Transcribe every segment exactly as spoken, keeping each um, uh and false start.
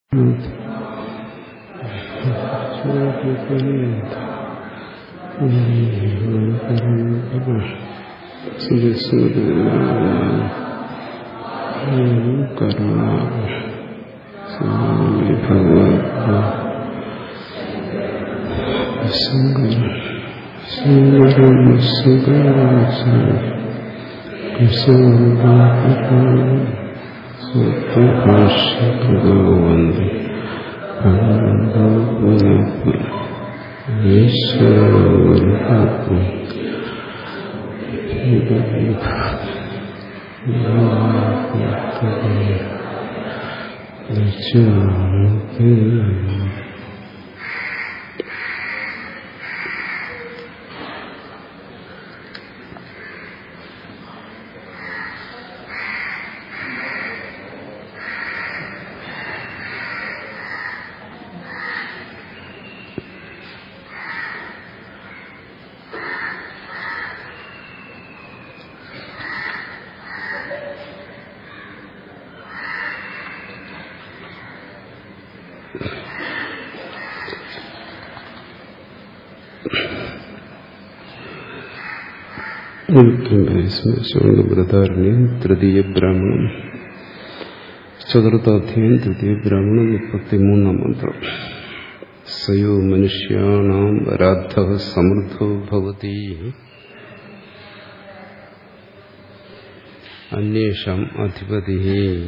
ബൃഹദാരണ്യം തൃതീയ ബ്രാഹ്മണം ചതുർത്ഥാധ്യായം തൃതീയ ബ്രാഹ്മണം മുപ്പത്തിമൂന്നാം മന്ത്രം. സയോ മനുഷ്യാണാം രാദ്ധഃ സമൃദ്ധോ ഭവതി അന്യേഷാം അധിപതിഃ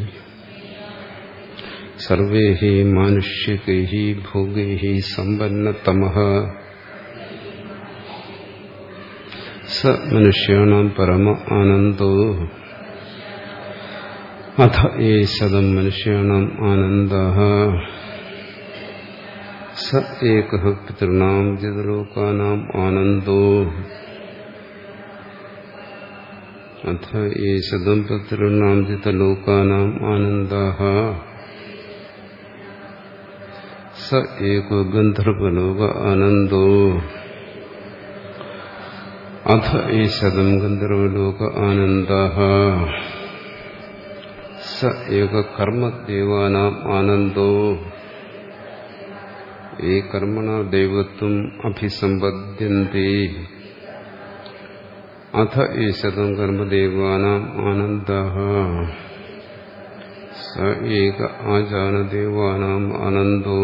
സർവൈഃ മാനുഷ്യകൈഃ ഭോഗൈഃ സമ്പന്നതമഃ സ മനുഷ്യാണാം പരമ ആനന്ദോ അഥ ഏ ശതം മനുഷ്യാണാം ആനന്ദഃ സ ഏകഃ പിതॄണാം ജിതലോകാനാം ആനന്ദോ അഥ ഏ ശതം പിതॄണാം ജിതലോകാനാം ആനന്ദഃ സ ഏകോ ഗന്ധർവലോക ആനന്ദോ അഥ ഏ ശതം ഗന്ധർവലോക ആനന്ദഃ സ ഏക കർമ്മദേവാനാം ആനന്ദോ ഏ കർമ്മണ ദൈവത്വം അഭിസമ്പദ്യന്തി അഥ ഏ ശതം കർമ്മദേവാനാം ആനന്ദഃ സ ഏക ആചാനദേവാനാം ആനന്ദോ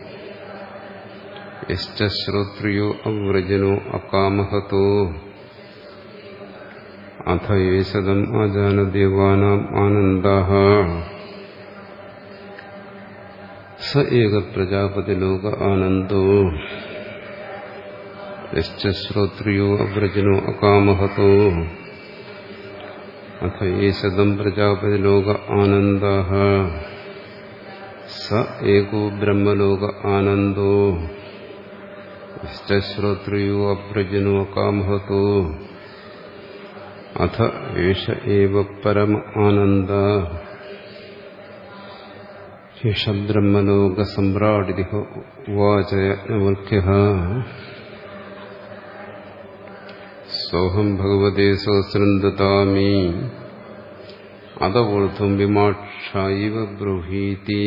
യശ്ച ശ്രോത്രിയോ അവ്രജനോ അകാമഹതോ അഥ ഏ ശതം ആചാനദേവാനാം ആനന്ദഃ സ ഏക പ്രജാപതിലോക ആനന്ദോ യശ്ച ശ്രോത്രിയോ അവ്രജനോ അകാമഹതോ അഥ ഏ ശതം പ്രജാപതിലോക ആനന്ദഃ സ ഏകോ ബ്രഹ്മലോക ആനന്ദോ യശ്ച ശ്രോത്രിയോ അവ്രജനോ അകാമഹതോ അഥ ഏഷ ഏവ പരമ ആനന്ദഃ ഏഷ ബ്രഹ്മലോക സമ്രാടിതി ഉവാച യാജ്ഞവൽക്യഃ. സോഹം ഭഗവതേ സഹസ്രം ദദാമി അദവോർധം വിമാക്ഷ ഇവ ബ്രൂഹീതി.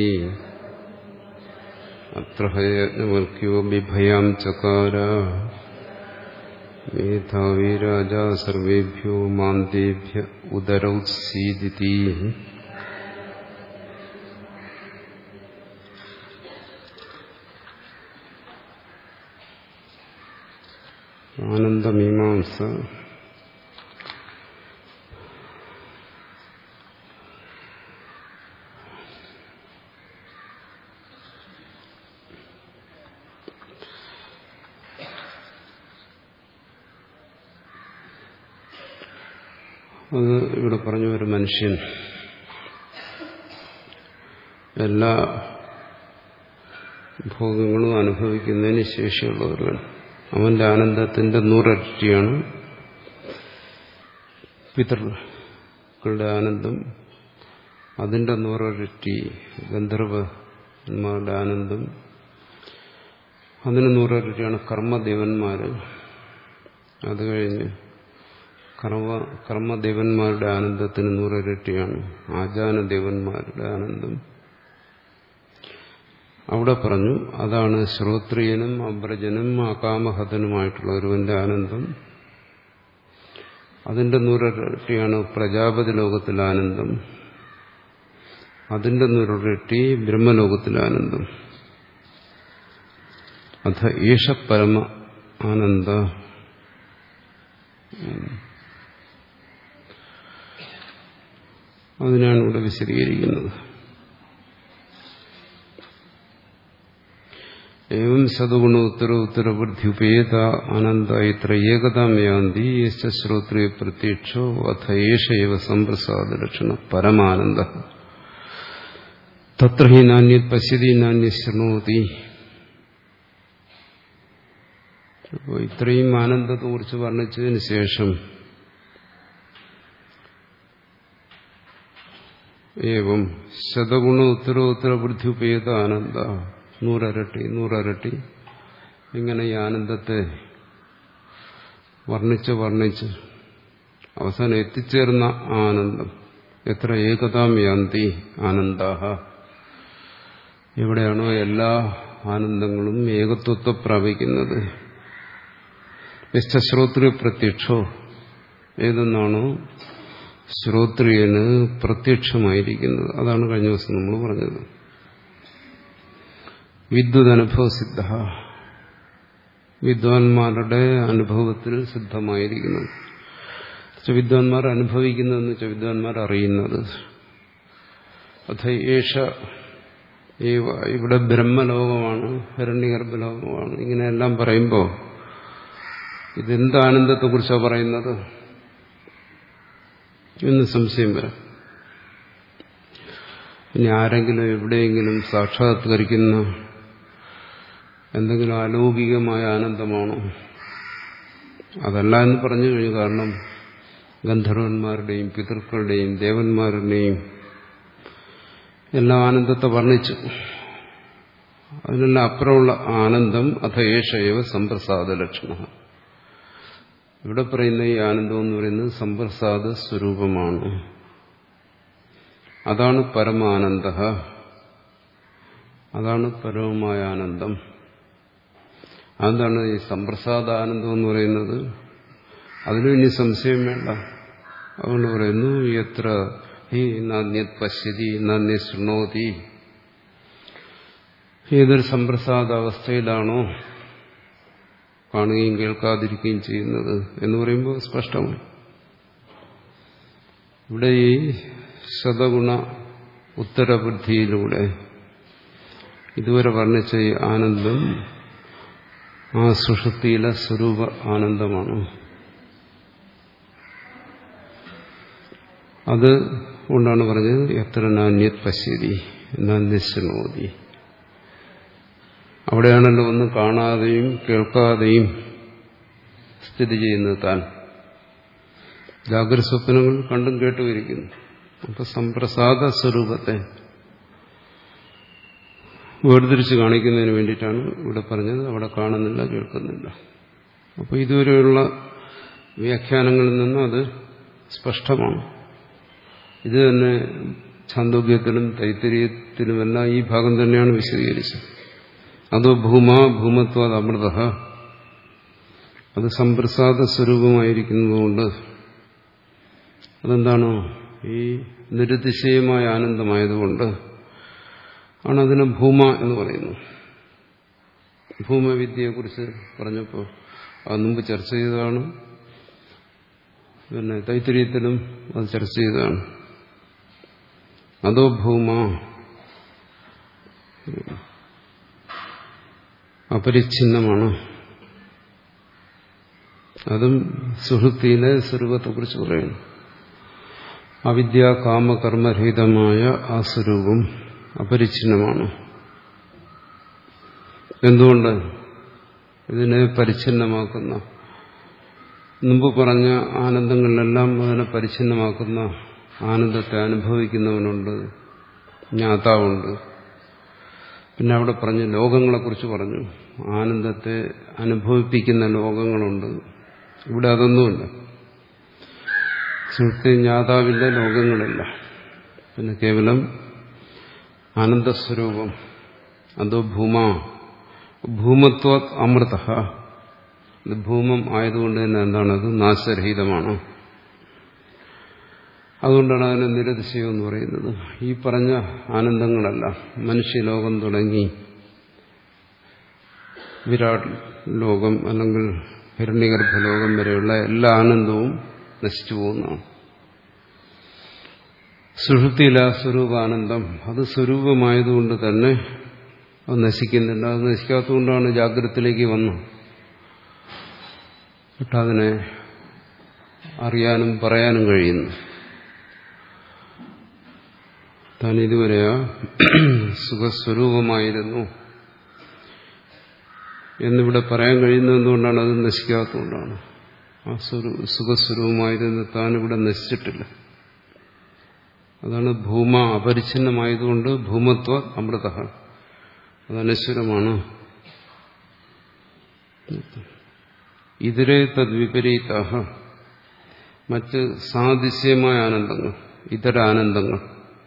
അത്ര യാജ്ഞവൽക്യോ ബിഭയാം ചകാര. മേധാവി രാജാ സർവേഭ്യോ മാന്ദേഭ്യ ഉദരൗത്സീദിതി. ആനന്ദമീമാംസ അത് ഇവിടെ പറഞ്ഞു. ഒരു മനുഷ്യൻ എല്ലാ ഭോഗങ്ങളും അനുഭവിക്കുന്നതിന് ശേഷിയുള്ളവരാണ്. അവന്റെ ആനന്ദത്തിന്റെ നൂറരട്ടിയാണ് പിതൃക്കളുടെ ആനന്ദം. അതിന്റെ നൂറരട്ടി ഗന്ധർവന്മാരുടെ ആനന്ദം. അതിന് നൂറരട്ടിയാണ് കർമ്മദേവന്മാര്. അത് കഴിഞ്ഞ് കർമ്മ കർമ്മദേവന്മാരുടെ ആനന്ദത്തിന് നൂറിരട്ടിയാണ് ആചാനദേവന്മാരുടെ ആനന്ദം. അവിടെ പറഞ്ഞു അതാണ് ശ്രോത്രിയനും അബ്രജനും അകാമഹതനുമായിട്ടുള്ള ഒരുവന്റെ ആനന്ദം. അതിന്റെ നൂറിരട്ടിയാണ് പ്രജാപതി ലോകത്തിലെ ആനന്ദം. അതിന്റെ നൂറിരട്ടി ബ്രഹ്മലോകത്തിലെ ആനന്ദം. അഥ ഈശ പരമ ആനന്ദ. അതിനാണ് ഇവിടെ വിശദീകരിക്കുന്നത്. ഏവം സദുഗുണ ഉത്തര ഉത്തരവൃദ്ധ്യുപേത ആനന്ദ ഇത്ര ഏകതാം യാന്തി യേശ ശ്രോത്രിയ പ്രത്യക്ഷോ അഥ ഏഷ ഏവ സംപ്രസാദ ലക്ഷണ പരമാനന്ദ തത്ര ഹി നാന്യത് പശ്യതി നാന്യത് ശൃണോതി. അപ്പോൾ ഇത്രയും ആനന്ദത്തെക്കുറിച്ച് വർണ്ണിച്ചതിന് ശേഷം ഏവം ശതഗുണ ഉത്തരോത്തര വൃദ്ധ്യുപേത ആനന്ദ, നൂറരട്ടി നൂറരട്ടി ഇങ്ങനെ ഈ ആനന്ദത്തെ വർണ്ണിച്ച് വർണ്ണിച്ച് അവസാനം എത്തിച്ചേർന്ന ആനന്ദം എത്ര ഏകതാം യാന്തി ആനന്ദാഹ, എവിടെയാണോ എല്ലാ ആനന്ദങ്ങളും ഏകത്വത്തെ പ്രാപിക്കുന്നത്. ശ്രോത്രിയ പ്രത്യക്ഷോ, ഏതെന്നാണോ ശ്രോത്രിയന് പ്രത്യക്ഷമായിരിക്കുന്നത്. അതാണ് കഴിഞ്ഞ ദിവസം നമ്മൾ പറഞ്ഞത്. വിദ്വത് അനുഭവ സിദ്ധ, വിദ്വാൻമാരുടെ അനുഭവത്തിൽ സിദ്ധമായിരിക്കുന്നത്. വിദ്വാൻമാർ അനുഭവിക്കുന്നതെന്ന് വെച്ചാൽ വിദ്വാൻമാർ അറിയുന്നത്. അഥ ഏഷ ഇവിടെ ബ്രഹ്മലോകമാണ്, ഹിരണ്യഗർഭലോകമാണ്, ഇങ്ങനെയെല്ലാം പറയുമ്പോൾ ഇതെന്ത് ആനന്ദത്തെക്കുറിച്ചാണ് പറയുന്നത് എന്ന് സംശയം വരാം. ഇനി ആരെങ്കിലും എവിടെയെങ്കിലും സാക്ഷാത്കരിക്കുന്ന എന്തെങ്കിലും അലൗകികമായ ആനന്ദമാണോ? അതല്ല എന്ന് പറഞ്ഞു കഴിഞ്ഞു. കാരണം ഗന്ധർവന്മാരുടെയും പിതൃക്കളുടെയും ദേവന്മാരുടെയും എല്ലാ ആനന്ദത്തെ വർണ്ണിച്ചു. അതിനെല്ലാം അപ്പുറമുള്ള ആനന്ദം അഥ ഏഷ ഏവ സംപ്രസാദ ലക്ഷണ. ഇവിടെ പറയുന്ന ഈ ആനന്ദം എന്ന് പറയുന്നത് സംപ്രസാദ സ്വരൂപമാണ്. അതാണ് പരമാനന്ദ, അതാണ് പരമമായ ആനന്ദം. അതാണ് ഈ സംപ്രസാദ ആനന്ദം എന്ന് പറയുന്നത്. അതിലും ഇനി സംശയം വേണ്ട. അതുകൊണ്ട് പറയുന്നു എത്ര ഹി നാന്യത് പശ്യതി നാന്യത് ശൃണോതി. ഏതൊരു സംപ്രസാദ അവസ്ഥയിലാണോ കാണുകയും കേൾക്കാതിരിക്കുകയും ചെയ്യുന്നത് എന്ന് പറയുമ്പോൾ സ്പഷ്ടമായി. ഇവിടെ ഈ ശതഗുണ ഉത്തരബുദ്ധിയിലൂടെ ഇതുവരെ വർണ്ണിച്ച ഈ ആനന്ദം ആ സുഷുപ്തിയിലെ സ്വരൂപ ആനന്ദമാണ്. അത് കൊണ്ടാണ് പറഞ്ഞത് എത്ര നാന്യത് പശ്യതി നാന്യത് ശൃണോതി. അവിടെയാണല്ലോ ഒന്നും കാണാതെയും കേൾക്കാതെയും സ്ഥിതി ചെയ്യുന്നത് താൻ. ജാഗ്രത സ്വപ്നങ്ങൾ കണ്ടും കേട്ടുമിരിക്കുന്നു. അപ്പൊ സംപ്രസാദ സ്വരൂപത്തെ വേർതിരിച്ച് കാണിക്കുന്നതിന് വേണ്ടിയിട്ടാണ് ഇവിടെ പറഞ്ഞത്. അവിടെ കാണുന്നില്ല, കേൾക്കുന്നില്ല. അപ്പൊ ഇതുവരെയുള്ള വ്യാഖ്യാനങ്ങളിൽ നിന്ന് അത് സ്പഷ്ടമാണ്. ഇത് തന്നെ ഛാന്ദോഗ്യത്തിലും തൈത്തിരീയത്തിലുമെല്ലാം ഈ ഭാഗം തന്നെയാണ് വിശദീകരിച്ചത്. അതോ ഭൂമ ഭൂമത്വാദ് അമൃത, അത് സംപ്രസാദ സ്വരൂപമായിരിക്കുന്നതുകൊണ്ട് അതെന്താണോ ഈ നിരതിശയമായ ആനന്ദമായതുകൊണ്ട് ആണ് അതിനെ ഭൂമ എന്ന് പറയുന്നത്. ഭൂമവിദ്യയെക്കുറിച്ച് പറഞ്ഞപ്പോൾ അത് മുമ്പ് ചർച്ച ചെയ്തതാണ്. പിന്നെ തൈത്തിരീയത്തിലും അത് ചർച്ച ചെയ്തതാണ്. അതോ ഭൂമ അപരിച്ഛിന്നമാണ്. അതും സുഹൃത്തിയിലെ സ്വരൂപത്തെക്കുറിച്ച് പറയുന്നു. അവിദ്യ കാമകർമ്മരഹിതമായ ആ സ്വരൂപം അപരിച്ഛിന്നമാണ്. എന്തുകൊണ്ട്? ഇതിനെ പരിച്ഛിന്നമാക്കുന്ന, മുമ്പ് പറഞ്ഞ ആനന്ദങ്ങളിലെല്ലാം അതിനെ പരിച്ഛിന്നമാക്കുന്ന ആനന്ദത്തെ അനുഭവിക്കുന്നവനുണ്ട്, ജ്ഞാതാവുണ്ട്. പിന്നെ അവിടെ പറഞ്ഞു ലോകങ്ങളെക്കുറിച്ച് പറഞ്ഞു. ആനന്ദത്തെ അനുഭവിപ്പിക്കുന്ന ലോകങ്ങളുണ്ട്. ഇവിടെ അതൊന്നുമില്ല. സുഹൃത്തി ജ്ഞാതാവില്ല, ലോകങ്ങളില്ല. പിന്നെ കേവലം ആനന്ദസ്വരൂപം, അതോ ഭൂമ ഭൂമത്വ അമൃത. ഇത് ഭൂമം ആയതുകൊണ്ട് തന്നെ എന്താണത്? നാശരഹിതമാണ്. അതുകൊണ്ടാണ് അതിനെ നിരതിശയം എന്ന് പറയുന്നത്. ഈ പറഞ്ഞ ആനന്ദങ്ങളല്ല, മനുഷ്യലോകം തുടങ്ങി വിരാട് ലോകം അല്ലെങ്കിൽ ഹിരണ്യഗർഭലോകം വരെയുള്ള എല്ലാ ആനന്ദവും നശിച്ചു പോകുന്നതാണ്. സുഷുപ്തിയിലെ സ്വരൂപാനന്ദം അത് സ്വരൂപമായതുകൊണ്ട് തന്നെ അത് നശിക്കുന്നില്ല. അത് നശിക്കാത്തതുകൊണ്ടാണ് ജാഗ്രതത്തിലേക്ക് വന്നത്. എന്നിട്ട് അതിനെ അറിയാനും പറയാനും കഴിയുന്നു. താൻ ഇതുവരെ സുഖസ്വരൂപമായിരുന്നു എന്നിവിടെ പറയാൻ കഴിയുന്നത് എന്തുകൊണ്ടാണ്? അത് നശിക്കാത്തതുകൊണ്ടാണ്. ആ സുഖസ്വരൂപമായിരുന്നു താൻ ഇവിടെ നശിച്ചിട്ടില്ല. അതാണ് ഭൂമ അപരിച്ഛിന്നമായതുകൊണ്ട് ഭൂമത്വ അമൃത, അത് അനശ്വരമാണ്. ഇതരേ തദ്വിപരീത മറ്റ് സാദൃശ്യമായ ആനന്ദങ്ങൾ, ഇതര ആനന്ദങ്ങൾ,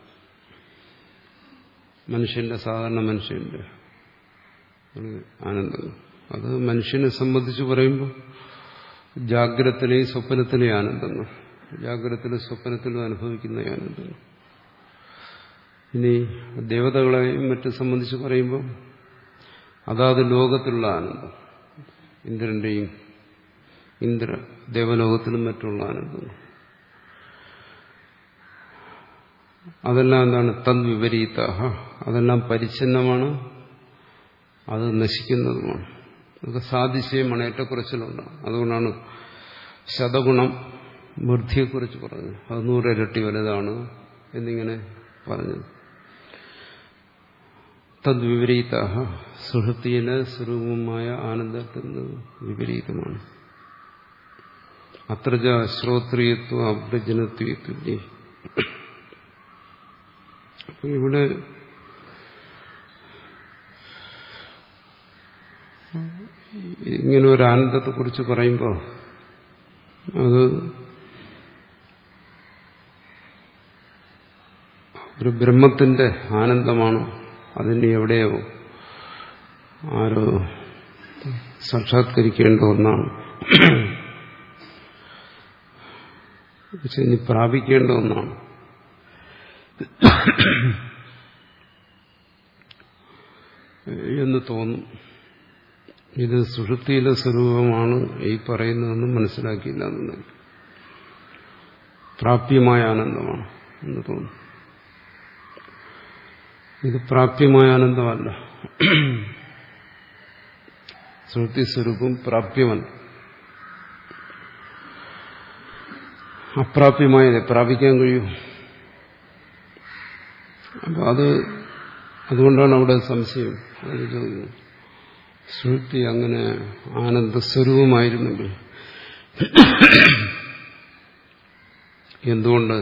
മനുഷ്യന്റെ സാധാരണ മനുഷ്യന്റെ ആനന്ദങ്ങൾ, അത് മനുഷ്യനെ സംബന്ധിച്ച് പറയുമ്പോൾ ജാഗ്രതത്തിലെയും സ്വപ്നത്തിലെയും ആനന്ദങ്ങൾ, ജാഗ്രതത്തിലും സ്വപ്നത്തിലും അനുഭവിക്കുന്ന ആനന്ദങ്ങൾ. ഇനി ദേവതകളെയും മറ്റും സംബന്ധിച്ച് പറയുമ്പോൾ അതാത് ലോകത്തിലുള്ള ആനന്ദം, ഇന്ദ്രന്റെയും ഇന്ദ്ര ദേവലോകത്തിലും മറ്റുള്ള ആനന്ദങ്ങൾ, അതെല്ലാം എന്താണ്? തദ്വിപരീത, അതെല്ലാം പരിച്ഛിന്നമാണ്, അത് നശിക്കുന്നതുമാണ്. അതൊക്കെ സാദൃശ്യമാണ്, ഏറ്റക്കുറച്ചിലുണ്ടാണ്. അതുകൊണ്ടാണ് ശതഗുണം വൃദ്ധിയെക്കുറിച്ച് പറഞ്ഞത്. അത് നൂറിരട്ടി വലുതാണ് എന്നിങ്ങനെ പറഞ്ഞത്. തദ്വിപരീത, സുഷുപ്തിയിലെ സ്വരൂപമായ ആനന്ദത്തിൽ വിപരീതമാണ്. അത്രജ ശ്രോത്രിയത്വ അഭ്രജനത്വ. ഇവിടെ ഇങ്ങനെ ഒരു ആനന്ദത്തെക്കുറിച്ച് പറയുമ്പോൾ അത് ഒരു ബ്രഹ്മത്തിന്റെ ആനന്ദമാണ്. അതിന് എവിടെയോ ആരോ സാക്ഷാത്കരിക്കേണ്ട ഒന്നാണ്, ഇനി പ്രാപിക്കേണ്ട ഒന്നാണ്. എന്ന് തോന്നും. ഇത് സുഷുപ്തിയിലെ സ്വരൂപമാണ് ഈ പറയുന്നതെന്നും മനസ്സിലാക്കിയില്ല എന്നുണ്ടെങ്കിൽ പ്രാപ്യമായ ആനന്ദമാണ് എന്ന് തോന്നും. ഇത് പ്രാപ്യമായ ആനന്ദമല്ല. സുഷുപ്തി സ്വരൂപം പ്രാപ്യമല്ല, അപ്രാപ്യമായത് പ്രാപിക്കാൻ കഴിയൂ. അപ്പൊ അത് അതുകൊണ്ടാണ് അവിടെ സംശയം. അത് ചോദിക്കുന്നത്, സുഷുപ്തി അങ്ങനെ ആനന്ദസ്വരൂപമായിരുന്നെങ്കിൽ എന്തുകൊണ്ട്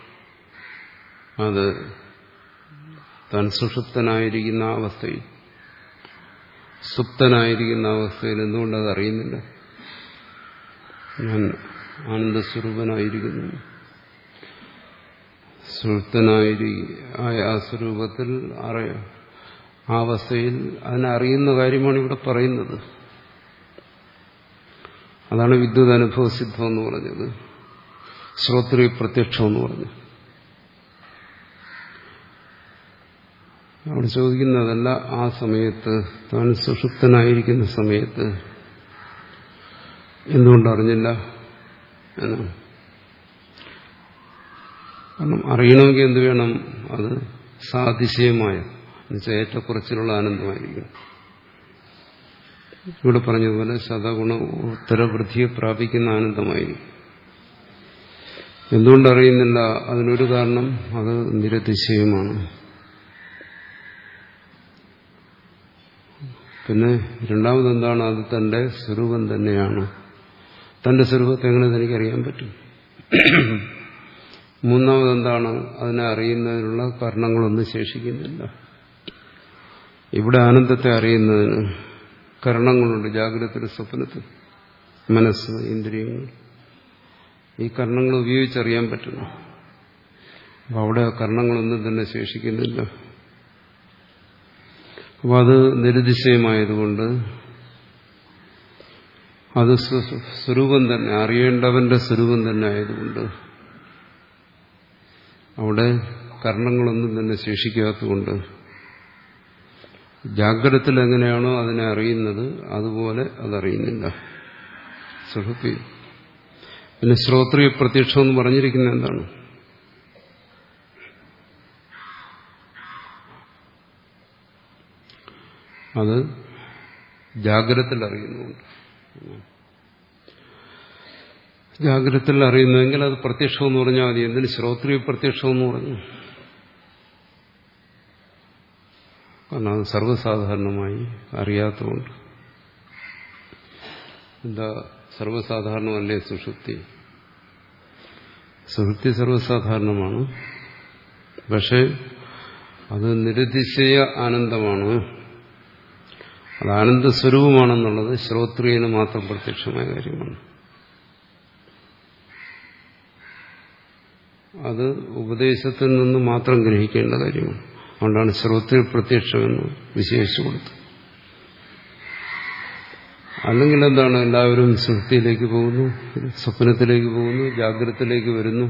അത് താൻ സുഷുപ്തനായിരിക്കുന്ന അവസ്ഥയിൽ, സുപ്തനായിരിക്കുന്ന അവസ്ഥയിൽ എന്തുകൊണ്ട് അത് അറിയുന്നില്ല? ഞാൻ ആനന്ദസ്വരൂപനായിരിക്കുന്നു. സുഷുപ്തനായ ആ സ്വരൂപത്തിൽ അറിയാം, ആ അവസ്ഥയിൽ അതിനെ അറിയുന്ന കാര്യമാണ് ഇവിടെ പറയുന്നത്. അതാണ് വിദ്യുത് അനുഭവസിദ്ധം എന്ന് പറഞ്ഞത്, ശ്രോത്രിയ പ്രത്യക്ഷം എന്ന് പറഞ്ഞു. അവിടെ ചോദിക്കുന്നതല്ല ആ സമയത്ത്, താൻ സുഷുപ്തനായിരിക്കുന്ന സമയത്ത് എന്തുകൊണ്ട് അറിഞ്ഞില്ല എന്നാണ്. കാരണം അറിയണമെങ്കിൽ എന്ത് വേണം? അത് സാതിശയമായ എന്നുവെച്ചാൽ ഏറ്റക്കുറച്ചിലുള്ള ആനന്ദമായിരിക്കും. ഇവിടെ പറഞ്ഞതുപോലെ ശതഗുണ ഉത്തരവൃദ്ധിയെ പ്രാപിക്കുന്ന ആനന്ദമായിരിക്കും. എന്തുകൊണ്ടറിയുന്നില്ല? അതിനൊരു കാരണം, അത് നിരതിശയമാണ്. പിന്നെ രണ്ടാമതെന്താണ്? അത് തന്റെ സ്വരൂപം തന്നെയാണ്. തന്റെ സ്വരൂപത്തെ എങ്ങനെ തനിക്കറിയാൻ പറ്റും? മൂന്നാമതെന്താണ്? അതിനെ അറിയുന്നതിനുള്ള കാരണങ്ങളൊന്നും ശേഷിക്കുന്നില്ല. ഇവിടെ ആനന്ദത്തെ അറിയുന്നതിന് കരണങ്ങളുണ്ട്, ജാഗ്രതത്തിലും സ്വപ്നത്തിൽ, മനസ്സ്, ഇന്ദ്രിയങ്ങൾ. ഈ കരണങ്ങൾ ഉപയോഗിച്ചറിയാൻ പറ്റുന്നു. അപ്പോൾ അവിടെ കരണങ്ങളൊന്നും തന്നെ ശേഷിക്കുന്നില്ല. അപ്പോൾ അത് നിരുതിശയമായതുകൊണ്ട് അത് സ്വരൂപം തന്നെ, അറിയേണ്ടവന്റെ സ്വരൂപം തന്നെ ആയതുകൊണ്ട് അവിടെ കർണങ്ങളൊന്നും തന്നെ ശേഷിക്കാത്തതുകൊണ്ട് ജാഗ്രതത്തിൽ എങ്ങനെയാണോ അതിനെ അറിയുന്നത് അതുപോലെ അതറിയുന്നില്ല സുഷുപ്തി. പിന്നെ ശ്രോത്രിയ പ്രത്യക്ഷം എന്ന് പറഞ്ഞിരിക്കുന്നത് എന്താണ്? അത് ജാഗ്രതത്തിൽ അറിയുന്നുണ്ട്. ജാഗ്രതത്തിൽ അറിയുന്നുവെങ്കിൽ അത് പ്രത്യക്ഷം എന്ന് പറഞ്ഞാൽ മതി. എന്തിന് ശ്രോത്രിയ പ്രത്യക്ഷം എന്ന് പറഞ്ഞു? കാരണം അത് സർവ്വസാധാരണമായി അറിയാത്തതുകൊണ്ട്. എന്താ സർവ്വസാധാരണമല്ലേ സുഷുപ്തി? സുഷുപ്തി സർവ്വസാധാരണമാണ്. പക്ഷെ അത് നിരതിശയ ആനന്ദമാണ്. അത് ആനന്ദസ്വരൂപമാണെന്നുള്ളത് ശ്രോത്രിയന് മാത്രം പ്രത്യക്ഷമായ കാര്യമാണ്. അത് ഉപദേശത്തിൽ നിന്ന് മാത്രം ഗ്രഹിക്കേണ്ട കാര്യമാണ്. അതുകൊണ്ടാണ് ശ്രോത്രിയ പ്രത്യക്ഷമെന്ന് വിശേഷിച്ചു കൊടുത്തത്. അല്ലെങ്കിൽ എന്താണ്, എല്ലാവരും സുഷുപ്തിയിലേക്ക് പോകുന്നു, സ്വപ്നത്തിലേക്ക് പോകുന്നു, ജാഗ്രതത്തിലേക്ക് വരുന്നു.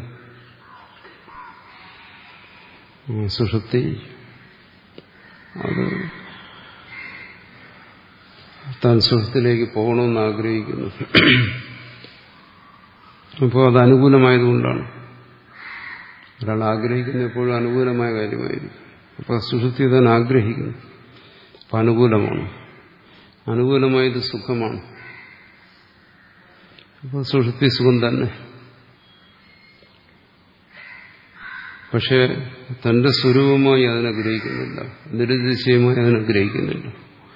സുഷുപ്തി അത് താൻ സുഷുപ്തിയിലേക്ക് പോകണമെന്ന് ആഗ്രഹിക്കുന്നു. അപ്പോൾ അത് അനുകൂലമായതുകൊണ്ടാണ്. ഒരാൾ ആഗ്രഹിക്കുന്ന എപ്പോഴും അനുകൂലമായ കാര്യമായിരിക്കും. അപ്പോൾ സുഷുപ്തി താൻ ആഗ്രഹിക്കുന്നു, അപ്പം അനുകൂലമാണ്. അനുകൂലമായത് സുഖമാണ്. അപ്പോൾ സുഷുപ്തി സുഖം തന്നെ. പക്ഷെ തന്റെ സ്വരൂപമായി അതിനെ ഗ്രഹിക്കുന്നില്ല, നിരുദ്ദേശീയമായി അതിനെ ഗ്രഹിക്കുന്നില്ല.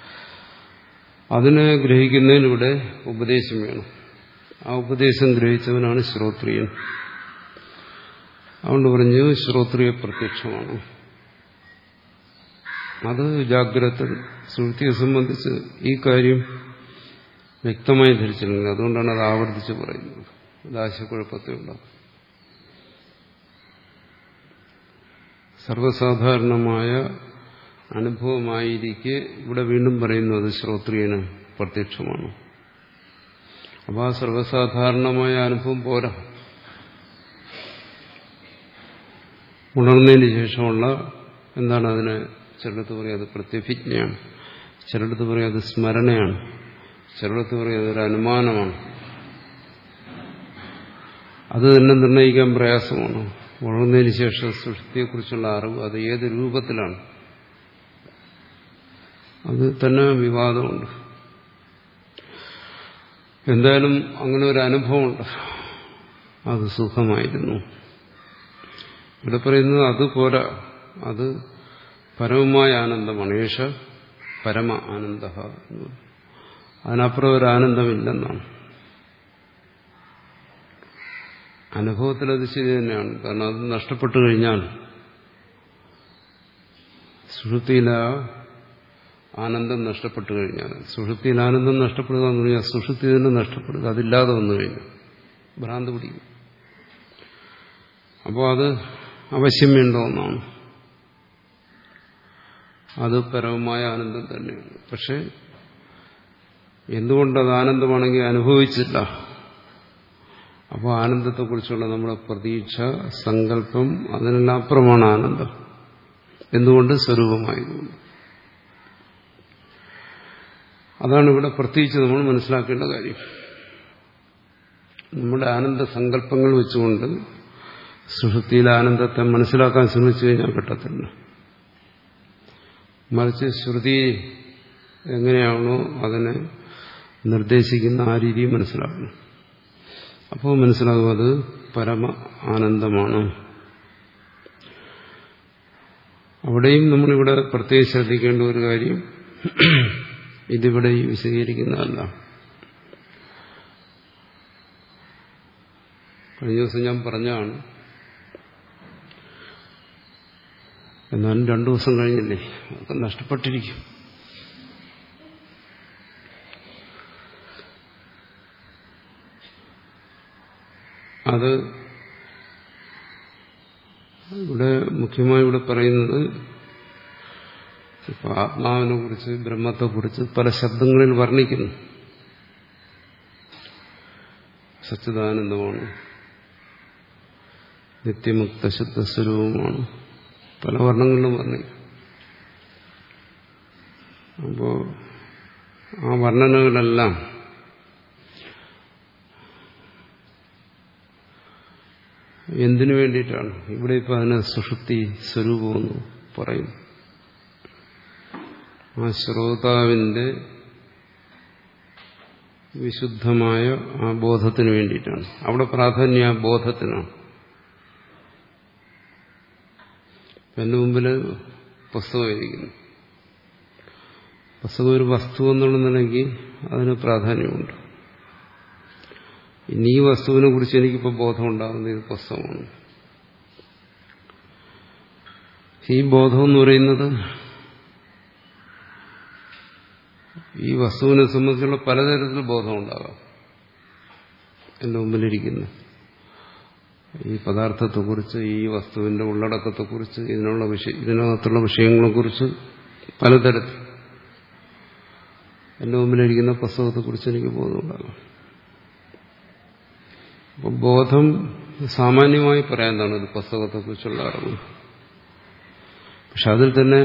അതിനെ ഗ്രഹിക്കുന്നതിനിവിടെ ഉപദേശം വേണം. ആ ഉപദേശം ഗ്രഹിച്ചവനാണ് ശ്രോത്രിയൻ. അതുകൊണ്ട് പറഞ്ഞു ശ്രോത്രിയ പ്രത്യക്ഷമാണ്. അത് ജാഗ്രത സുഷുപ്തിയെ സംബന്ധിച്ച് ഈ കാര്യം വ്യക്തമായി ധരിച്ചിട്ടുണ്ട്. അതുകൊണ്ടാണ് അത് ആവർത്തിച്ച് പറയുന്നത്. അത് ആശയക്കുഴപ്പത്തെ ഉണ്ടാകും. സർവ്വസാധാരണമായ അനുഭവമായിരിക്കെ ഇവിടെ വീണ്ടും പറയുന്നു അത് ശ്രോത്രിയന് പ്രത്യക്ഷമാണ്. അപ്പോൾ ആ സർവ്വസാധാരണമായ അനുഭവം പോരാ. ഉണർന്നതിന് ശേഷമുള്ള എന്താണ് അതിനെ ചിലടത്ത് പറയും അത് പ്രത്യഭിജ്ഞയാണ്, ചിലടത്ത് പറയും അത് സ്മരണയാണ്, ചിലടത്ത് പറയും അതൊരു അനുമാനമാണ്. അത് തന്നെ നിർണ്ണയിക്കാൻ പ്രയാസമാണ്. ഉണർന്നതിന് ശേഷം സൃഷ്ടിയെക്കുറിച്ചുള്ള അറിവ് അത് ഏത് രൂപത്തിലാണ്, അത് തന്നെ വിവാദമുണ്ട്. എന്തായാലും അങ്ങനെ ഒരു അനുഭവമുണ്ട്, അത് സുഖമായിരുന്നു. ഇവിടെ പറയുന്നത് അതുപോരാ, അത് പരമമായ ആനന്ദമാണ്. ഏഷ പരമ ആനന്ദ. അതിനപ്പുറം ഒരു ആനന്ദമില്ലെന്നാണ്. അനുഭവത്തിൽ അത് ശരി തന്നെയാണ്. കാരണം അത് നഷ്ടപ്പെട്ടു കഴിഞ്ഞാൽ സുഷുപ്തിയിലെ ആനന്ദം നഷ്ടപ്പെട്ടു കഴിഞ്ഞാൽ, സുഷുപ്തിയിൽ ആനന്ദം നഷ്ടപ്പെടുക എന്ന് പറഞ്ഞാൽ സുഷുപ്തി തന്നെ നഷ്ടപ്പെടുക, അതില്ലാതെ വന്നു കഴിഞ്ഞു ഭ്രാന്ത് പിടിക്കും. അപ്പോൾ അത് അവശ്യം വേണ്ട ഒന്നാണ്. അത് പരമമായ ആനന്ദം തന്നെയാണ്. പക്ഷെ എന്തുകൊണ്ടത് ആനന്ദമാണെങ്കിൽ അനുഭവിച്ചില്ല. അപ്പോൾ ആനന്ദത്തെക്കുറിച്ചുള്ള നമ്മുടെ പ്രതീക്ഷ, സങ്കല്പം, അതിനെല്ലാം അപ്പുറമാണ് ആനന്ദം. എന്തുകൊണ്ട്? സ്വരൂപമായതുകൊണ്ട്. അതാണ് ഇവിടെ പ്രത്യേകിച്ച് നമ്മൾ മനസ്സിലാക്കേണ്ട കാര്യം. നമ്മുടെ ആനന്ദ സങ്കല്പങ്ങൾ വെച്ചുകൊണ്ട് സുഷുപ്തിയിലെ ആനന്ദത്തെ മനസ്സിലാക്കാൻ ശ്രമിച്ചു കഴിഞ്ഞാൽ പറ്റത്തില്ല. മറിച്ച് ശ്രുതി എങ്ങനെയാണോ അതിനെ നിർദ്ദേശിക്കുന്ന ആ രീതി മനസ്സിലാക്കണം. അപ്പോൾ മനസ്സിലാകും അത് പരമ ആനന്ദമാണ്. അവിടെയും നമ്മളിവിടെ പ്രത്യേകം ശ്രദ്ധിക്കേണ്ട ഒരു കാര്യം, ഇതിവിടെ വിശദീകരിക്കുന്നതല്ല. കഴിഞ്ഞ ദിവസം ഞാൻ പറഞ്ഞാണ്, എന്നാലും രണ്ടു ദിവസം കഴിഞ്ഞില്ലേ, അതൊക്കെ നഷ്ടപ്പെട്ടിരിക്കും. അത് ഇവിടെ മുഖ്യമായി ഇവിടെ പറയുന്നത് ഇപ്പൊ ആത്മാവിനെ കുറിച്ച് ബ്രഹ്മത്തെക്കുറിച്ച് പല ശബ്ദങ്ങളിൽ വർണ്ണിക്കുന്നു. സച്ചിദാനന്ദമാണ്, നിത്യമുക്ത ശുദ്ധസ്വരൂപമാണ്, പല വർണ്ണങ്ങളിലും വർണ്ണിക്കും. അപ്പോ ആ വർണ്ണനകളെല്ലാം എന്തിനു വേണ്ടിയിട്ടാണ്? ഇവിടെ ഇപ്പൊ അതിന് സുഷുപ്തി സ്വരൂപമെന്ന് പറയുന്നു. ആ ശ്രോതാവിന്റെ വിശുദ്ധമായ ആ ബോധത്തിന് വേണ്ടിയിട്ടാണ്. അവിടെ പ്രാധാന്യം ആ ബോധത്തിനാണ്. എന്റെ മുമ്പിൽ പുസ്തകം ഇരിക്കുന്നു. പുസ്തകം ഒരു വസ്തു എന്നുള്ള നിലയ്ക്ക് അതിന് പ്രാധാന്യമുണ്ട്. ഇനി ഈ വസ്തുവിനെ കുറിച്ച് എനിക്കിപ്പോൾ ബോധമുണ്ടാകുന്നത് ഇത് പുസ്തകമാണ്. ഈ ബോധം എന്ന് പറയുന്നത് ഈ വസ്തുവിനെ സംബന്ധിച്ചുള്ള പലതരത്തിൽ ബോധമുണ്ടാകാം. എന്റെ മുമ്പിലിരിക്കുന്നു ഈ പദാർത്ഥത്തെക്കുറിച്ച്, ഈ വസ്തുവിന്റെ ഉള്ളടക്കത്തെക്കുറിച്ച്, ഇതിനുള്ള വിഷയ ഇതിനകത്തുള്ള വിഷയങ്ങളെക്കുറിച്ച് പലതരത്തിൽ എന്റെ മുമ്പിലിരിക്കുന്ന പുസ്തകത്തെക്കുറിച്ച് എനിക്ക് ബോധമുണ്ടാകാം. അപ്പം ബോധം സാമാന്യമായി പറയാൻ ഇത് പുസ്തകത്തെക്കുറിച്ചുള്ള അറിവ്. പക്ഷെ അതിൽ തന്നെ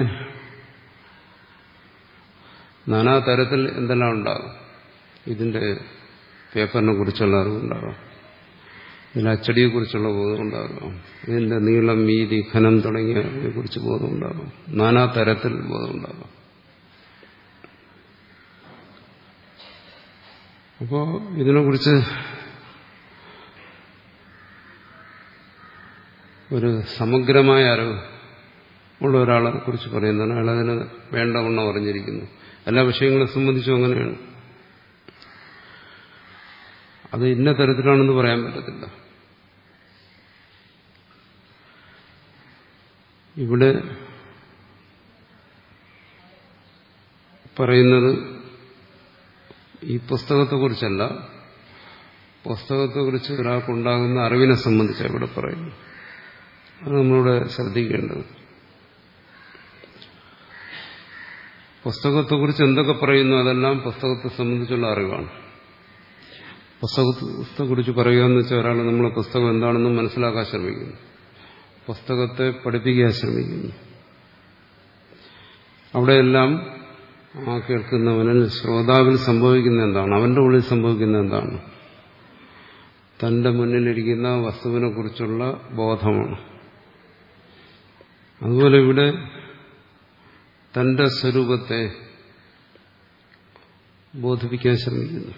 നാനാ തരത്തിൽ എന്തെല്ലാം ഉണ്ടാകും. ഇതിന്റെ പേപ്പറിനെ കുറിച്ചുള്ള അറിവുണ്ടാകാം, ഇതിന്റെ അച്ചടിയെക്കുറിച്ചുള്ള ബോധം ഉണ്ടാകാം, ഇതിന്റെ നീളം, വീതി, ഘനം തുടങ്ങിയതിനെ കുറിച്ച് ബോധമുണ്ടാകാം, നാനാ തരത്തിൽ ബോധമുണ്ടാകാം. അപ്പോ ഇതിനെക്കുറിച്ച് ഒരു സമഗ്രമായ അറിവ് ഉള്ള ഒരാളെ കുറിച്ച് പറയുന്നതാണ്. അയാൾ അതിന് വേണ്ടവണ്ണം അറിഞ്ഞിരിക്കുന്നു. എല്ലാ വിഷയങ്ങളെ സംബന്ധിച്ചും അങ്ങനെയാണ്. അത് ഇന്ന തരത്തിലാണെന്ന് പറയാൻ പറ്റത്തില്ല. ഇവിടെ പറയുന്നത് ഈ പുസ്തകത്തെക്കുറിച്ചല്ല, പുസ്തകത്തെക്കുറിച്ച് ഒരാൾക്കുണ്ടാകുന്ന അറിവിനെ സംബന്ധിച്ചാണ് ഇവിടെ പറയുന്നു. അത് നമ്മളിവിടെ ശ്രദ്ധിക്കേണ്ടത്. പുസ്തകത്തെക്കുറിച്ച് എന്തൊക്കെ പറയുന്നു അതെല്ലാം പുസ്തകത്തെ സംബന്ധിച്ചുള്ള അറിവാണ്. പുസ്തകത്തെക്കുറിച്ച് പറയുക എന്ന് വെച്ചാൽ ഒരാൾ നമ്മളെ പുസ്തകം എന്താണെന്ന് മനസ്സിലാക്കാൻ ശ്രമിക്കുന്നു, പുസ്തകത്തെ പഠിപ്പിക്കാൻ ശ്രമിക്കുന്നു. അവിടെയെല്ലാം ആ കേൾക്കുന്നവനിൽ, ശ്രോതാവിൽ സംഭവിക്കുന്ന എന്താണ്, അവന്റെ ഉള്ളിൽ സംഭവിക്കുന്ന എന്താണ്? തന്റെ മുന്നിലിരിക്കുന്ന വസ്തുവിനെ കുറിച്ചുള്ള ബോധമാണ്. അതുപോലെ ഇവിടെ തന്റെ സ്വരൂപത്തെ ബോധിപ്പിക്കാൻ ശ്രമിക്കുന്നു.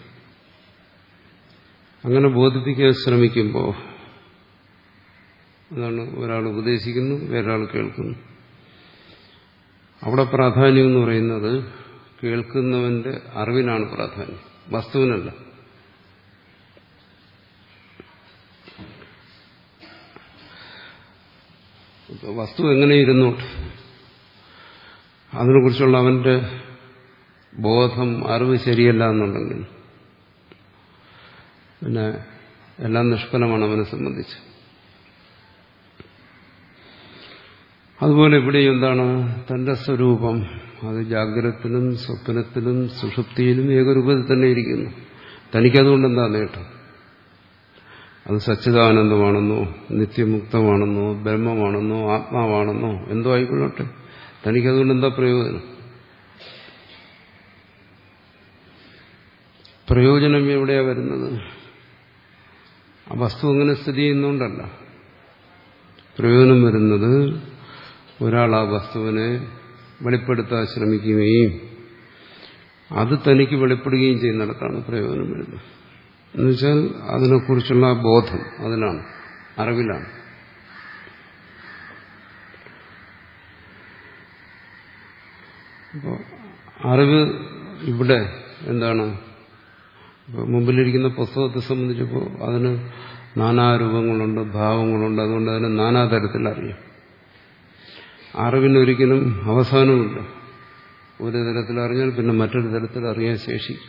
അങ്ങനെ ബോധിപ്പിക്കാൻ ശ്രമിക്കുമ്പോൾ അതാണ് ഒരാൾ ഉപദേശിക്കുന്നു, വേറൊരാൾ കേൾക്കുന്നു. അവിടെ പ്രാധാന്യം എന്ന് പറയുന്നത് കേൾക്കുന്നവന്റെ അറിവിനാണ് പ്രാധാന്യം, വസ്തുവിനല്ല. വസ്തു എങ്ങനെ ഇരുന്നോട്ട്, അതിനെക്കുറിച്ചുള്ള അവന്റെ ബോധം, അറിവ് ശരിയല്ല എന്നുണ്ടെങ്കിൽ പിന്നെ എല്ലാം നിഷ്ഫലമാണ് അവനെ സംബന്ധിച്ച്. അതുപോലെ ഇവിടെ എന്താണ് തന്റെ സ്വരൂപം, അത് ജാഗ്രതത്തിലും സ്വപ്നത്തിലും സുഷുപ്തിയിലും ഏകരൂപത്തിൽ തന്നെ ഇരിക്കുന്നു. തനിക്കതുകൊണ്ട് എന്താ നേട്ടം? അത് സച്ചിദാനന്ദമാണെന്നോ നിത്യമുക്തമാണെന്നോ ബ്രഹ്മമാണെന്നോ ആത്മാവാണെന്നോ എന്തോ ആയിക്കൊള്ളട്ടെ, തനിക്കതുകൊണ്ട് എന്താ പ്രയോജനം? പ്രയോജനം എവിടെയാ വരുന്നത്? ആ വസ്തു അങ്ങനെ സ്ഥിതി ചെയ്യുന്നതുകൊണ്ടല്ല. പ്രയോജനം വരുന്നത് ഒരാൾ ആ വസ്തുവിനെ വെളിപ്പെടുത്താൻ ശ്രമിക്കുകയും അത് തനിക്ക് വെളിപ്പെടുകയും ചെയ്യുന്നിടത്താണ് പ്രയോജനം വരുന്നത്. എന്നുവെച്ചാൽ അതിനെക്കുറിച്ചുള്ള ബോധം അതിലാണ്, അറിവിലാണ്. അപ്പോൾ അറിവ് ഇവിടെ എന്താണ്? മുമ്പിലിരിക്കുന്ന പുസ്തകത്തെ സംബന്ധിച്ചപ്പോൾ അതിന് നാനാരൂപങ്ങളുണ്ട്, ഭാവങ്ങളുണ്ട്. അതുകൊണ്ട് അതിന് നാനാതരത്തിൽ അറിയാം. അറിവിനൊരിക്കലും അവസാനമില്ല. ഒരു തരത്തിൽ അറിഞ്ഞാൽ പിന്നെ മറ്റൊരു തരത്തിൽ അറിയാൻ ശേഷിക്കും.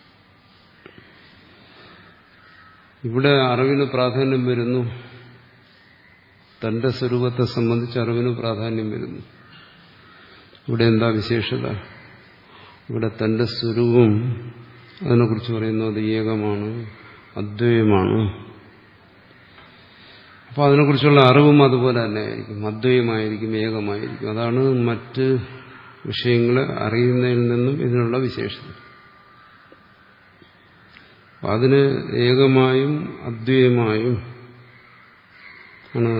ഇവിടെ അറിവിന് പ്രാധാന്യം വരുന്നു, തന്റെ സ്വരൂപത്തെ സംബന്ധിച്ച് അറിവിന് പ്രാധാന്യം വരുന്നു. ഇവിടെ എന്താ വിശേഷത? ഇവിടെ തന്റെ സ്വരൂപം അതിനെക്കുറിച്ച് പറയുന്നത് അത് ഏകമാണ്, അദ്വൈതമാണ്. അപ്പോൾ അതിനെക്കുറിച്ചുള്ള അറിവും അതുപോലെ തന്നെ ആയിരിക്കും, അദ്വൈതമായിരിക്കും, ഏകമായിരിക്കും. അതാണ് മറ്റ് വിഷയങ്ങളെ അറിയുന്നതിൽ നിന്നും ഇതിനുള്ള വിശേഷത. അതിന് ഏകമായും അദ്വൈതമായും ആണ്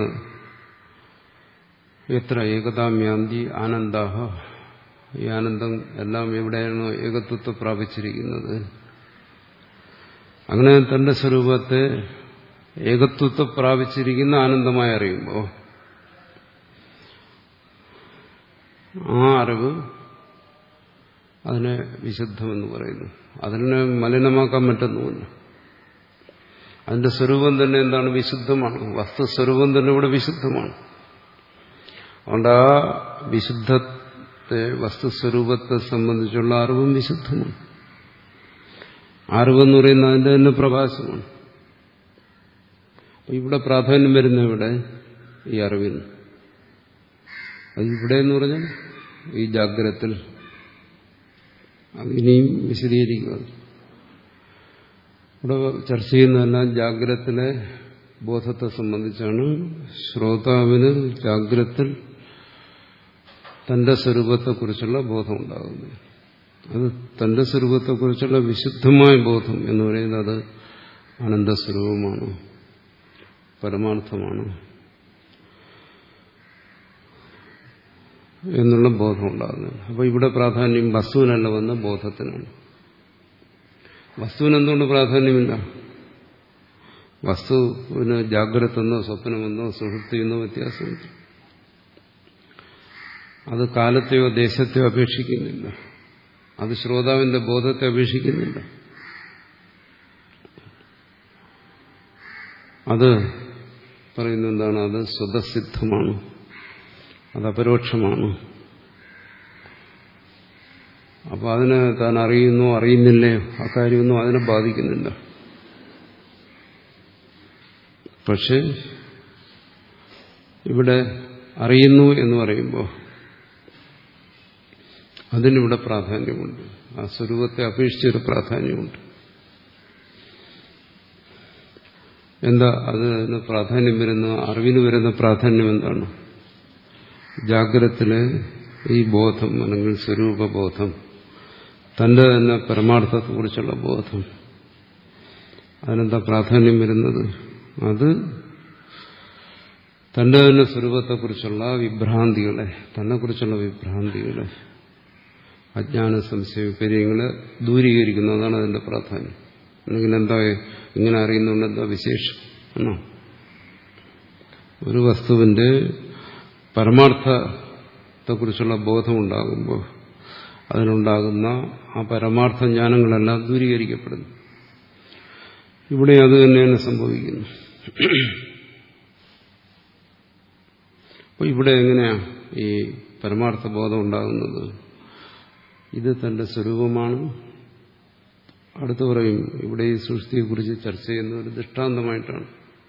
എത്ര ഏകതാമ്യാന്തി ആനന്ദാഹ. ഈ ആനന്ദം എല്ലാം എവിടെയാണോ ഏകത്വത്തെ പ്രാപിച്ചിരിക്കുന്നത്, അങ്ങനെ തന്റെ സ്വരൂപത്തെ ഏകത്വത്തെ പ്രാപിച്ചിരിക്കുന്ന ആനന്ദമായി അറിയുമ്പോൾ ആ അറിവ് അതിനെ വിശുദ്ധമെന്ന് പറയുന്നു. അതിനെ മലിനമാക്കാൻ പറ്റുന്നുമില്ല. അതിന്റെ സ്വരൂപം തന്നെ എന്താണ്? വിശുദ്ധമാണ്. വസ്തുസ്വരൂപം തന്നെ ഇവിടെ വിശുദ്ധമാണ്. അതുകൊണ്ട് ആ വിശുദ്ധത്തെ, വസ്തുസ്വരൂപത്തെ സംബന്ധിച്ചുള്ള അറിവും വിശുദ്ധമാണ്. അറിവെന്ന് പറയുന്നത് അതിന്റെ തന്നെ പ്രകാശമാണ്. ഇവിടെ പ്രാധാന്യം വരുന്ന ഇവിടെ ഈ അറിവിന്. അത് ഇവിടെ എന്ന് പറഞ്ഞാൽ ഈ ജാഗ്രത്തിൽ. അതിനെയും വിശദീകരിക്കുക. ഇവിടെ ചർച്ച ചെയ്യുന്നതെല്ലാം ജാഗ്രത്തിലെ ബോധത്തെ സംബന്ധിച്ചാണ്. ശ്രോതാവിന് ജാഗ്രത്തിൽ തന്റെ സ്വരൂപത്തെക്കുറിച്ചുള്ള ബോധം ഉണ്ടാകുന്നത്. അത് തന്റെ സ്വരൂപത്തെക്കുറിച്ചുള്ള വിശുദ്ധമായ ബോധം എന്ന് പറയുന്നത് അത് ആനന്ദസ്വരൂപമാണ്, പരമാർത്ഥമാണ് എന്നുള്ള ബോധം ഉണ്ടാകുന്നത്. അപ്പോൾ ഇവിടെ പ്രാധാന്യം വസ്തുവിനല്ല വന്ന ബോധത്തിനാണ്. വസ്തുവിന് എന്തുകൊണ്ട് പ്രാധാന്യമില്ല? വസ്തുവിന് ജാഗ്രതെന്നോ സ്വപ്നമെന്നോ സുഷുപ്തിയെന്നോ വ്യത്യാസമുണ്ട്. അത് കാലത്തെയോ ദേശത്തെയോ അപേക്ഷിക്കുന്നില്ല. അത് ശ്രോതാവിന്റെ ബോധത്തെ അപേക്ഷിക്കുന്നില്ല. അത് പറയുന്നത് എന്താണ്? അത് സ്വതസിദ്ധമാണ്, അത് അപരോക്ഷമാണ്. അപ്പോൾ അതിനെ താൻ അറിയുന്നോ അറിയുന്നില്ലേ അക്കാര്യമൊന്നും അതിനെ ബാധിക്കുന്നില്ല. പക്ഷെ ഇവിടെ അറിയുന്നു എന്ന് പറയുമ്പോൾ അതിനിവിടെ പ്രാധാന്യമുണ്ട്. ആ സ്വരൂപത്തെ അപേക്ഷിച്ചൊരു പ്രാധാന്യമുണ്ട്. എന്താ അതിന് പ്രാധാന്യം വരുന്ന, അറിവിന് വരുന്ന പ്രാധാന്യം എന്താണ്? ജാഗ്രതത്തിലെ ഈ ബോധം അല്ലെങ്കിൽ സ്വരൂപബോധം, തന്റെ തന്നെ പരമാർത്ഥത്തെക്കുറിച്ചുള്ള ബോധം, അതിനെന്താ പ്രാധാന്യം വരുന്നത്? അത് തന്റെ തന്നെ സ്വരൂപത്തെക്കുറിച്ചുള്ള വിഭ്രാന്തികളെ, തന്നെക്കുറിച്ചുള്ള വിഭ്രാന്തികളെ, അജ്ഞാന സംശയ വിപര്യങ്ങളെ ദൂരീകരിക്കുന്നു. അതാണ് അതിന്റെ പ്രാധാന്യം. അല്ലെങ്കിൽ എന്താ ഇങ്ങനെ അറിയുന്നുണ്ട്, എന്താ വിശേഷം എന്നോ? ഒരു വസ്തുവിന്റെ പരമാർത്ഥത്തെക്കുറിച്ചുള്ള ബോധമുണ്ടാകുമ്പോൾ അതിനുണ്ടാകുന്ന ആ പരമാർത്ഥ ജ്ഞാനങ്ങളെല്ലാം ദൂരീകരിക്കപ്പെടുന്നു. ഇവിടെ അത് തന്നെയാണ് സംഭവിക്കുന്നത്. അപ്പോൾ ഇവിടെ എങ്ങനെയാ ഈ പരമാർത്ഥ ബോധം ഉണ്ടാകുന്നത്? ഇത് തന്റെ സ്വരൂപമാണ്. അടുത്ത് പറയും, ഇവിടെ ഈ സൃഷ്ടിയെക്കുറിച്ച് ചർച്ച ചെയ്യുന്ന ഒരു ദൃഷ്ടാന്തമായിട്ടാണ്.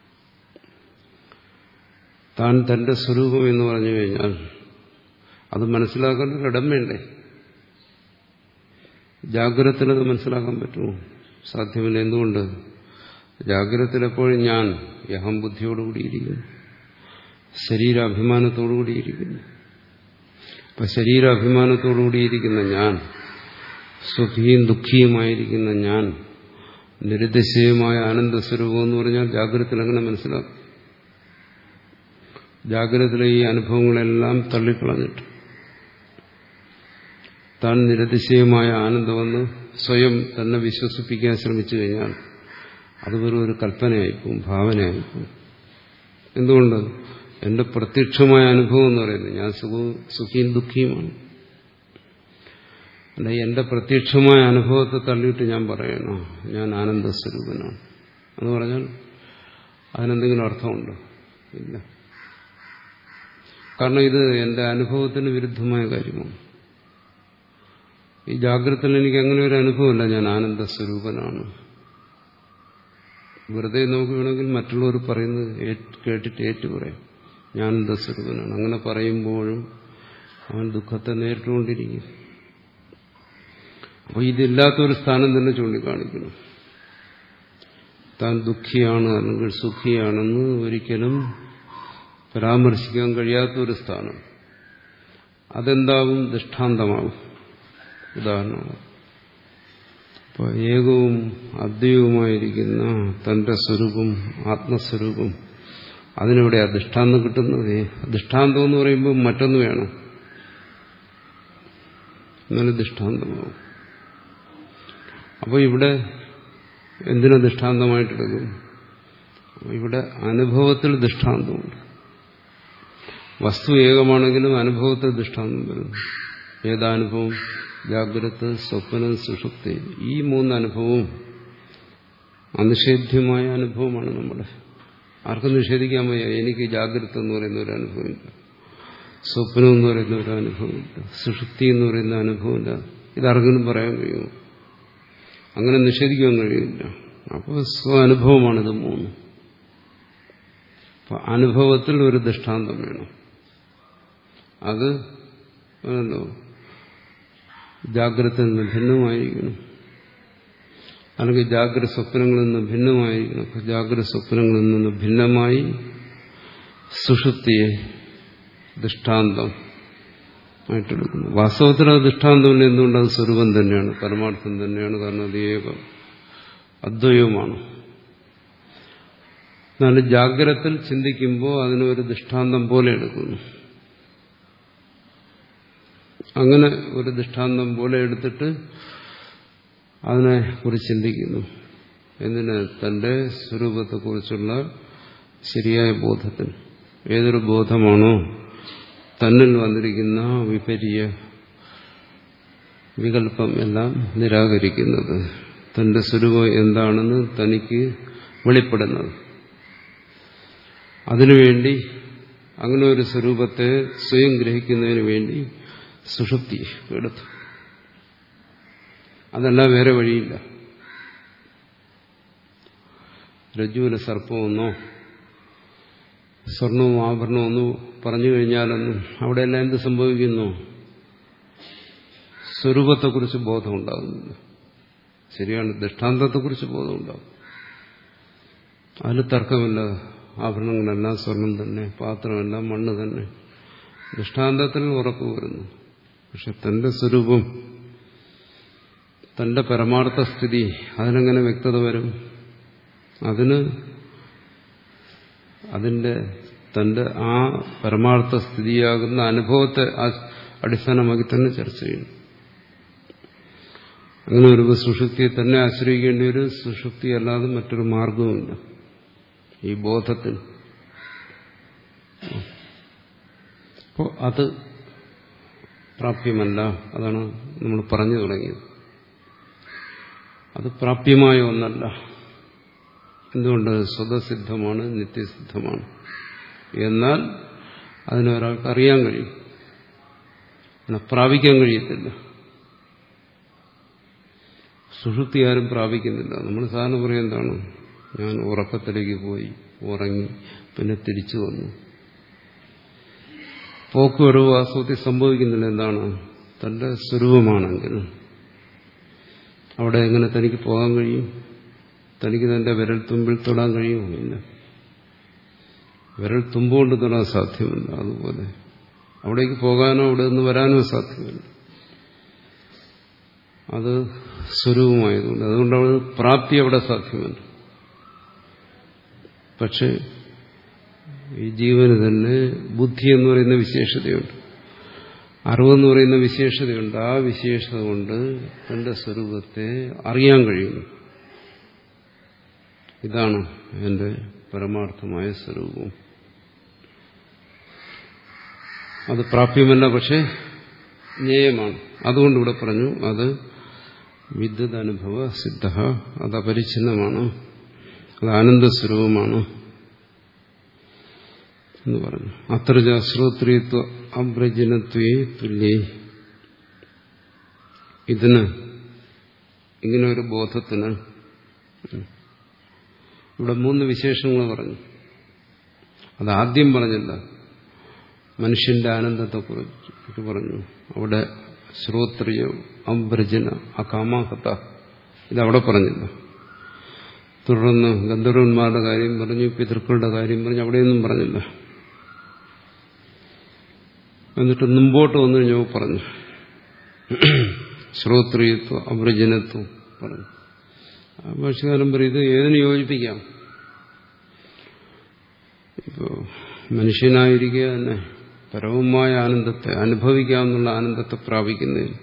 താൻ തന്റെ സ്വരൂപം എന്ന് പറഞ്ഞു കഴിഞ്ഞാൽ അത് മനസ്സിലാക്കാൻ ഒരിടം വേണ്ടേ? ജാഗ്രതത്തിലത് മനസ്സിലാക്കാൻ പറ്റുമോ? സാധ്യമല്ല. എന്തുകൊണ്ട്? ജാഗ്രതത്തിലെപ്പോഴും ഞാൻ യഹം ബുദ്ധിയോടുകൂടിയിരിക്കുന്നു, ശരീരാഭിമാനത്തോടുകൂടിയിരിക്കുന്നു. അപ്പം ശരീരാഭിമാനത്തോടുകൂടിയിരിക്കുന്ന ഞാൻ, സുഖിയും ദുഃഖിയുമായിരിക്കുന്ന ഞാൻ, നിരുദ്ദേശീയമായ ആനന്ദസ്വരൂപം എന്ന് പറഞ്ഞാൽ ജാഗ്രതത്തിൽ എങ്ങനെ മനസ്സിലാക്കും? ജാഗ്രതത്തിലെ ഈ അനുഭവങ്ങളെല്ലാം തള്ളിക്കളഞ്ഞിട്ട് താൻ നിരതിശയമായ ആനന്ദമെന്ന് സ്വയം തന്നെ വിശ്വസിപ്പിക്കാൻ ശ്രമിച്ചു കഴിഞ്ഞാൽ അത് വെറും ഒരു കൽപ്പനയായിപ്പോവും, ഭാവനയായിപ്പോവും. എന്തുകൊണ്ട്? എന്റെ പ്രത്യക്ഷമായ അനുഭവം എന്ന് പറയുന്നത് ഞാൻ സുഖവും സുഖിയും ദുഃഖിയുമാണ്. അല്ല, എന്റെ പ്രത്യക്ഷമായ അനുഭവത്തെ തള്ളിയിട്ട് ഞാൻ പറയണോ ഞാൻ ആനന്ദസ്വരൂപനാണ് എന്ന് പറഞ്ഞാൽ അതിനെന്തെങ്കിലും അർത്ഥമുണ്ടോ? ഇല്ല. കാരണം ഇത് എന്റെ അനുഭവത്തിന് വിരുദ്ധമായ കാര്യമാണ്. ഈ ജാഗ്രതയിൽ എനിക്ക് അങ്ങനെ ഒരു അനുഭവമില്ല ഞാൻ ആനന്ദസ്വരൂപനാണ്. വെറുതെ നോക്കുകയാണെങ്കിൽ മറ്റുള്ളവർ പറയുന്നത് കേട്ടിട്ട് ഏറ്റു പറയും ഞാൻ ആനന്ദസ്വരൂപനാണ്. അങ്ങനെ പറയുമ്പോഴും അവൻ ദുഃഖത്തെ നേരിട്ടുകൊണ്ടിരിക്കും. അപ്പോൾ ഇതില്ലാത്തൊരു സ്ഥാനം തന്നെ ചൂണ്ടിക്കാണിക്കണം. താൻ ദുഃഖിയാണ് അല്ലെങ്കിൽ സുഖിയാണെന്ന് ഒരിക്കലും പരാമർശിക്കാൻ കഴിയാത്തൊരു സ്ഥാനം. അതെന്താവും? ദൃഷ്ടാന്തമാവും. ഉദാഹരണമാണ്, ഇപ്പോൾ ഏകവും അദ്വൈതവുമായിരിക്കുന്ന തന്റെ സ്വരൂപം, ആത്മസ്വരൂപം, അതിനെവിടെ ദൃഷ്ടാന്തം കിട്ടുന്നത്? ദൃഷ്ടാന്തം എന്ന് പറയുമ്പോൾ മറ്റൊന്ന് വേണം, അങ്ങനെ ദൃഷ്ടാന്തമാവും. അപ്പോൾ ഇവിടെ എന്തിനാ ദൃഷ്ടാന്തമായിട്ടെടുക്കും? ഇവിടെ അനുഭവത്തിൽ ദൃഷ്ടാന്തമുണ്ട്. വസ്തു ഏകമാണെങ്കിലും അനുഭവത്തിൽ ദൃഷ്ടാന്തം വരുന്നു. ഏതാനുഭവം? ജാഗ്രത, സ്വപ്നം, സുഷുപ്തി. ഈ മൂന്ന് അനുഭവവും അനിഷേധ്യമായ അനുഭവമാണ് നമ്മുടെ. ആർക്കും നിഷേധിക്കാൻ വയ്യ. എനിക്ക് ജാഗ്രത എന്ന് പറയുന്ന ഒരു അനുഭവമില്ല, സ്വപ്നം എന്ന് പറയുന്ന ഒരു അനുഭവമില്ല, സുഷുപ്തി എന്ന് പറയുന്ന അനുഭവമില്ല. ഇതാർക്കെങ്കിലും പറയാൻ കഴിയുമോ? അങ്ങനെ നിഷേധിക്കാൻ കഴിയില്ല. അപ്പോൾ സ്വ അനുഭവമാണിത് മൂന്ന്. അപ്പൊ അനുഭവത്തിൽ ഒരു ദൃഷ്ടാന്തം വേണം. അത് ആണല്ലോ ജാഗ്രതയിൽ നിന്ന് ഭിന്നമായിരിക്കണം, അല്ലെങ്കിൽ ജാഗ്രത സ്വപ്നങ്ങളിൽ നിന്ന് ഭിന്നമായിരിക്കണം. അപ്പൊ ജാഗ്രത സ്വപ്നങ്ങളിൽ നിന്ന് ഭിന്നമായി സുഷുപ്തിയെ ദൃഷ്ടാന്തം ആയിട്ടെടുക്കുന്നു. വാസ്തവത്തിൽ അത് ദൃഷ്ടാന്തമില്ല. എന്തുകൊണ്ട്? അത് സ്വരൂപം തന്നെയാണ്, പരമാർത്ഥം തന്നെയാണ്. കാരണം അത് ഏകം അദ്വൈതവുമാണ്. എന്നാൽ ജാഗ്രതത്തിൽ ചിന്തിക്കുമ്പോൾ അതിനൊരു ദൃഷ്ടാന്തം പോലെ എടുക്കുന്നു. അങ്ങനെ ഒരു ദൃഷ്ടാന്തം പോലെ എടുത്തിട്ട് അതിനെ കുറിച്ച് ചിന്തിക്കുന്നു. എന്തിന്? തന്റെ സ്വരൂപത്തെക്കുറിച്ചുള്ള ശരിയായ ബോധത്തിന്. ഏതൊരു ബോധമാണോ തന്നിൽ വന്നിരിക്കുന്ന വിപരീയ വികല്പം എല്ലാം നിരാകരിക്കുന്നത്, തന്റെ സ്വരൂപം എന്താണെന്ന് തനിക്ക് വെളിപ്പെടുന്നത്, അതിനുവേണ്ടി അങ്ങനെ ഒരു സ്വരൂപത്തെ സ്വയം ഗ്രഹിക്കുന്നതിന് വേണ്ടി സുഷുപ്തി എടുത്തു. അതല്ല, വേറെ വഴിയില്ല. രജ്ജുവിലെ സർപ്പമൊന്നോ സ്വർണവും ആഭരണവും ഒന്നും പറഞ്ഞു കഴിഞ്ഞാലൊന്നും അവിടെയെല്ലാം എന്ത് സംഭവിക്കുന്നു? സ്വരൂപത്തെക്കുറിച്ച് ബോധമുണ്ടാകുന്നില്ല. ശരിയാണ്, ദൃഷ്ടാന്തത്തെക്കുറിച്ച് ബോധമുണ്ടാകും. അതിൽ തർക്കമില്ല. ആഭരണങ്ങളെല്ലാം സ്വർണം തന്നെ, പാത്രമെല്ലാം മണ്ണ് തന്നെ. ദൃഷ്ടാന്തത്തിൽ ഉറപ്പ് വരുന്നു. പക്ഷെ തന്റെ സ്വരൂപം, തന്റെ പരമാർത്ഥ സ്ഥിതി, അതിനെങ്ങനെ വ്യക്തത വരും? അതിന് അതിന്റെ തന്റെ ആ പരമാർത്ഥ സ്ഥിതിയാകുന്ന അനുഭവത്തെ അടിസ്ഥാനമാക്കി തന്നെ ചർച്ച ചെയ്യും. അങ്ങനെ ഒരു സുഷുപ്തിയെ തന്നെ ആശ്രയിക്കേണ്ടി ഒരു സുഷുപ്തി അല്ലാതെ മറ്റൊരു മാർഗവുമില്ല ഈ ബോധത്തിൽ. അപ്പോൾ അത് പ്രാപ്യമല്ല. അതാണ് നമ്മൾ പറഞ്ഞു തുടങ്ങിയത്. അത് പ്രാപ്യമായ ഒന്നല്ല. എന്തുകൊണ്ട്? സ്വതസിദ്ധമാണ്, നിത്യസിദ്ധമാണ്. എന്നാൽ അതിനൊരാൾക്ക് അറിയാൻ കഴിയും, പ്രാപിക്കാൻ കഴിയത്തില്ല. സുഷുപ്തി ആരും പ്രാപിക്കുന്നില്ല. നമ്മൾ സാധാരണ പറയും എന്താണ്? ഞാൻ ഉറക്കത്തിലേക്ക് പോയി, ഉറങ്ങി, പിന്നെ തിരിച്ചു വന്നു. പോക്ക് ഒരു വാസ്തവത്തിൽ സംഭവിക്കുന്നില്ല. എന്താണ്? തന്റെ സ്വരൂപമാണെങ്കിൽ അവിടെ എങ്ങനെ തനിക്ക് പോകാൻ കഴിയും? തനിക്ക് തന്റെ വിരൽ തുമ്പിൽ തൊടാൻ കഴിയുമോ? ഇല്ല. വിരൽ തുമ്പുകൊണ്ട് തൊടാൻ സാധ്യമല്ല. അതുപോലെ അവിടേക്ക് പോകാനോ അവിടെ നിന്ന് വരാനോ സാധ്യമല്ല. അത് സ്വരൂപമായതുകൊണ്ട്, അതുകൊണ്ട് അവിടെ പ്രാപ്തി അവിടെ സാധ്യമല്ല. പക്ഷെ ഈ ജീവന് തന്നെ ബുദ്ധി എന്ന് പറയുന്ന വിശേഷതയുണ്ട്, അറിവെന്ന് പറയുന്ന വിശേഷതയുണ്ട്. ആ വിശേഷത കൊണ്ട് തന്റെ സ്വരൂപത്തെ അറിയാൻ കഴിയുന്നു. ഇതാണ് എന്റെ പരമാർത്ഥമായ സ്വരൂപം. അത് പ്രാപ്യമല്ല, പക്ഷെ ജ്ഞേയമാണ്. അതുകൊണ്ട് ഇവിടെ പറഞ്ഞു അത് വിദ്യുത് അനുഭവ സിദ്ധ, അത് അപരിച്ഛിന്നമാണ്, അത് ആനന്ദസ്വരൂപമാണ് എന്ന് പറഞ്ഞു. അത്ര ശ്രോത്രിത്വ അബ്രജനത്വേ തുല്യേ. ഇതിന്, ഇങ്ങനെ ഒരു ബോധത്തിന് ഇവിടെ മൂന്ന് വിശേഷങ്ങൾ പറഞ്ഞു. അത് ആദ്യം പറഞ്ഞില്ല. മനുഷ്യന്റെ ആനന്ദത്തെക്കുറിച്ച് പറഞ്ഞു. അവിടെ ശ്രോത്രിയ അംബ്രജന അകാമാഹത ഇതവിടെ പറഞ്ഞില്ല. തുടർന്ന് ഗന്ധർവന്മാരുടെ കാര്യം പറഞ്ഞു, പിതൃക്കളുടെ കാര്യം പറഞ്ഞു, അവിടെയൊന്നും പറഞ്ഞില്ല. എന്നിട്ട് മുമ്പോട്ട് വന്നു കഴിഞ്ഞപ്പോൾ പറഞ്ഞു ശ്രോത്രിയത്വം അമൃജനത്വം പറഞ്ഞു. ഭാഷ്യകാലം പറയും ഇത് ഏതിന് യോജിപ്പിക്കാം. ഇപ്പോ മനുഷ്യനായിരിക്കുക തന്നെ പരമമായ ആനന്ദത്തെ അനുഭവിക്കാമെന്നുള്ള ആനന്ദത്തെ പ്രാപിക്കുന്നതിന്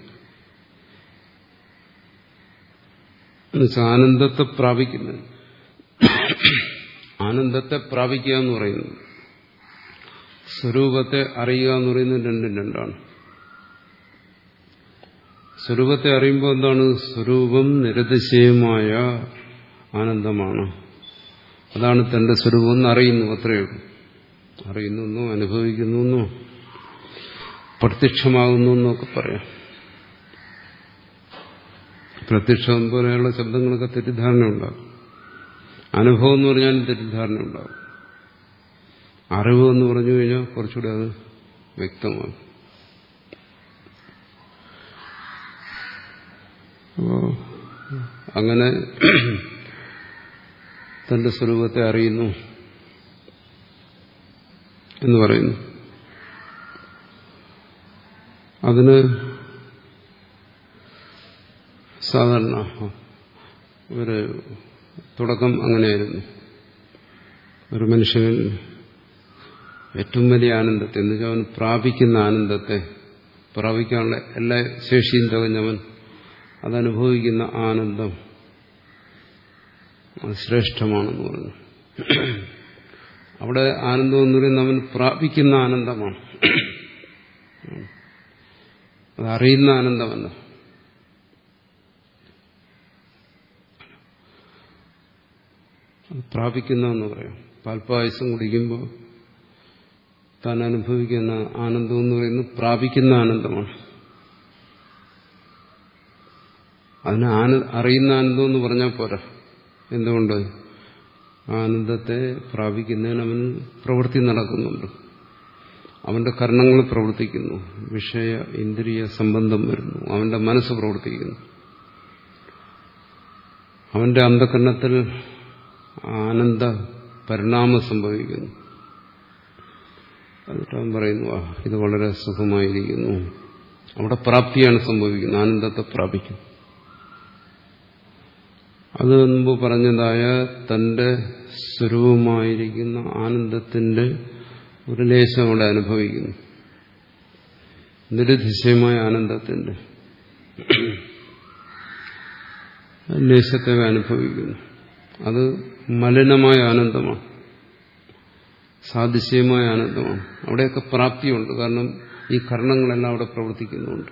എന്നുവെച്ചാൽ ആനന്ദത്തെ പ്രാപിക്കുന്നതിന് ആനന്ദത്തെ പ്രാപിക്കുക എന്ന് പറയുന്നത് സ്വരൂപത്തെ അറിയുക എന്ന് പറയുന്നത് രണ്ടും രണ്ടാണ്. സ്വരൂപത്തെ അറിയുമ്പോൾ എന്താണ്? സ്വരൂപം നിരതിശയമായ ആനന്ദമാണ്. അതാണ് തന്റെ സ്വരൂപം എന്ന് അറിയുന്നു, അത്രയേ ഉള്ളൂ. അറിയുന്നു, അനുഭവിക്കുന്നു, പ്രത്യക്ഷമാകുന്നു എന്നൊക്കെ പറയാം. പ്രത്യക്ഷം പോലെയുള്ള ശബ്ദങ്ങളൊക്കെ തെറ്റിദ്ധാരണ ഉണ്ടാകും. അനുഭവം എന്ന് പറഞ്ഞാൽ തെറ്റിദ്ധാരണ ഉണ്ടാകും. അറിവ് എന്ന് പറഞ്ഞു കഴിഞ്ഞാൽ കുറച്ചുകൂടി അത് വ്യക്തമാകും. അപ്പോ അങ്ങനെ തന്റെ സ്വരൂപത്തെ അറിയുന്നു എന്ന് പറയുന്നു. അതിന് സാധാരണ ഒരു തുടക്കം അങ്ങനെയായിരുന്നു. ഒരു മനുഷ്യൻ ഏറ്റവും വലിയ ആനന്ദത്തെ എന്ന് വെച്ചാൽ അവൻ പ്രാപിക്കുന്ന ആനന്ദത്തെ പ്രാപിക്കാനുള്ള എല്ലാ ശേഷിയും തികഞ്ഞവൻ അതനുഭവിക്കുന്ന ആനന്ദം അത് ശ്രേഷ്ഠമാണെന്ന് പറഞ്ഞു. അവിടെ ആനന്ദം എന്ന് പറയുന്നത് അവൻ പ്രാപിക്കുന്ന ആനന്ദമാണ്, അത് അറിയുന്ന ആനന്ദമല്ല. അത് പ്രാപിക്കുന്നതെന്ന് പറയാം. പാൽപ്പായസം കുടിക്കുമ്പോൾ താൻ അനുഭവിക്കുന്ന ആനന്ദം എന്ന് പറയുന്നത് പ്രാപിക്കുന്ന ആനന്ദമാണ്. അതിന് ആന അറിയുന്ന ആനന്ദം എന്ന് പറഞ്ഞാൽ പോരാ. എന്തുകൊണ്ട്? ആനന്ദത്തെ പ്രാപിക്കുന്നതിന് അവൻ പ്രവൃത്തി നടക്കുന്നുണ്ട്. അവന്റെ കർണങ്ങൾ പ്രവർത്തിക്കുന്നു, വിഷയ ഇന്ദ്രിയ സംബന്ധം വരുന്നു, അവന്റെ മനസ്സ് പ്രവർത്തിക്കുന്നു, അവന്റെ അന്ധകരണത്തിൽ ആനന്ദ പരിണാമം സംഭവിക്കുന്നു. എന്നിട്ട് അവൻ പറയുന്നു ആ ഇത് വളരെ സുഖമായിരിക്കുന്നു. അവിടെ പ്രാപ്തിയാണ് സംഭവിക്കുന്നത്, ആനന്ദത്തെ പ്രാപിക്കും. അത് മുമ്പ് പറഞ്ഞതായ തന്റെ സ്വരൂപമായിരിക്കുന്ന ആനന്ദത്തിന്റെ ഒരു ലേശം അവിടെ അനുഭവിക്കുന്നു. നിരതിശയമായ ആനന്ദത്തിന്റെ ലേശത്തെ അനുഭവിക്കുന്നു. അത് മലിനമായ ആനന്ദമാണ്, സാദൃശ്യമായ ആനന്ദമാണ്. അവിടെയൊക്കെ പ്രാപ്തിയുണ്ട്. കാരണം ഈ കർണങ്ങളെല്ലാം അവിടെ പ്രവർത്തിക്കുന്നുണ്ട്.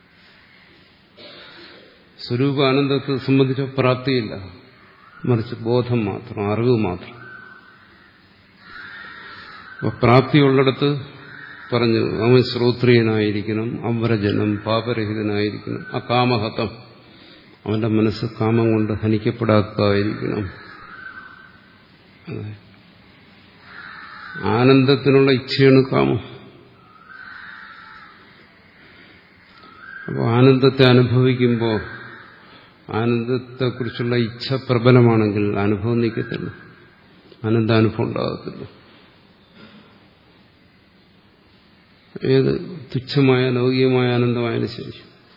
സ്വരൂപ ആനന്ദത്തെ സംബന്ധിച്ച പ്രാപ്തിയില്ല, മറിച്ച് ബോധം മാത്രം, അറിവ് മാത്രം. അപ്പൊ പ്രാപ്തിയുള്ളിടത്ത് പറഞ്ഞു അവൻ ശ്രോത്രിയനായിരിക്കണം, അവ്രജനം, പാപരഹിതനായിരിക്കണം, അകാമഹതം, അവന്റെ മനസ്സ് കാമം കൊണ്ട് ഹനിക്കപ്പെടാത്തതായിരിക്കണം. ആനന്ദത്തിനുള്ള ഇച്ഛയാണ് കാമം. അപ്പോൾ ആനന്ദത്തെ അനുഭവിക്കുമ്പോൾ ആനന്ദത്തെക്കുറിച്ചുള്ള ഇച്ഛ പ്രബലമാണെങ്കിൽ അനുഭവം നീക്കത്തില്ല, ആനന്ദാനുഭവം ഉണ്ടാകത്തില്ല. ഏത് തുച്ഛമായ ലൗകികമായ ആനന്ദമായാലും ശരി,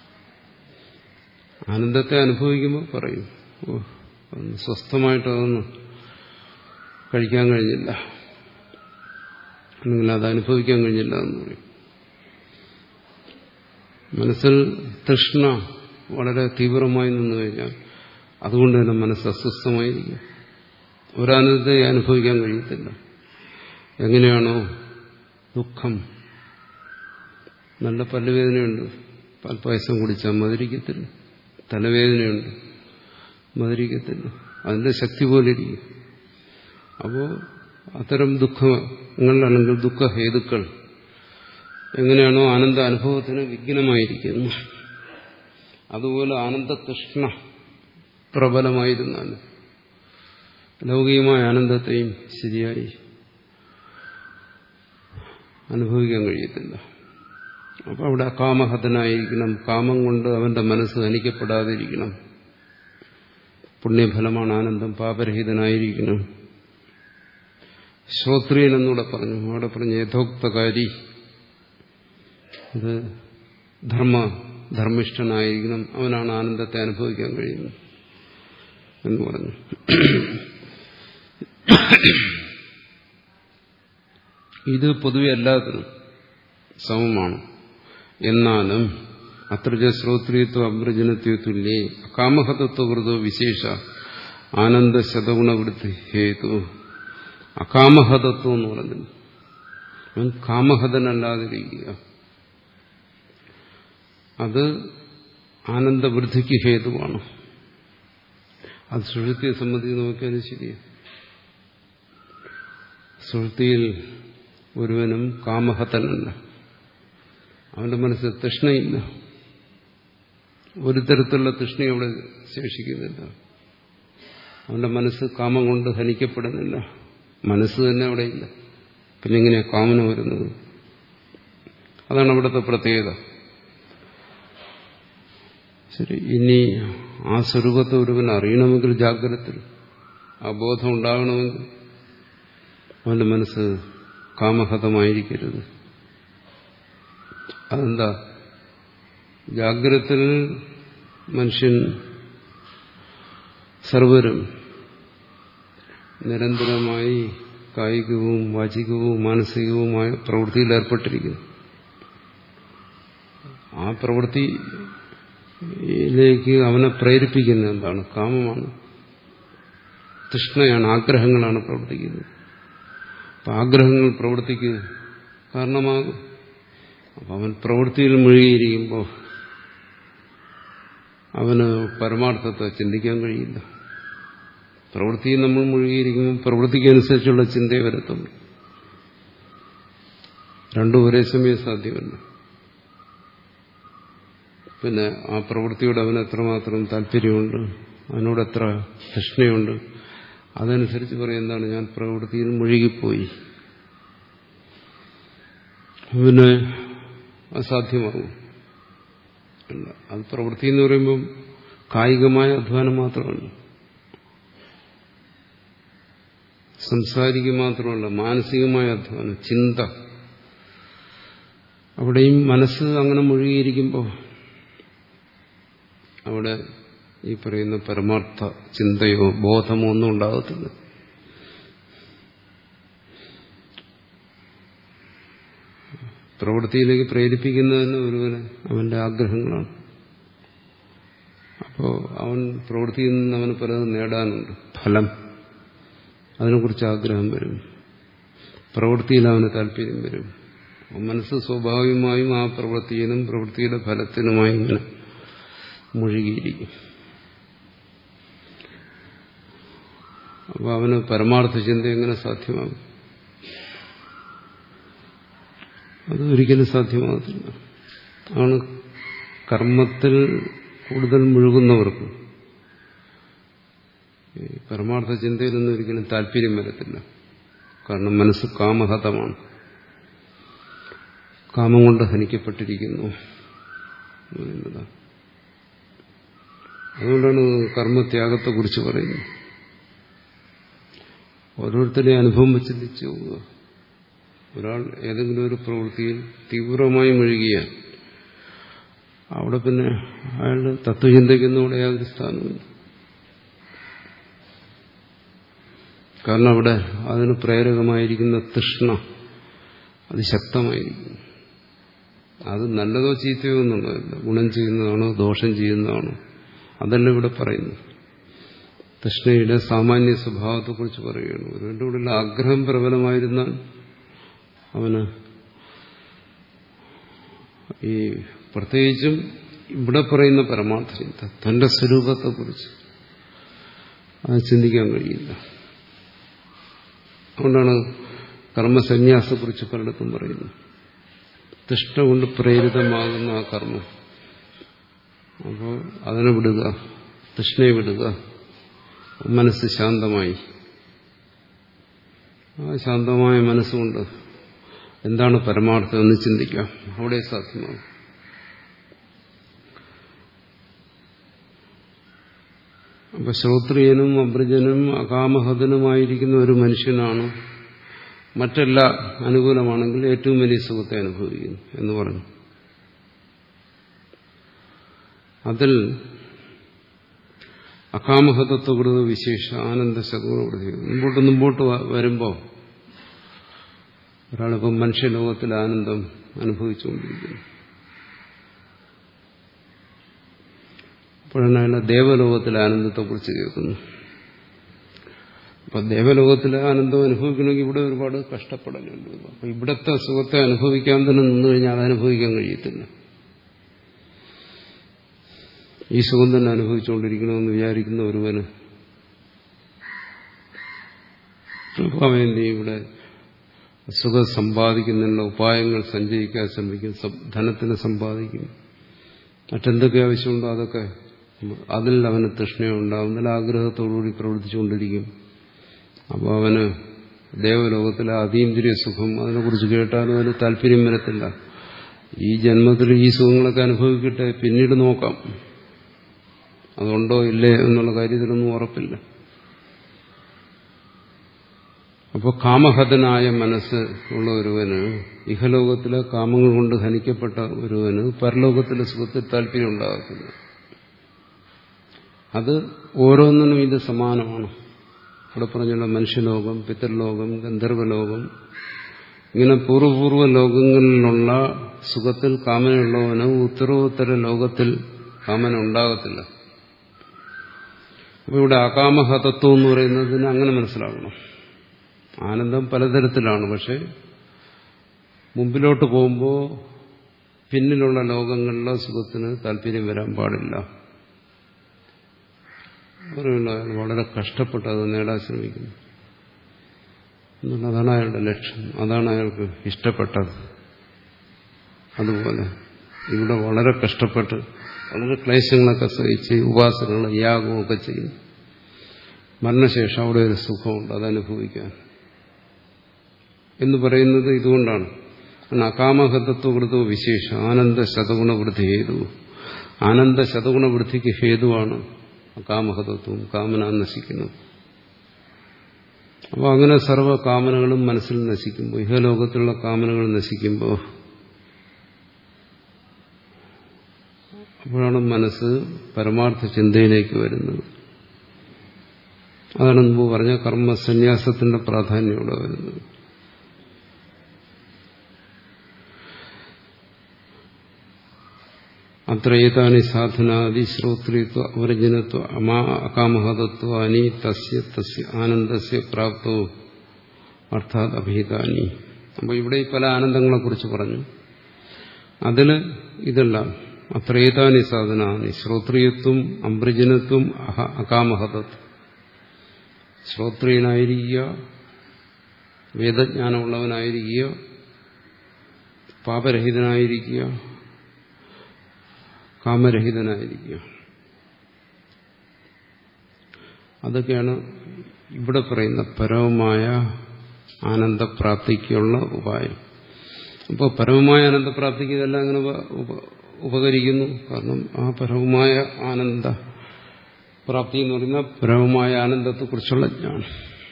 ആനന്ദത്തെ അനുഭവിക്കുമ്പോൾ പറയും ഓ സ്വസ്ഥമായിട്ടതൊന്നും കഴിക്കാൻ കഴിഞ്ഞില്ല, അല്ലെങ്കിൽ അത് അനുഭവിക്കാൻ കഴിഞ്ഞില്ല എന്ന് പറയും. മനസ്സിൽ തൃഷ്ണ വളരെ തീവ്രമായി നിന്നു കഴിഞ്ഞാൽ അതുകൊണ്ട് തന്നെ മനസ്സ് അസ്വസ്ഥമായിരിക്കും. ഒരാനന്ദത്തെ അനുഭവിക്കാൻ കഴിയത്തില്ല. എങ്ങനെയാണോ ദുഃഖം, നല്ല പല്ലുവേദനയുണ്ട്, പാൽപ്പായസം കുടിച്ചാൽ മധുരിക്കത്തില്ല. തലവേദനയുണ്ട്, മധുരിക്കത്തില്ല. അതിന്റെ ശക്തി പോലെ ഇരിക്കും. അപ്പോൾ അത്തരം ദുഃഖങ്ങൾ അല്ലെങ്കിൽ ദുഃഖഹേതുക്കൾ എങ്ങനെയാണോ ആനന്ദ അനുഭവത്തിന് വിഘ്നമായിരിക്കുന്നു, അതുപോലെ ആനന്ദതൃഷ്ണ പ്രബലമായിരുന്നാൽ ലൗകികമായ ആനന്ദത്തെയും ശരിയായി അനുഭവിക്കാൻ കഴിയത്തില്ല. അപ്പം അവിടെ അകാമഹതനായിരിക്കണം, കാമം കൊണ്ട് അവന്റെ മനസ്സ് ഹനിക്കപ്പെടാതിരിക്കണം. പുണ്യഫലമാണ് ആനന്ദം, പാപരഹിതനായിരിക്കണം. ശ്രോത്രിയൻ എന്നൂടെ പറഞ്ഞു. അവിടെ പറഞ്ഞു യഥോക്തകാരി, ഇത് ധർമ്മ ധർമ്മിഷ്ഠനായിരിക്കണം, അവനാണ് ആനന്ദത്തെ അനുഭവിക്കാൻ കഴിയുന്നത് എന്ന് പറഞ്ഞു. ഇത് പൊതുവെ എല്ലാത്തിനും സമമാണ്. എന്നാലും അത്ര ശ്രോത്രിയത്വ അമൃജനത്വത്തുല്യേ അകാമഹതത്വകൃതോ വിശേഷ ആനന്ദ ശതഗുണവൃത്തി ഹേതു. അകാമഹതത്വം എന്ന് പറഞ്ഞത് അവൻ കാമഹതനല്ലാതിരിക്കുക, അത് ആനന്ദവൃദ്ധിക്ക് ഹേതുവാണ്. അത് സുഷുപ്തിയെ സംബന്ധിച്ച് നോക്കിയാലും ശരിയാണ്. സുഷുപ്തിയിൽ ഒരുവനും കാമഹതനല്ല, അവന്റെ മനസ്സിൽ തൃഷ്ണയില്ല, ഒരു തരത്തിലുള്ള തൃഷ്ണ അവിടെ ശേഷിക്കുന്നില്ല. അവന്റെ മനസ്സ് കാമം കൊണ്ട് ഹനിക്കപ്പെടുന്നില്ല, മനസ്സ് തന്നെ അവിടെ ഇല്ല. പിന്നെ എങ്ങനെയാ കാമന വരുന്നത്? അതാണ് അവിടുത്തെ പ്രത്യേകത. ശരി, ഇനി ആ സ്വരൂപത്തെ ഒരുവൻ അറിയണമെങ്കിൽ ജാഗ്രതത്തിൽ ആ ബോധം ഉണ്ടാകണമെങ്കിൽ അവന്റെ മനസ്സ് കാമഹതമായിരിക്കരുത്. അതെന്താ? ജാഗ്രതത്തിൽ മനുഷ്യൻ സർവരും നിരന്തരമായി കായികവും വാചികവും മാനസികവുമായ പ്രവൃത്തിയിൽ ഏർപ്പെട്ടിരിക്കുന്നു. ആ പ്രവൃത്തിയിലേക്ക് അവനെ പ്രേരിപ്പിക്കുന്നത് എന്താണ്? കാമമാണ്, തൃഷ്ണയാണ്, ആഗ്രഹങ്ങളാണ് പ്രവർത്തിക്കുന്നത്. അപ്പം ആഗ്രഹങ്ങൾ പ്രവൃത്തിക്ക് കാരണമാകും. അപ്പം അവൻ പ്രവൃത്തിയിൽ മുഴുകിയിരിക്കുമ്പോൾ അവന് പരമാർത്ഥത്തെ ചിന്തിക്കാൻ കഴിയില്ല. പ്രവൃത്തിയിൽ നമ്മൾ മുഴുകിയിരിക്കുമ്പോൾ പ്രവൃത്തിക്കനുസരിച്ചുള്ള ചിന്തയെ വരത്തുള്ളൂ. രണ്ടും ഒരേ സമയം സാധ്യമല്ല. പിന്നെ ആ പ്രവൃത്തിയോട് അവന് എത്രമാത്രം താല്പര്യമുണ്ട്, അവനോട് എത്ര തൃഷ്ണയുണ്ട്, അതനുസരിച്ച് പറയുന്നതാണ് ഞാൻ പ്രവൃത്തിയിൽ മുഴുകിപ്പോയി. അവന് അസാധ്യമാകും. അല്ല, അത് പ്രവൃത്തി എന്ന് പറയുമ്പം കായികമായ അധ്വാനം മാത്രമല്ല, സംസാരിക്കുക മാത്രമല്ല, മാനസികമായ അധ്വാനം, ചിന്ത. അവിടെയും മനസ്സ് അങ്ങനെ മുഴുകിയിരിക്കുമ്പോൾ അവിടെ ഈ പറയുന്ന പരമാർത്ഥ ചിന്തയോ ബോധമോ ഒന്നും ഉണ്ടാകത്തില്ല. പ്രവൃത്തിയിലേക്ക് പ്രേരിപ്പിക്കുന്നതിന് ഒരുവന് അവന്റെ ആഗ്രഹങ്ങളാണ്. അപ്പോൾ അവൻ പ്രവൃത്തിയിൽ നിന്ന് അവന് പലതും നേടാനുണ്ട്, ഫലം, അതിനെക്കുറിച്ച് ആഗ്രഹം വരും. പ്രവൃത്തിയിൽ അവന് താല്പര്യം വരും. മനസ്സ് സ്വാഭാവികമായും ആ പ്രവൃത്തിയിലും പ്രവൃത്തിയുടെ ഫലത്തിനുമായി ഇങ്ങനെ മുഴുകിയിരിക്കും. അപ്പോൾ അവന് പരമാർത്ഥ ചിന്ത എങ്ങനെ സാധ്യമാകും? അത് ഒരിക്കലും സാധ്യമാകത്തില്ല. ആണ് കർമ്മത്തിൽ കൂടുതൽ മുഴുകുന്നവർക്ക് ഈ പരമാർത്ഥ ചിന്തയിലൊന്നും ഒരിക്കലും താല്പര്യം വരത്തില്ല. കാരണം മനസ്സ് കാമഹതമാണ്, കാമം കൊണ്ട് ഹനിക്കപ്പെട്ടിരിക്കുന്നു എന്നതാണ്. അതുകൊണ്ടാണ് കർമ്മത്യാഗത്തെക്കുറിച്ച് പറയുന്നത്. ഓരോരുത്തരുടെയും അനുഭവം വെച്ച് ചിന്തിച്ചു പോവുക. ഒരാൾ ഏതെങ്കിലും ഒരു പ്രവൃത്തിയിൽ തീവ്രമായി മുഴുകിയാൽ അവിടെ പിന്നെ അയാളുടെ തത്വചിന്തയ്ക്കൊന്നും യാതൊരു സ്ഥാനമില്ല. കാരണം അവിടെ അതിന് പ്രേരകമായിരിക്കുന്ന തൃഷ്ണ അതിശക്തമായിരിക്കുന്നു. അത് നല്ലതോ ചീത്തയോ എന്നുള്ളതല്ല, ഗുണം ചെയ്യുന്നതാണോ ദോഷം ചെയ്യുന്നതാണോ അതല്ല ഇവിടെ പറയുന്നു. തൃഷ്ണയുടെ സാമാന്യ സ്വഭാവത്തെക്കുറിച്ച് പറയുകയാണ്. ഒരുവന്റെ ഉള്ളിൽ ആഗ്രഹം പ്രബലമായിരുന്നാൽ അവന് ഈ പ്രത്യേകിച്ചും ഇവിടെ പറയുന്ന പരമാർത്ഥ ചിന്ത, തന്റെ സ്വരൂപത്തെക്കുറിച്ച് അത് ചിന്തിക്കാൻ കഴിയില്ല. അതുകൊണ്ടാണ് കർമ്മസന്യാസത്തെക്കുറിച്ച് പലയിടത്തും പറയുന്നത്. തൃഷ്ണ കൊണ്ട് പ്രേരിതമാകുന്ന ആ കർമ്മം, അപ്പോൾ അതിനെ വിടുക, തൃഷ്ണയെ വിടുക, മനസ്സ് ശാന്തമായി, ആ ശാന്തമായ മനസ്സുകൊണ്ട് എന്താണ് പരമാർത്ഥം എന്ന് ചിന്തിക്കാം. അവിടെ സാധ്യമാകും. അപ്പൊ ശ്രോത്രിയനും അഭ്രജനും അകാമഹതനുമായിരിക്കുന്ന ഒരു മനുഷ്യനാണ് മറ്റെല്ലാ അനുകൂലമാണെങ്കിൽ ഏറ്റവും വലിയ സുഖത്തെ അനുഭവിക്കുന്നു എന്ന് പറഞ്ഞു. അതിൽ അകാമഹതത്വകൃത വിശേഷ ആനന്ദ ശകുനവൃത്തി മുമ്പോട്ട് മുമ്പോട്ട് വരുമ്പോൾ ഒരാളിപ്പം മനുഷ്യലോകത്തിൽ ആനന്ദം അനുഭവിച്ചുകൊണ്ടിരിക്കുന്നു. അപ്പോഴാണ് അയാൾ ദേവലോകത്തിലെ ആനന്ദത്തെക്കുറിച്ച് കേൾക്കുന്നു. അപ്പം ദേവലോകത്തിലെ ആനന്ദം അനുഭവിക്കണമെങ്കിൽ ഇവിടെ ഒരുപാട് കഷ്ടപ്പെടാനുണ്ട്. അപ്പം ഇവിടുത്തെ സുഖത്തെ അനുഭവിക്കാൻ തന്നെ നിന്ന് കഴിഞ്ഞാൽ അത് അനുഭവിക്കാൻ കഴിയത്തില്ല. ഈ സുഖം തന്നെ അനുഭവിച്ചുകൊണ്ടിരിക്കണമെന്ന് വിചാരിക്കുന്ന ഒരുവന് അവന്റെ ഇവിടെ സുഖം സമ്പാദിക്കുന്നതിനുള്ള ഉപായങ്ങൾ സഞ്ചയിക്കാൻ ശ്രമിക്കും, ധനത്തിന് സമ്പാദിക്കും, മറ്റെന്തൊക്കെ ആവശ്യമുണ്ടോ അതൊക്കെ അതിൽ അവന് തൃഷ്ണയുണ്ടാവും, നല്ല ആഗ്രഹത്തോടുകൂടി പ്രവർത്തിച്ചുകൊണ്ടിരിക്കും. അപ്പോൾ അവന് ദേവലോകത്തിലെ അതീന്ദ്രിയ സുഖം അതിനെക്കുറിച്ച് കേട്ടാലും അതിന് താല്പര്യം വരത്തില്ല. ഈ ജന്മത്തിൽ ഈ സുഖങ്ങളൊക്കെ അനുഭവിക്കട്ടെ, പിന്നീട് നോക്കാം, അതുണ്ടോ ഇല്ലേ എന്നുള്ള കാര്യത്തിലൊന്നും ഉറപ്പില്ല. അപ്പോൾ കാമഹതനായ മനസ്സ് ഉള്ള ഒരുവന്, ഇഹലോകത്തിലെ കാമങ്ങൾ കൊണ്ട് ഹനിക്കപ്പെട്ട ഒരുവന് പരലോകത്തിലെ സുഖത്തിൽ താല്പര്യം ഉണ്ടാകത്തില്ല. അത് ഓരോന്നിനും ഇത് സമാനമാണ്. അവിടെ പറഞ്ഞുള്ള മനുഷ്യലോകം, പിതൃലോകം, ഗന്ധർവലോകം, ഇങ്ങനെ പൂർവ്വപൂർവ്വ ലോകങ്ങളിലുള്ള സുഖത്തിൽ കാമനയുള്ളവന് ഉത്തരോത്തര ലോകത്തിൽ കാമന ഉണ്ടാകത്തില്ല. അപ്പോൾ ഇവിടെ അകാമഹതത്വം എന്ന് പറയുന്നതിന് അങ്ങനെ മനസ്സിലാക്കണം. ആനന്ദം പലതരത്തിലാണ്. പക്ഷെ മുമ്പിലോട്ട് പോകുമ്പോൾ പിന്നിലുള്ള ലോകങ്ങളിലെ സുഖത്തിന് താല്പര്യം വരാൻ പാടില്ല. വളരെ കഷ്ടപ്പെട്ട് അത് നേടാൻ ശ്രമിക്കുന്നു. അതാണ് അയാളുടെ ലക്ഷ്യം, അതാണ് അയാൾക്ക് ഇഷ്ടപ്പെട്ടത്. അതുപോലെ ഇവിടെ വളരെ കഷ്ടപ്പെട്ട് വളരെ ക്ലേശങ്ങളൊക്കെ സഹിച്ച് ഉപാസനകളും യാഗവും ഒക്കെ ചെയ്യും. മരണശേഷം അവിടെ ഒരു സുഖമുണ്ട്, അതനുഭവിക്കാൻ എന്ന് പറയുന്നത് ഇതുകൊണ്ടാണ്. അകാമഹതത്വകൃതോ വിശേഷ ആനന്ദ ശതഗുണവൃദ്ധി ഹേതു. ആനന്ദ ശതഗുണവൃദ്ധിക്ക് ഹേതുവാണ് അകാമഹതത്വം, കാമന നശിക്കുന്നത്. അപ്പോൾ അങ്ങനെ സർവ്വ കാമനകളും മനസ്സിൽ നശിക്കുമ്പോൾ, ഇഹലോകത്തിലുള്ള കാമനകൾ നശിക്കുമ്പോൾ, അപ്പോഴാണ് മനസ്സ് പരമാർത്ഥ ചിന്തയിലേക്ക് വരുന്നത്. അതാണ് മുമ്പ് പറഞ്ഞ കർമ്മസന്യാസത്തിന്റെ പ്രാധാന്യം ഇവിടെ വരുന്നത്. അത്രയേതാനി സാധനാദി ശ്രോത്രിത്വ അവർജനത്വ അമാ അകാമഹതത്വാനി തസ്യ തസ്യ ആനന്ദസ്യ പ്രാപ്തോ അർത്ഥാത് അഭീതാനി. അപ്പോൾ ഇവിടെ ഈ പല ആനന്ദങ്ങളെക്കുറിച്ച് പറഞ്ഞു. അതിൽ ഇതെല്ലാം അത്രയേതാനി സാധനാനി ശ്രോത്രിയത്വം അമൃജനത്വം അകാമഹതത്വം. ശ്രോത്രിയനായിരിക്കുക, വേദജ്ഞാനമുള്ളവനായിരിക്കുക, പാപരഹിതനായിരിക്കുക, കാമരഹിതനായിരിക്കുക, അതൊക്കെയാണ് ഇവിടെ പറയുന്ന പരമമായ ആനന്ദപ്രാപ്തിക്കുള്ള ഉപായം. അപ്പോൾ പരമമായ ആനന്ദപ്രാപ്തിക്ക് ഇതെല്ലാം അങ്ങനെ ഉപകരിക്കുന്നു. കാരണം ആ പരമമായ ആനന്ദ പ്രാപ്തി എന്ന് പറയുന്ന പരമമായ ആനന്ദത്തെക്കുറിച്ചുള്ള ജ്ഞാനം,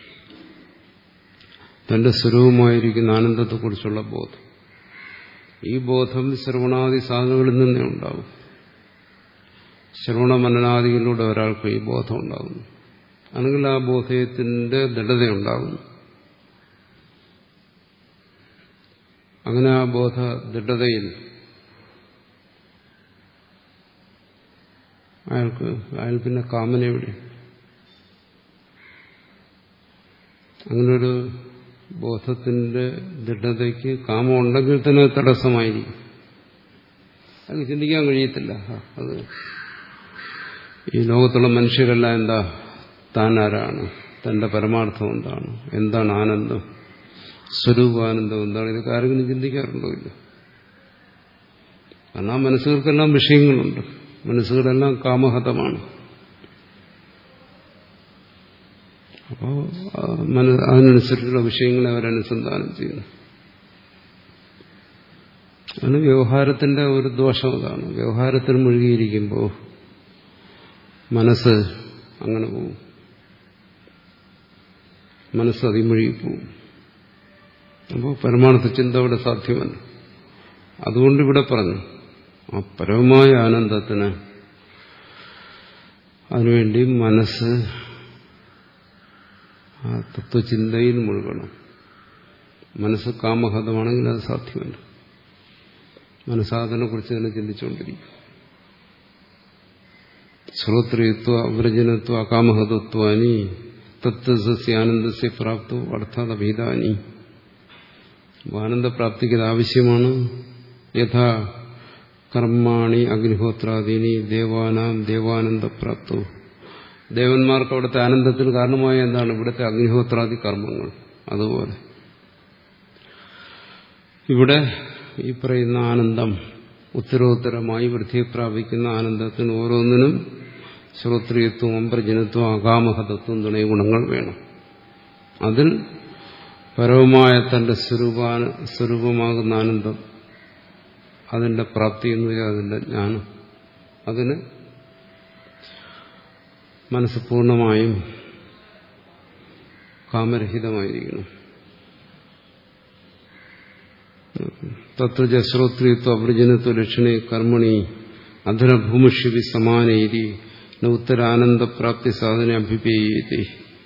തന്റെ സ്വരൂപമായിരിക്കുന്ന ആനന്ദത്തെക്കുറിച്ചുള്ള ബോധം. ഈ ബോധം ശ്രവണാദി സാധനങ്ങളിൽ നിന്നേ ഉണ്ടാവും. ശ്രവണ മനനാദികളിലൂടെ ഒരാൾക്ക് ഈ ബോധം ഉണ്ടാകുന്നു. അല്ലെങ്കിൽ ആ ബോധത്തിന്റെ ദൃഢതയുണ്ടാകുന്നു. അങ്ങനെ ആ ബോധ ദൃഢതയിൽ അയാൾക്ക് അയാൾ പിന്നെ കാമന എവിടെ? അങ്ങനൊരു ബോധത്തിന്റെ ദൃഢതയ്ക്ക് കാമം ഉണ്ടെങ്കിൽ തന്നെ തടസ്സമായിരിക്കും. അത് ചിന്തിക്കാൻ കഴിയത്തില്ല. അത് ഈ ലോകത്തുള്ള മനുഷ്യരെല്ലാം എന്താ, താൻ ആരാണ്, തന്റെ പരമാർത്ഥം എന്താണ്, എന്താണ് ആനന്ദം, സ്വരൂപാനന്ദം എന്താണ്, ഇതൊക്കെ ആരെങ്കിലും ചിന്തിക്കാറുണ്ടോ? ഇല്ല. കാരണം ആ മനസ്സുകൾക്കെല്ലാം വിഷയങ്ങളുണ്ട്, മനസ്സുകളെല്ലാം കാമഹതമാണ്. അപ്പോൾ അതിനനുസരിച്ചുള്ള വിഷയങ്ങളെ അവരനുസന്ധാനം ചെയ്യുന്നു. അതിന് വ്യവഹാരത്തിന്റെ ഒരു ദോഷം അതാണ്. വ്യവഹാരത്തിൽ മുഴുകിയിരിക്കുമ്പോൾ മനസ്സ് അങ്ങനെ പോവും, മനസ്സ് അതിമുഴുകിപ്പോവും. അപ്പോൾ പരമാർത്ഥ ചിന്ത അവിടെ സാധ്യമല്ല. അതുകൊണ്ട് ഇവിടെ പറഞ്ഞു ആ പരമമായ ആനന്ദത്തിന് അതിനുവേണ്ടി മനസ്സ് ആ തത്വചിന്തയിൽ മുഴുകണം. മനസ്സ് കാമഹതമാണെങ്കിൽ അത് സാധ്യമല്ല. മനസ്സാധനെ കുറിച്ച് തന്നെ ചിന്തിച്ചുകൊണ്ടിരിക്കും. ശ്രോത്രിയത്വ അവ്രജനത്വ അകാമഹതത്വാനി തത്വസ്യ ആനന്ദസ്യ പ്രാപ്തോ അർത്ഥാത് അഭീതാനി. ആനന്ദപ്രാപ്തിക്ക് ഇത് ആവശ്യമാണ്. യഥാ കർമാണി അഗ്നിഹോത്രാദീനി ദേവാനാം ദേവാനന്ദപ്രാപ്തോ. ദേവന്മാർക്ക് അവിടുത്തെ ആനന്ദത്തിന് കാരണമായ എന്താണ്? ഇവിടുത്തെ അഗ്നിഹോത്രാദി കർമ്മങ്ങൾ. അതുപോലെ ഇവിടെ ഈ പറയുന്ന ആനന്ദം ഉത്തരോത്തരമായി വൃദ്ധിയെ പ്രാപിക്കുന്ന ആനന്ദത്തിന് ഓരോന്നിനും ശ്രോത്രിയത്വം അമ്പ്രജനത്വം അകാമഹതത്വം തുടങ്ങിയ ഗുണങ്ങൾ വേണം. അതിൽ പരമമായ തന്റെ സ്വരൂപാന സ്വരൂപമാകുന്ന ആനന്ദം, അതിന്റെ പ്രാപ്തി എന്ന് വെച്ചാൽ അതിന്റെ ജ്ഞാനം, അതിന് മനസ്സ് പൂർണ്ണമായും കാമരഹിതമായിരിക്കണം. തത്വജ ശ്രോത്രിയത്വ അപ്രജനത്വ ലക്ഷണേ കർമ്മണി അധരഭൂമിഷി സമാനൈരി ന ഉത്തരാനന്ദപ്രാപ്തി സാധന അഭിപേയത്തെ.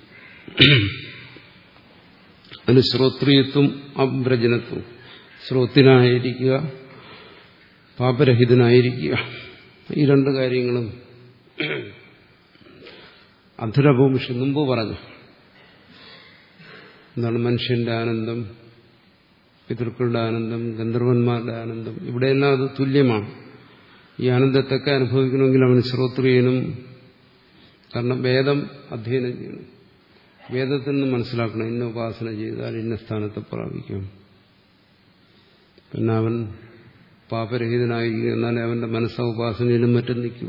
അതിന് ശ്രോത്രിയത്വം അപ്രജനത്വം, ശ്രോത്തിനായിരിക്കുക പാപരഹിതനായിരിക്കുക, ഈ രണ്ട് കാര്യങ്ങളും അധരഭൂമിഷി മുമ്പ് പറഞ്ഞു. എന്താണ് മനുഷ്യന്റെ ആനന്ദം, പിതൃക്കളുടെ ആനന്ദം, ഗന്ധർവന്മാരുടെ ആനന്ദം, ഇവിടെയെല്ലാം അത് തുല്യമാണ്. ഈ ആനന്ദത്തൊക്കെ അനുഭവിക്കണമെങ്കിൽ അവന് ശ്രോത്രിയനും, കാരണം വേദം അധ്യയനം ചെയ്യണം, വേദത്തിൽ നിന്ന് മനസ്സിലാക്കണം ഇന്ന ഉപാസന ചെയ്താൽ ഇന്ന സ്ഥാനത്ത് പ്രാപിക്കും. പിന്നെ അവൻ പാപരഹിതനായിരിക്കും, എന്നാലേ അവന്റെ മനസ്സ ഉപാസനയിലും മറ്റും നിൽക്കൂ.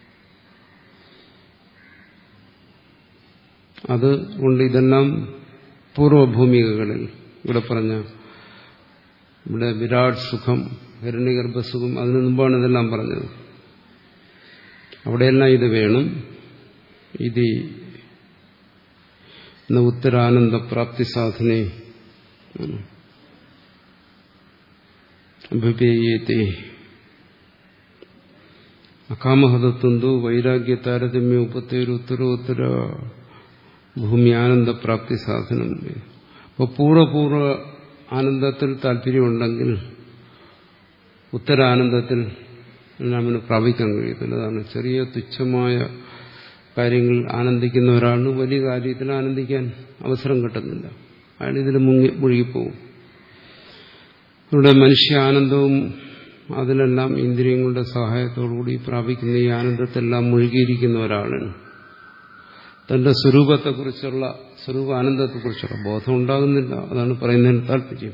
അതുകൊണ്ട് ഇതെല്ലാം പൂർവഭൂമികകളിൽ ഇവിടെ പറഞ്ഞ ഇവിടെ വിരാട് സുഖം, ഹിരണ്യഗർഭസുഖം, അതിനു മുമ്പാണ് ഇതെല്ലാം പറഞ്ഞത്. അവിടെയെല്ലാം ഇത് വേണം. ഇത് ഉത്തരാനന്ദപ്രാപ്തി സാധനെ അഭിപേയത്തെ. അകാമഹതത്വന്തോ വൈരാഗ്യ താരതമ്യ ഉപത്തേരു ഉത്തരോത്തര ഭൂമി ആനന്ദപ്രാപ്തി സാധനം. അപ്പോൾ പൂർവ്വപൂർവ്വ ആനന്ദത്തിൽ താല്പര്യമുണ്ടെങ്കിൽ ഉത്തരാനന്ദത്തിൽ അവന് പ്രാപിക്കാൻ കഴിയത്തില്ല. അതാണ് ചെറിയ തുച്ഛമായ കാര്യങ്ങൾ ആനന്ദിക്കുന്ന ഒരാളിന് വലിയ കാര്യത്തിൽ ആനന്ദിക്കാൻ അവസരം കിട്ടുന്നില്ല. അയാൾ ഇതിൽ മുങ്ങി മുഴുകിപ്പോവും. ഇവിടെ മനുഷ്യ ആനന്ദവും അതിലെല്ലാം ഇന്ദ്രിയങ്ങളുടെ സഹായത്തോടുകൂടി പ്രാപിക്കുന്ന ഈ ആനന്ദത്തെല്ലാം മുഴുകിയിരിക്കുന്ന ഒരാളിന് തന്റെ സ്വരൂപത്തെക്കുറിച്ചുള്ള സ്വരൂപ ആനന്ദത്തെക്കുറിച്ചുള്ള ബോധം ഉണ്ടാകുന്നില്ല. അതാണ് പറയുന്നതിന് താല്പര്യം.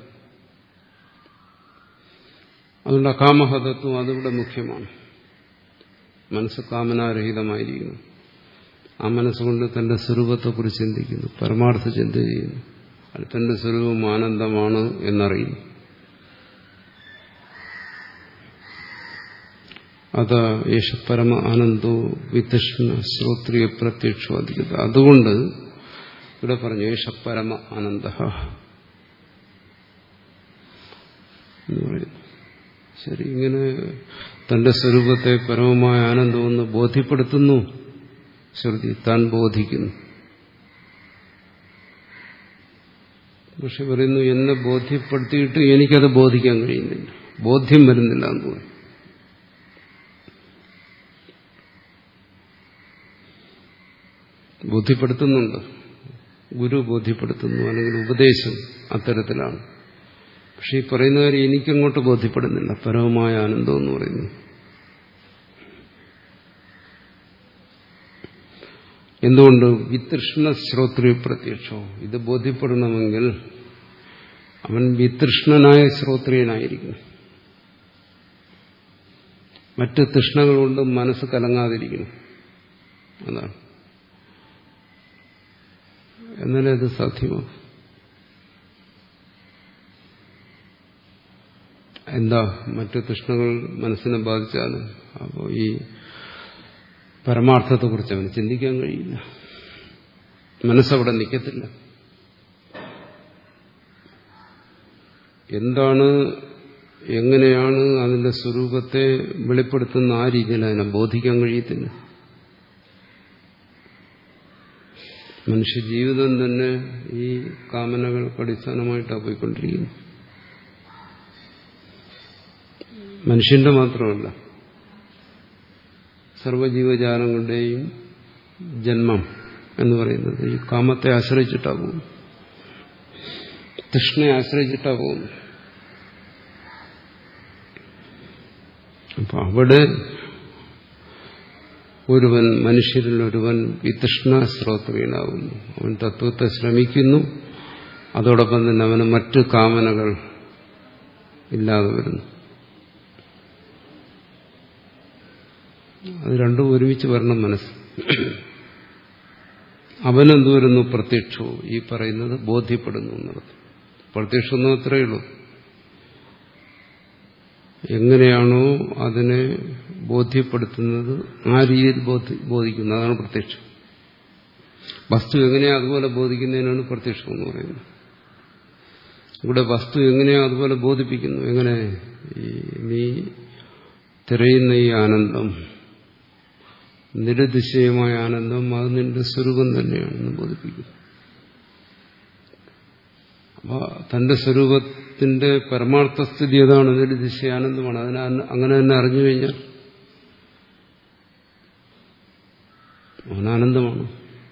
അതുകൊണ്ട് അകാമഹതത്വം അതിവിടെ മുഖ്യമാണ്. മനസ്സ് കാമനാരഹിതമായിരിക്കുന്നു. ആ മനസ്സുകൊണ്ട് തന്റെ സ്വരൂപത്തെക്കുറിച്ച് ചിന്തിക്കുന്നു, പരമാർത്ഥ ചിന്ത ചെയ്യുന്നു, അത് തന്റെ സ്വരൂപം ആനന്ദമാണ് എന്നറിയുന്നു. അത് യേശ പരമ ആനന്ദോ വിതൃഷ്ണ ശ്രോത്രിയ പ്രത്യക്ഷോ അധികത. അതുകൊണ്ട് ഇവിടെ പറഞ്ഞു യേശ പരമ ആനന്ദ എന്ന് പറയുന്നു. ശരി, ഇങ്ങനെ തന്റെ സ്വരൂപത്തെ പരമമായ ആനന്ദമെന്ന് ബോധ്യപ്പെടുത്തുന്നു ശ്രുതി, താൻ ബോധിക്കുന്നു. പക്ഷെ പറയുന്നു എന്നെ ബോധ്യപ്പെടുത്തിയിട്ട് എനിക്കത് ബോധിക്കാൻ കഴിയുന്നില്ല, ബോധ്യം വരുന്നില്ല എന്ന് പറയും. ബോധ്യപ്പെടുത്തുന്നുണ്ട്, ഗുരു ബോധ്യപ്പെടുത്തുന്നു, അല്ലെങ്കിൽ ഉപദേശം അത്തരത്തിലാണ്. പക്ഷെ ഈ പറയുന്ന കാര്യം എനിക്കങ്ങോട്ട് ബോധ്യപ്പെടുന്നില്ല, പരമമായ ആനന്ദം എന്ന് പറയുന്നു. എന്തുകൊണ്ട്? വിതൃഷ്ണ ശ്രോത്രിയ പ്രത്യക്ഷോ. ഇത് ബോധ്യപ്പെടണമെങ്കിൽ അവൻ വിതൃഷ്ണനായ ശ്രോത്രിയനായിരിക്കും. മറ്റ് തൃഷ്ണകൾ കൊണ്ട് മനസ്സ് കലങ്ങാതിരിക്കണം. അതാണ്. എന്നാലേ അത് സാധ്യമാകും. എന്താ മറ്റു തൃഷ്ണകൾ മനസ്സിനെ ബാധിച്ചാലും അപ്പോൾ ഈ പരമാർത്ഥത്തെക്കുറിച്ച് അവന് ചിന്തിക്കാൻ കഴിയില്ല. മനസ്സവിടെ നിൽക്കത്തില്ല. എന്താണ്, എങ്ങനെയാണ് അതിന്റെ സ്വരൂപത്തെ വെളിപ്പെടുത്തുന്ന ആ രീതിയിൽ അതിനെ ബോധിക്കാൻ കഴിയത്തില്ല. മനുഷ്യജീവിതം തന്നെ ഈ കാമനകൾക്ക് അടിസ്ഥാനമായിട്ടാണ് പോയിക്കൊണ്ടിരിക്കുന്നു. മനുഷ്യന്റെ മാത്രമല്ല, സർവ്വജീവജാലങ്ങളുടെയും ജന്മം എന്ന് പറയുന്നത് ഈ കാമത്തെ ആശ്രയിച്ചിട്ടാ പോകുന്നു, തൃഷ്ണയെ ആശ്രയിച്ചിട്ടാ പോകുന്നു. അപ്പൊ അവിടെ ഒരുവൻ, മനുഷ്യരിൽ ഒരുവൻ ഈ തൃഷ്ണ ശ്രോത്രീയനാകുന്നു. അവൻ തത്വത്തെ ശ്രമിക്കുന്നു, അതോടൊപ്പം തന്നെ അവന് മറ്റു കാമനകൾ ഇല്ലാതെ വരുന്നു. അത് രണ്ടും ഒരുമിച്ച് വരണം മനസ്സ്. അവനെന്ത് വരുന്നു? പ്രത്യക്ഷവും, ഈ പറയുന്നത് ബോധ്യപ്പെടുന്നു എന്നുള്ളത്. പ്രത്യക്ഷം എന്ന് അത്രയേ ഉള്ളൂ. എങ്ങനെയാണോ അതിനെ ബോധ്യപ്പെടുത്തുന്നത് ആ രീതിയിൽ ബോധിക്കുന്നത്, അതാണ് പ്രത്യക്ഷം. വസ്തു എങ്ങനെയാ അതുപോലെ ബോധിക്കുന്നതിനാണ് പ്രത്യക്ഷം എന്ന് പറയുന്നത്. ഇവിടെ വസ്തു എങ്ങനെയാ അതുപോലെ ബോധിപ്പിക്കുന്നു. എങ്ങനെ? ഈ നീ തിരയുന്ന ഈ ആനന്ദം, നിരതിശയമായ ആനന്ദം, അത് നിന്റെ സ്വരൂപം തന്നെയാണെന്ന് ബോധിപ്പിക്കുന്നു. അപ്പൊ തന്റെ സ്വരൂപത്തിന്റെ പരമാർത്ഥസ്ഥിതി ഏതാണ്? നിരതിശയ ആനന്ദമാണ്. അതിനെ അങ്ങനെ തന്നെ അറിഞ്ഞു കഴിഞ്ഞാൽ അവനാനന്ദമാണ്.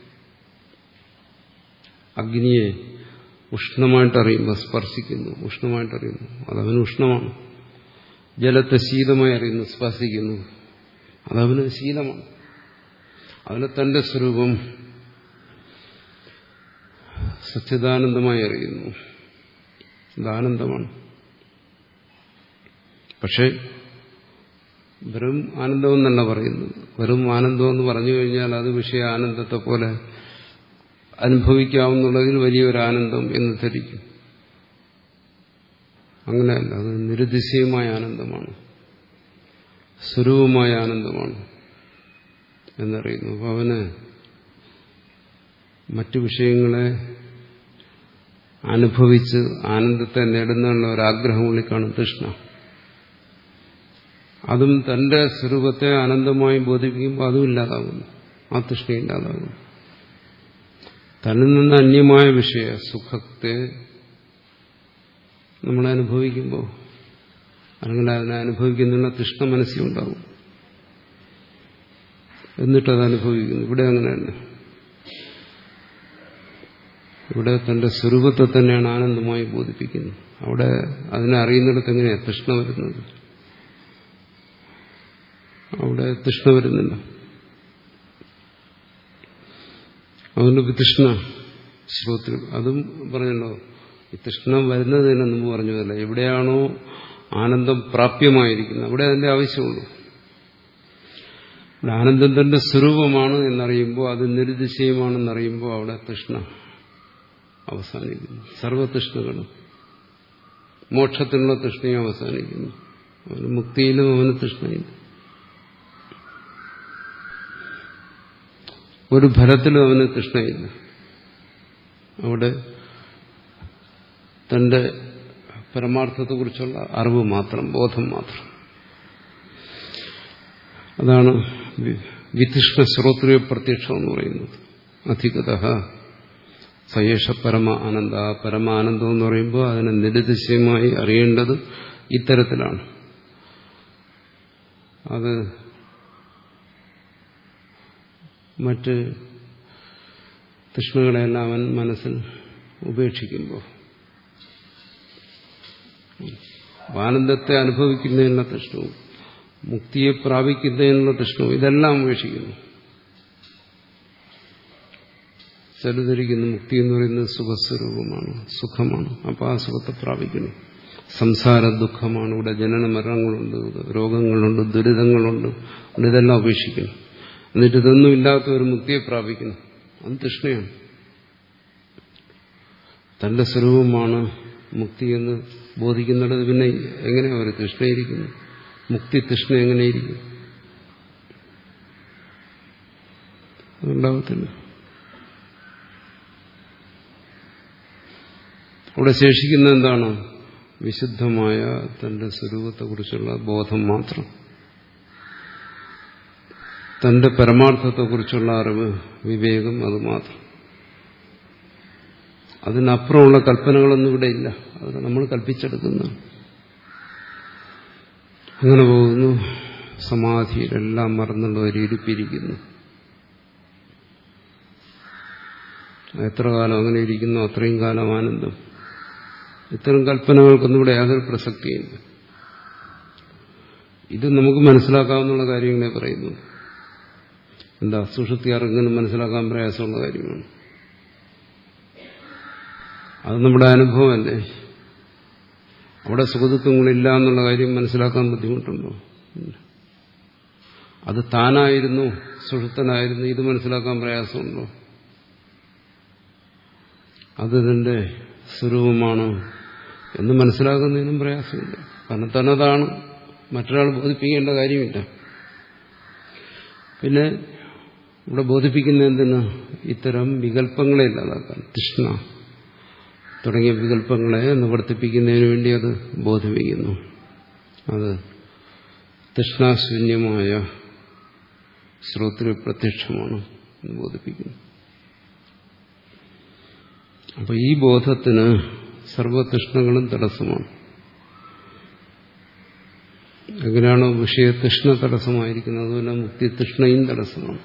അഗ്നിയെ ഉഷ്ണമായിട്ടറിയുമ്പോൾ സ്പർശിക്കുന്നു, ഉഷ്ണമായിട്ടറിയുന്നു, അതവന് ഉഷ്ണമാണ്. ജലത്തെ ശീതമായി അറിയുന്നു, സ്പർശിക്കുന്നു, അതവന് ശീലമാണ്. അവന് തന്റെ സ്വരൂപം സച്ചിദാനന്ദമായി അറിയുന്നു, ഇതാനന്ദമാണ്. പക്ഷെ വെറും ആനന്ദമെന്നല്ല പറയുന്നത്. വെറും ആനന്ദമെന്ന് പറഞ്ഞു കഴിഞ്ഞാൽ അത് വിഷയ ആനന്ദത്തെ പോലെ അനുഭവിക്കാവുന്നുള്ളതിൽ വലിയൊരാനന്ദം എന്ന് ധരിക്കും. അങ്ങനെയല്ല, അത് നിരതിശയമായ ആനന്ദമാണ്, സ്വരൂപമായ ആനന്ദമാണ് എന്നറിയുന്നു. അപ്പോൾ അവന് മറ്റു വിഷയങ്ങളെ അനുഭവിച്ച് ആനന്ദത്തെ നേടുന്നുള്ള ഒരാഗ്രഹമുള്ളിൽ കാണും തൃഷ്ണ. അതും തന്റെ സ്വരൂപത്തെ ആനന്ദമായി ബോധിപ്പിക്കുമ്പോൾ അതും ഇല്ലാതാകുന്നു, ആ തൃഷ്ണ ഇല്ലാതാകുന്നു. തന്നിൽ നിന്ന് അന്യമായ വിഷയ സുഖത്തെ നമ്മൾ അനുഭവിക്കുമ്പോൾ, അല്ലെങ്കിൽ അതിനെ അനുഭവിക്കുന്നതിനുള്ള തൃഷ്ണ മനസ്സിലുണ്ടാകും, എന്നിട്ടത് അനുഭവിക്കുന്നു. ഇവിടെ അങ്ങനെയല്ല. ഇവിടെ തന്റെ സ്വരൂപത്തെ തന്നെയാണ് ആനന്ദമായി ബോധിപ്പിക്കുന്നത്. അവിടെ അതിനെ അറിയുന്നിടത്ത് എങ്ങനെയാണ് തൃഷ്ണ വരുന്നത്? അവിടെ തൃഷ്ണ വരുന്നില്ല. അതുകൊണ്ട് വിതൃഷ്ണ ശ്രോത്രി, അതും പറഞ്ഞല്ലോ, ഈ തൃഷ്ണ വരുന്നതിന് മുമ്പ് പറഞ്ഞതല്ല. എവിടെയാണോ ആനന്ദം പ്രാപ്യമായിരിക്കുന്നത് അവിടെ അതിന്റെ ആവശ്യമുള്ളൂ. ആനന്ദം തന്റെ സ്വരൂപമാണ് എന്നറിയുമ്പോൾ, അത് നിരുതിശയമാണെന്നറിയുമ്പോൾ അവിടെ തൃഷ്ണ അവസാനിക്കുന്നു. സർവതൃഷ്ണകളും, മോക്ഷത്തിനുള്ള തൃഷ്ണയും അവസാനിക്കുന്നു. അവന് മുക്തിയിലും അവന് തൃഷ്ണയില്ല. ഒരു ഫലത്തിലും അവന് തൃഷ്ണയില്ല. അവിടെ തന്റെ പരമാർത്ഥത്തെക്കുറിച്ചുള്ള അറിവ് മാത്രം, ബോധം മാത്രം. അതാണ് വിതൃഷ്ണ ശ്രോത്രിയ പ്രത്യക്ഷം എന്ന് പറയുന്നത്. അധികതഃ സയേഷ പരമ ആനന്ദ. ആ പരമാനന്ദം എന്ന് പറയുമ്പോൾ അതിനെ നിരതിശയമായി അറിയേണ്ടത് ഇത്തരത്തിലാണ്. അത് മറ്റ് തൃഷ്ണകളെല്ലാം അവൻ മനസ്സിൽ ഉപേക്ഷിക്കുമ്പോൾ, ആനന്ദത്തെ അനുഭവിക്കുന്നതിനുള്ള തൃഷ്ണവും മുക്തിയെ പ്രാപിക്കുന്നതിനുള്ള തൃഷ്ണവും ഇതെല്ലാം ഉപേക്ഷിക്കുന്നു. ചരിതരിക്കുന്ന മുക്തി എന്ന് പറയുന്നത് സുഖസ്വരൂപമാണ്, സുഖമാണ്. അപ്പോൾ ആ സുഖത്തെ പ്രാപിക്കണം. സംസാര ദുഃഖമാണ്. ഇവിടെ ജനന മരണങ്ങളുണ്ട്, രോഗങ്ങളുണ്ട്, ദുരിതങ്ങളുണ്ട്. ഇതെല്ലാം ഉപേക്ഷിക്കണം. എന്നിട്ട് ഇതൊന്നും ഇല്ലാത്ത ഒരു മുക്തിയെ പ്രാപിക്കണം. അത് തൃഷ്ണയാണ്. തന്റെ സ്വരൂപമാണ് മുക്തി എന്ന് ബോധിക്കുന്നിടത്ത് പിന്നെ എങ്ങനെ ഒരു തൃഷ്ണയിരിക്കുന്നു? മുക്തി തൃഷ്ണ എങ്ങനെയിരിക്കും? അതുണ്ടാവത്തില്ല. അവിടെ ശേഷിക്കുന്ന എന്താണ്? വിശുദ്ധമായ തന്റെ സ്വരൂപത്തെക്കുറിച്ചുള്ള ബോധം മാത്രം, തന്റെ പരമാർത്ഥത്തെക്കുറിച്ചുള്ള അറിവ്, വിവേകം, അത് മാത്രം. അതിനപ്പുറമുള്ള കൽപ്പനകളൊന്നും ഇവിടെ ഇല്ല. അത് നമ്മൾ കൽപ്പിച്ചെടുക്കുന്നു. അങ്ങനെ പോകുന്നു. സമാധിയിലെല്ലാം മറന്നുള്ളവരിപ്പിരിക്കുന്നു. എത്ര കാലം അങ്ങനെ ഇരിക്കുന്നു അത്രയും കാലം ആനന്ദം. ഇത്തരം കൽപ്പനകൾക്കൊന്നും ഇവിടെ യാതൊരു പ്രസക്തിയില്ല. ഇത് നമുക്ക് മനസ്സിലാക്കാവുന്ന കാര്യങ്ങളെ പറയുന്നു. എന്താ സുഷുപ്തി ആർക്കെങ്കിലും മനസ്സിലാക്കാൻ പ്രയാസമുള്ള കാര്യമാണ്. അത് നമ്മുടെ അനുഭവമല്ലേ. അവിടെ സുഖദുഃഖങ്ങളില്ല എന്നുള്ള കാര്യം മനസ്സിലാക്കാൻ ബുദ്ധിമുട്ടുണ്ടോ? അത് താനായിരുന്നു, സുഷുപ്തനായിരുന്നു, ഇത് മനസ്സിലാക്കാൻ പ്രയാസമുണ്ടോ? അത് ഇതിന്റെ സ്വരൂപമാണ് എന്ന് മനസ്സിലാക്കുന്നതിനും പ്രയാസമില്ല. കാരണം തന്നതാണ്, മറ്റൊരാൾ ബോധിപ്പിക്കേണ്ട കാര്യമില്ല. പിന്നെ ഇവിടെ ബോധിപ്പിക്കുന്ന എന്തിന്? ഇത്തരം വികല്പങ്ങളെ ഇല്ലാതാക്കാൻ, തൃഷ്ണ തുടങ്ങിയ വികല്പങ്ങളെ നിവർത്തിപ്പിക്കുന്നതിന് വേണ്ടി അത് ബോധിപ്പിക്കുന്നു. അത് തൃഷ്ണാശൂന്യമായ ശ്രോതൃ പ്രത്യക്ഷമാണ് എന്ന് ബോധിപ്പിക്കുന്നു. അപ്പൊ ഈ ബോധത്തിന് സർവതൃഷ്ണകളും തടസ്സമാണ്. എങ്ങനെയാണോ വിഷയതൃഷ്ണ തടസ്സമായിരിക്കുന്നത്, അതുപോലെ മുക്തിതൃഷ്ണയും തടസ്സമാണ്.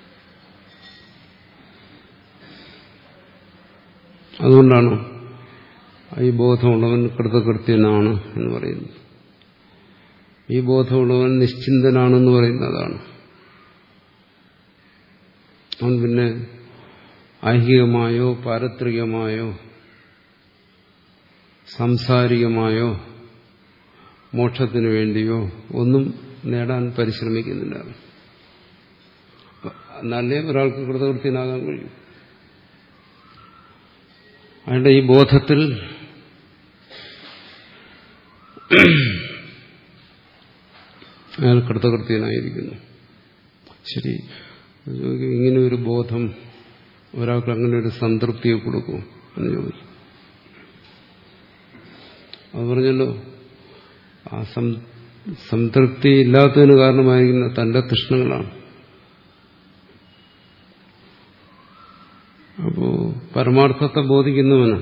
അതുകൊണ്ടാണ് ഈ ബോധമുള്ളവൻ കൃതകൃത്യനാണ് എന്ന് പറയുന്നത്. ഈ ബോധമുള്ളവൻ നിശ്ചിന്തനാണെന്ന് പറയുന്നതാണ്. അവൻ പിന്നെ ഐഹികമായോ പാരത്രികമായോ സാംസാരികമായോ മോക്ഷത്തിനു വേണ്ടിയോ ഒന്നും നേടാൻ പരിശ്രമിക്കുന്നില്ല. എന്നാലേ ഒരാൾക്ക് കൃതകൃത്യനാകാൻ കഴിയും. അയാളുടെ ഈ ബോധത്തിൽ അയാൾ കൃതകൃത്യനായിരിക്കുന്നു. ശരി, ഇങ്ങനെ ഒരു ബോധം ഒരാൾക്ക് അങ്ങനെ ഒരു സംതൃപ്തിയെ കൊടുക്കും എന്ന് ചോദിക്കും. അത് പറഞ്ഞല്ലോ, ആ സംതൃപ്തി ഇല്ലാത്തതിന് കാരണമായിരിക്കുന്ന തന്റെ തൃഷ്ണകളാണ്. അപ്പോ പരമാർത്ഥത്തെ ബോധിക്കുന്നവന്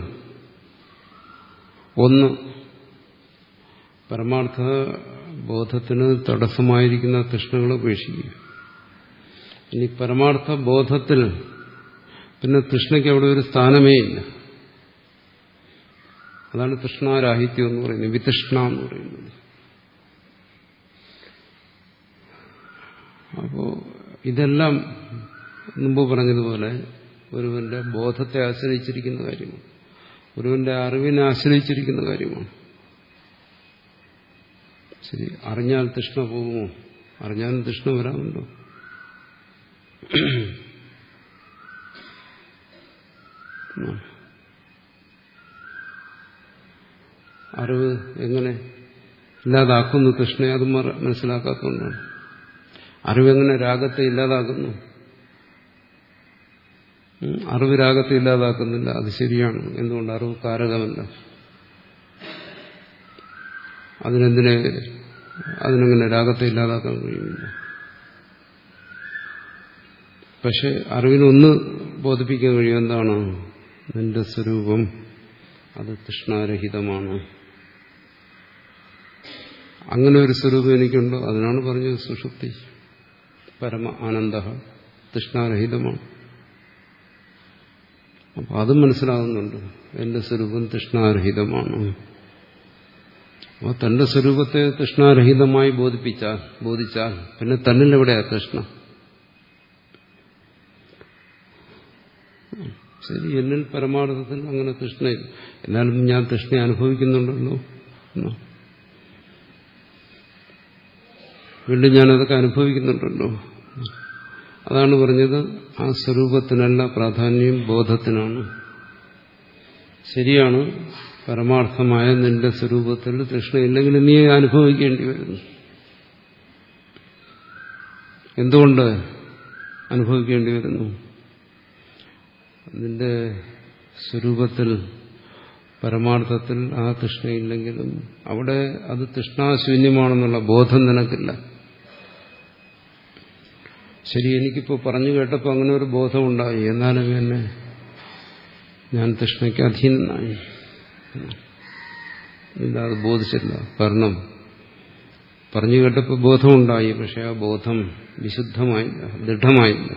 ഒന്ന്, പരമാർത്ഥ ബോധത്തിന് തടസ്സമായിരിക്കുന്ന തൃഷ്ണകളെ ഉപേക്ഷിക്കുക. ഇനി പരമാർത്ഥ ബോധത്തിൽ പിന്നെ തൃഷ്ണയ്ക്ക് അവിടെ ഒരു സ്ഥാനമേ ഇല്ല. അതാണ് തൃഷ്ണാരാഹിത്യം എന്ന് പറയുന്നത്, വിതൃഷ്ണ എന്ന് പറയുന്നത്. അപ്പോ ഇതെല്ലാം മുമ്പ് പറഞ്ഞതുപോലെ ഒരുവന്റെ ബോധത്തെ ആശ്രയിച്ചിരിക്കുന്ന കാര്യമാണ്, ഒരുവന്റെ അറിവിനെ ആശ്രയിച്ചിരിക്കുന്ന കാര്യമാണ്. ശരി, അറിഞ്ഞാൽ തൃഷ്ണ പോകുമോ? അറിഞ്ഞാലും തൃഷ്ണ വരാമല്ലോ. അറിവ് എങ്ങനെ ഇല്ലാതാക്കുന്നു തൃഷ്ണയെ? അത് മനസ്സിലാക്കാത്തതുകൊണ്ടാണ്. അറിവെങ്ങനെ രാഗത്തെ ഇല്ലാതാക്കുന്നു? അറിവ് രാഗത്തെ ഇല്ലാതാക്കുന്നില്ല, അത് ശരിയാണ്. എന്തുകൊണ്ട്? അറിവ് കാരകമല്ല. അതിനെന്തിനെ അതിനെങ്ങനെ രാഗത്തെ ഇല്ലാതാക്കാൻ കഴിയുന്നില്ല. പക്ഷെ അറിവിനൊന്ന് ബോധിപ്പിക്കാൻ കഴിയും, എന്താണ്? നിന്റെ സ്വരൂപം അത് തൃഷ്ണാരഹിതമാണ്. അങ്ങനെ ഒരു സ്വരൂപം എനിക്കുണ്ടോ? അതിനാണ് പറഞ്ഞത് സുഷുപ്തി പരമ ആനന്ദ തൃഷ്ണാരഹിതമാണ്. അപ്പൊ അത് മനസ്സിലാകുന്നുണ്ട്, എന്റെ സ്വരൂപം തൃഷ്ണാരഹിതമാണ്. അപ്പോൾ തന്റെ സ്വരൂപത്തെ തൃഷ്ണാരഹിതമായി ബോധിപ്പിച്ചാൽ ബോധിച്ചാൽ പിന്നെ തന്നിലെവിടെയാ തൃഷ്ണ? ശരി, എന്നിൽ പരമാർത്ഥത്തിൽ അങ്ങനെ തൃഷ്ണയില്ല, എന്നാലും ഞാൻ തൃഷ്ണ അനുഭവിക്കുന്നുണ്ടല്ലോ. വീണ്ടും ഞാനതൊക്കെ അനുഭവിക്കുന്നുണ്ടല്ലോ. അതാണ് പറഞ്ഞത്, ആ സ്വരൂപത്തിനല്ല പ്രാധാന്യം, ബോധത്തിനാണ്. ശരിയാണ്, പരമാർത്ഥമായ നിന്റെ സ്വരൂപത്തിൽ തൃഷ്ണയില്ലെങ്കിൽ നീ അനുഭവിക്കേണ്ടി വരുന്നു. എന്തുകൊണ്ട് അനുഭവിക്കേണ്ടി വരുന്നു? നിന്റെ സ്വരൂപത്തിൽ പരമാർത്ഥത്തിൽ ആ തൃഷ്ണയില്ലെങ്കിലും അവിടെ അത് തൃഷ്ണാശൂന്യമാണെന്നുള്ള ബോധം നിനക്കില്ല. ശരി, എനിക്കിപ്പോൾ പറഞ്ഞു കേട്ടപ്പോൾ അങ്ങനെ ഒരു ബോധമുണ്ടായി, എന്നാലും എന്നെ ഞാൻ തൃഷ്ണയ്ക്ക് അധീനനായി. ഇല്ല, അത് ബോധിച്ചില്ല. കാരണം പറഞ്ഞു കേട്ടപ്പോൾ ബോധമുണ്ടായി, പക്ഷെ ആ ബോധം വിശുദ്ധമായില്ല, ദൃഢമായില്ല.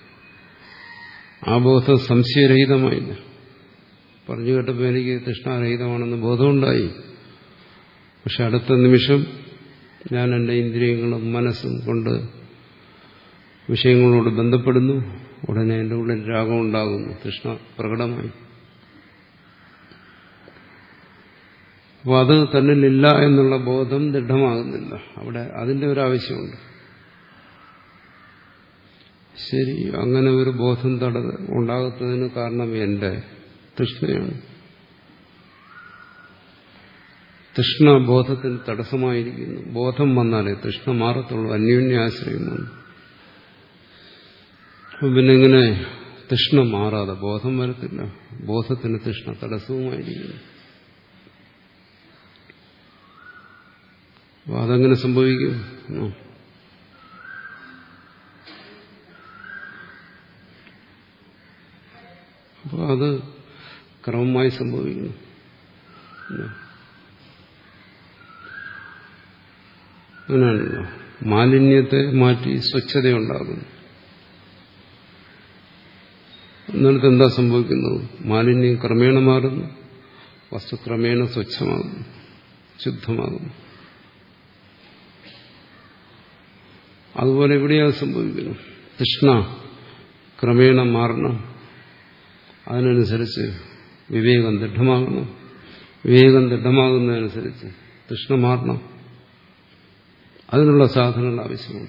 ആ ബോധം സംശയരഹിതമായില്ല. പറഞ്ഞു കേട്ടപ്പോൾ എനിക്ക് തൃഷ്ണാരഹിതമാണെന്ന് ബോധമുണ്ടായി, പക്ഷെ അടുത്ത നിമിഷം ഞാൻ എൻ്റെ ഇന്ദ്രിയങ്ങളും മനസ്സും കൊണ്ട് വിഷയങ്ങളോട് ബന്ധപ്പെടുന്നു. ഉടനെ എൻ്റെ ഉള്ളിൽ രാഗം ഉണ്ടാകുന്നു, തൃഷ്ണ പ്രകടമായി. അപ്പോൾ അത് തന്നിലില്ല എന്നുള്ള ബോധം ദൃഢമാകുന്നില്ല. അവിടെ അതിൻ്റെ ഒരാവശ്യമുണ്ട്. ശരി, അങ്ങനെ ഒരു ബോധം തട ഉണ്ടാകുന്നതിന് കാരണം എൻ്റെ തൃഷ്ണയാണ്. തൃഷ്ണ ബോധത്തിന് തടസ്സമായിരിക്കുന്നു. ബോധം വന്നാലേ തൃഷ്ണ മാറത്തുള്ളൂ. അന്യോന്യാശ്രയം വന്നു. അപ്പം പിന്നെ ഇങ്ങനെ തൃഷ്ണ മാറാതെ ബോധം വരത്തില്ല. ബോധത്തിന് തൃഷ്ണ തടസ്സവുമായിരിക്കുന്നു. അപ്പോൾ അതെങ്ങനെ സംഭവിക്കും? അപ്പോൾ അത് ക്രമമായി സംഭവിക്കുന്നു. അങ്ങനെയാണല്ലോ. മാലിന്യത്തെ മാറ്റി സ്വച്ഛതയുണ്ടാകുന്നു. എന്നിട്ട് എന്താ സംഭവിക്കുന്നത്? മാലിന്യം ക്രമേണ മാറുന്നു, വസ്തു ക്രമേണ സ്വച്ഛമാകുന്നു, ശുദ്ധമാകുന്നു. അതുപോലെ എവിടെയാണ് സംഭവിക്കുന്നു? തൃഷ്ണ ക്രമേണ മാറണം, അതിനനുസരിച്ച് വിവേകം ദൃഢമാകണം. വിവേകം ദൃഢമാകുന്നതനുസരിച്ച് തൃഷ്ണ മാറണം. അതിനുള്ള സാധനങ്ങൾ ആവശ്യമാണ്.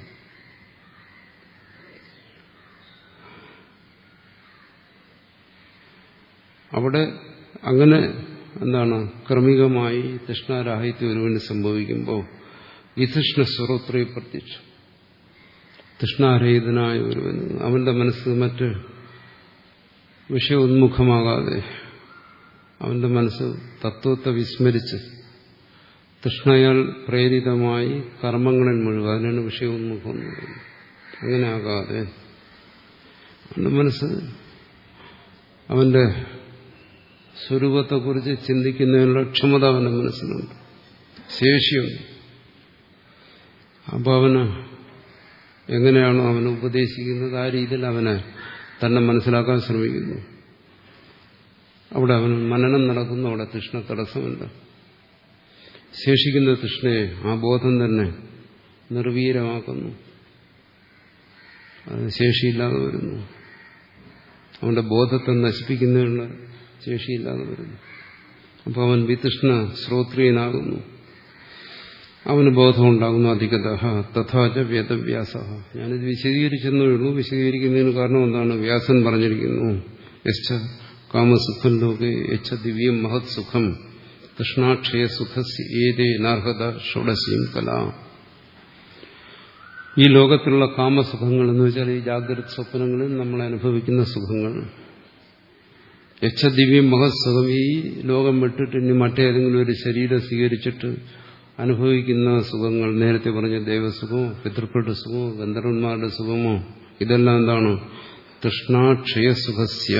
അവിടെ അങ്ങനെ എന്താണ് ക്രമികമായി തൃഷ്ണാരാഹിത്യം ഒരുവന് സംഭവിക്കുമ്പോൾ ഈ തൃഷ്ണ സ്വരോത്രേ പ്രത്യക്ഷം. തൃഷ്ണാരഹിതനായ ഒരുവന് അവന്റെ മനസ്സ് മറ്റ് വിഷയോന്മുഖമാകാതെ അവന്റെ മനസ്സ് തത്വത്തെ വിസ്മരിച്ച് തൃഷ്ണയാൽ പ്രേരിതമായി കർമ്മങ്ങളിൽ മുഴുവൻ, അതിനാണ് വിഷയോന്മുഖം എന്ന് പറയുന്നത്. അങ്ങനെ ആകാതെ അവന്റെ മനസ്സ് അവന്റെ സ്വരൂപത്തെക്കുറിച്ച് ചിന്തിക്കുന്നതിനുള്ള ക്ഷമത അവന്റെ മനസ്സിലുണ്ട്, ശേഷിയുണ്ട്. അപ്പോൾ അവന് എങ്ങനെയാണോ അവനെ ഉപദേശിക്കുന്നത് ആ രീതിയിൽ അവനെ തന്നെ മനസ്സിലാക്കാൻ ശ്രമിക്കുന്നു. അവിടെ അവന് മനനം നടക്കുന്നു. അവിടെ തൃഷ്ണ തടസ്സമില്ല. ശേഷിക്കുന്ന തൃഷ്ണയെ ആ ബോധം തന്നെ നിർവീര്യമാക്കുന്നു. അത് ശേഷിയില്ലാതെ വരുന്നു. അവന്റെ ബോധത്തെ നശിപ്പിക്കുന്നതിനുള്ള ശേഷിയില്ലാതെ വരുന്നു. അപ്പോൾ അവൻ വിതൃഷ്ണ ശ്രോത്രിയനാകുന്നു. അവന് ബോധമുണ്ടാകുന്നു. അധികത തഥാച വേദവ്യാസ. ഞാനിത് വിശദീകരിച്ചെന്നേ ഉള്ളൂ. വിശദീകരിക്കുന്നതിന് കാരണം എന്താണ്? വ്യാസൻ പറഞ്ഞിരിക്കുന്നു, യശ്ച കാമസുഖം ലോകേ യച്ഛ ദിവ്യം മഹത് സുഖം തൃഷ്ണാക്ഷയ സുഖസ് ഏതേ നാർഹത ഷോഡശീം കല. ഈ ലോകത്തിലുള്ള കാമസുഖങ്ങൾ എന്ന് വെച്ചാൽ ഈ ജാഗ്രത സ്വപ്നങ്ങളിൽ നമ്മൾ അനുഭവിക്കുന്ന സുഖങ്ങൾ, യച്ഛ ദിവ്യം മഹത് സുഖം, ഈ ലോകം വിട്ടിട്ട് ഇനി മറ്റേതെങ്കിലും ഒരു ശരീരം സ്വീകരിച്ചിട്ട് അനുഭവിക്കുന്ന സുഖങ്ങൾ, നേരത്തെ പറഞ്ഞ ദേവസുഖമോ പിതൃക്കളുടെ സുഖമോ ഗന്ധർവന്മാരുടെ സുഖമോ, ഇതെല്ലാം എന്താണ്? തൃഷ്ണാക്ഷയസുഖസ്യ.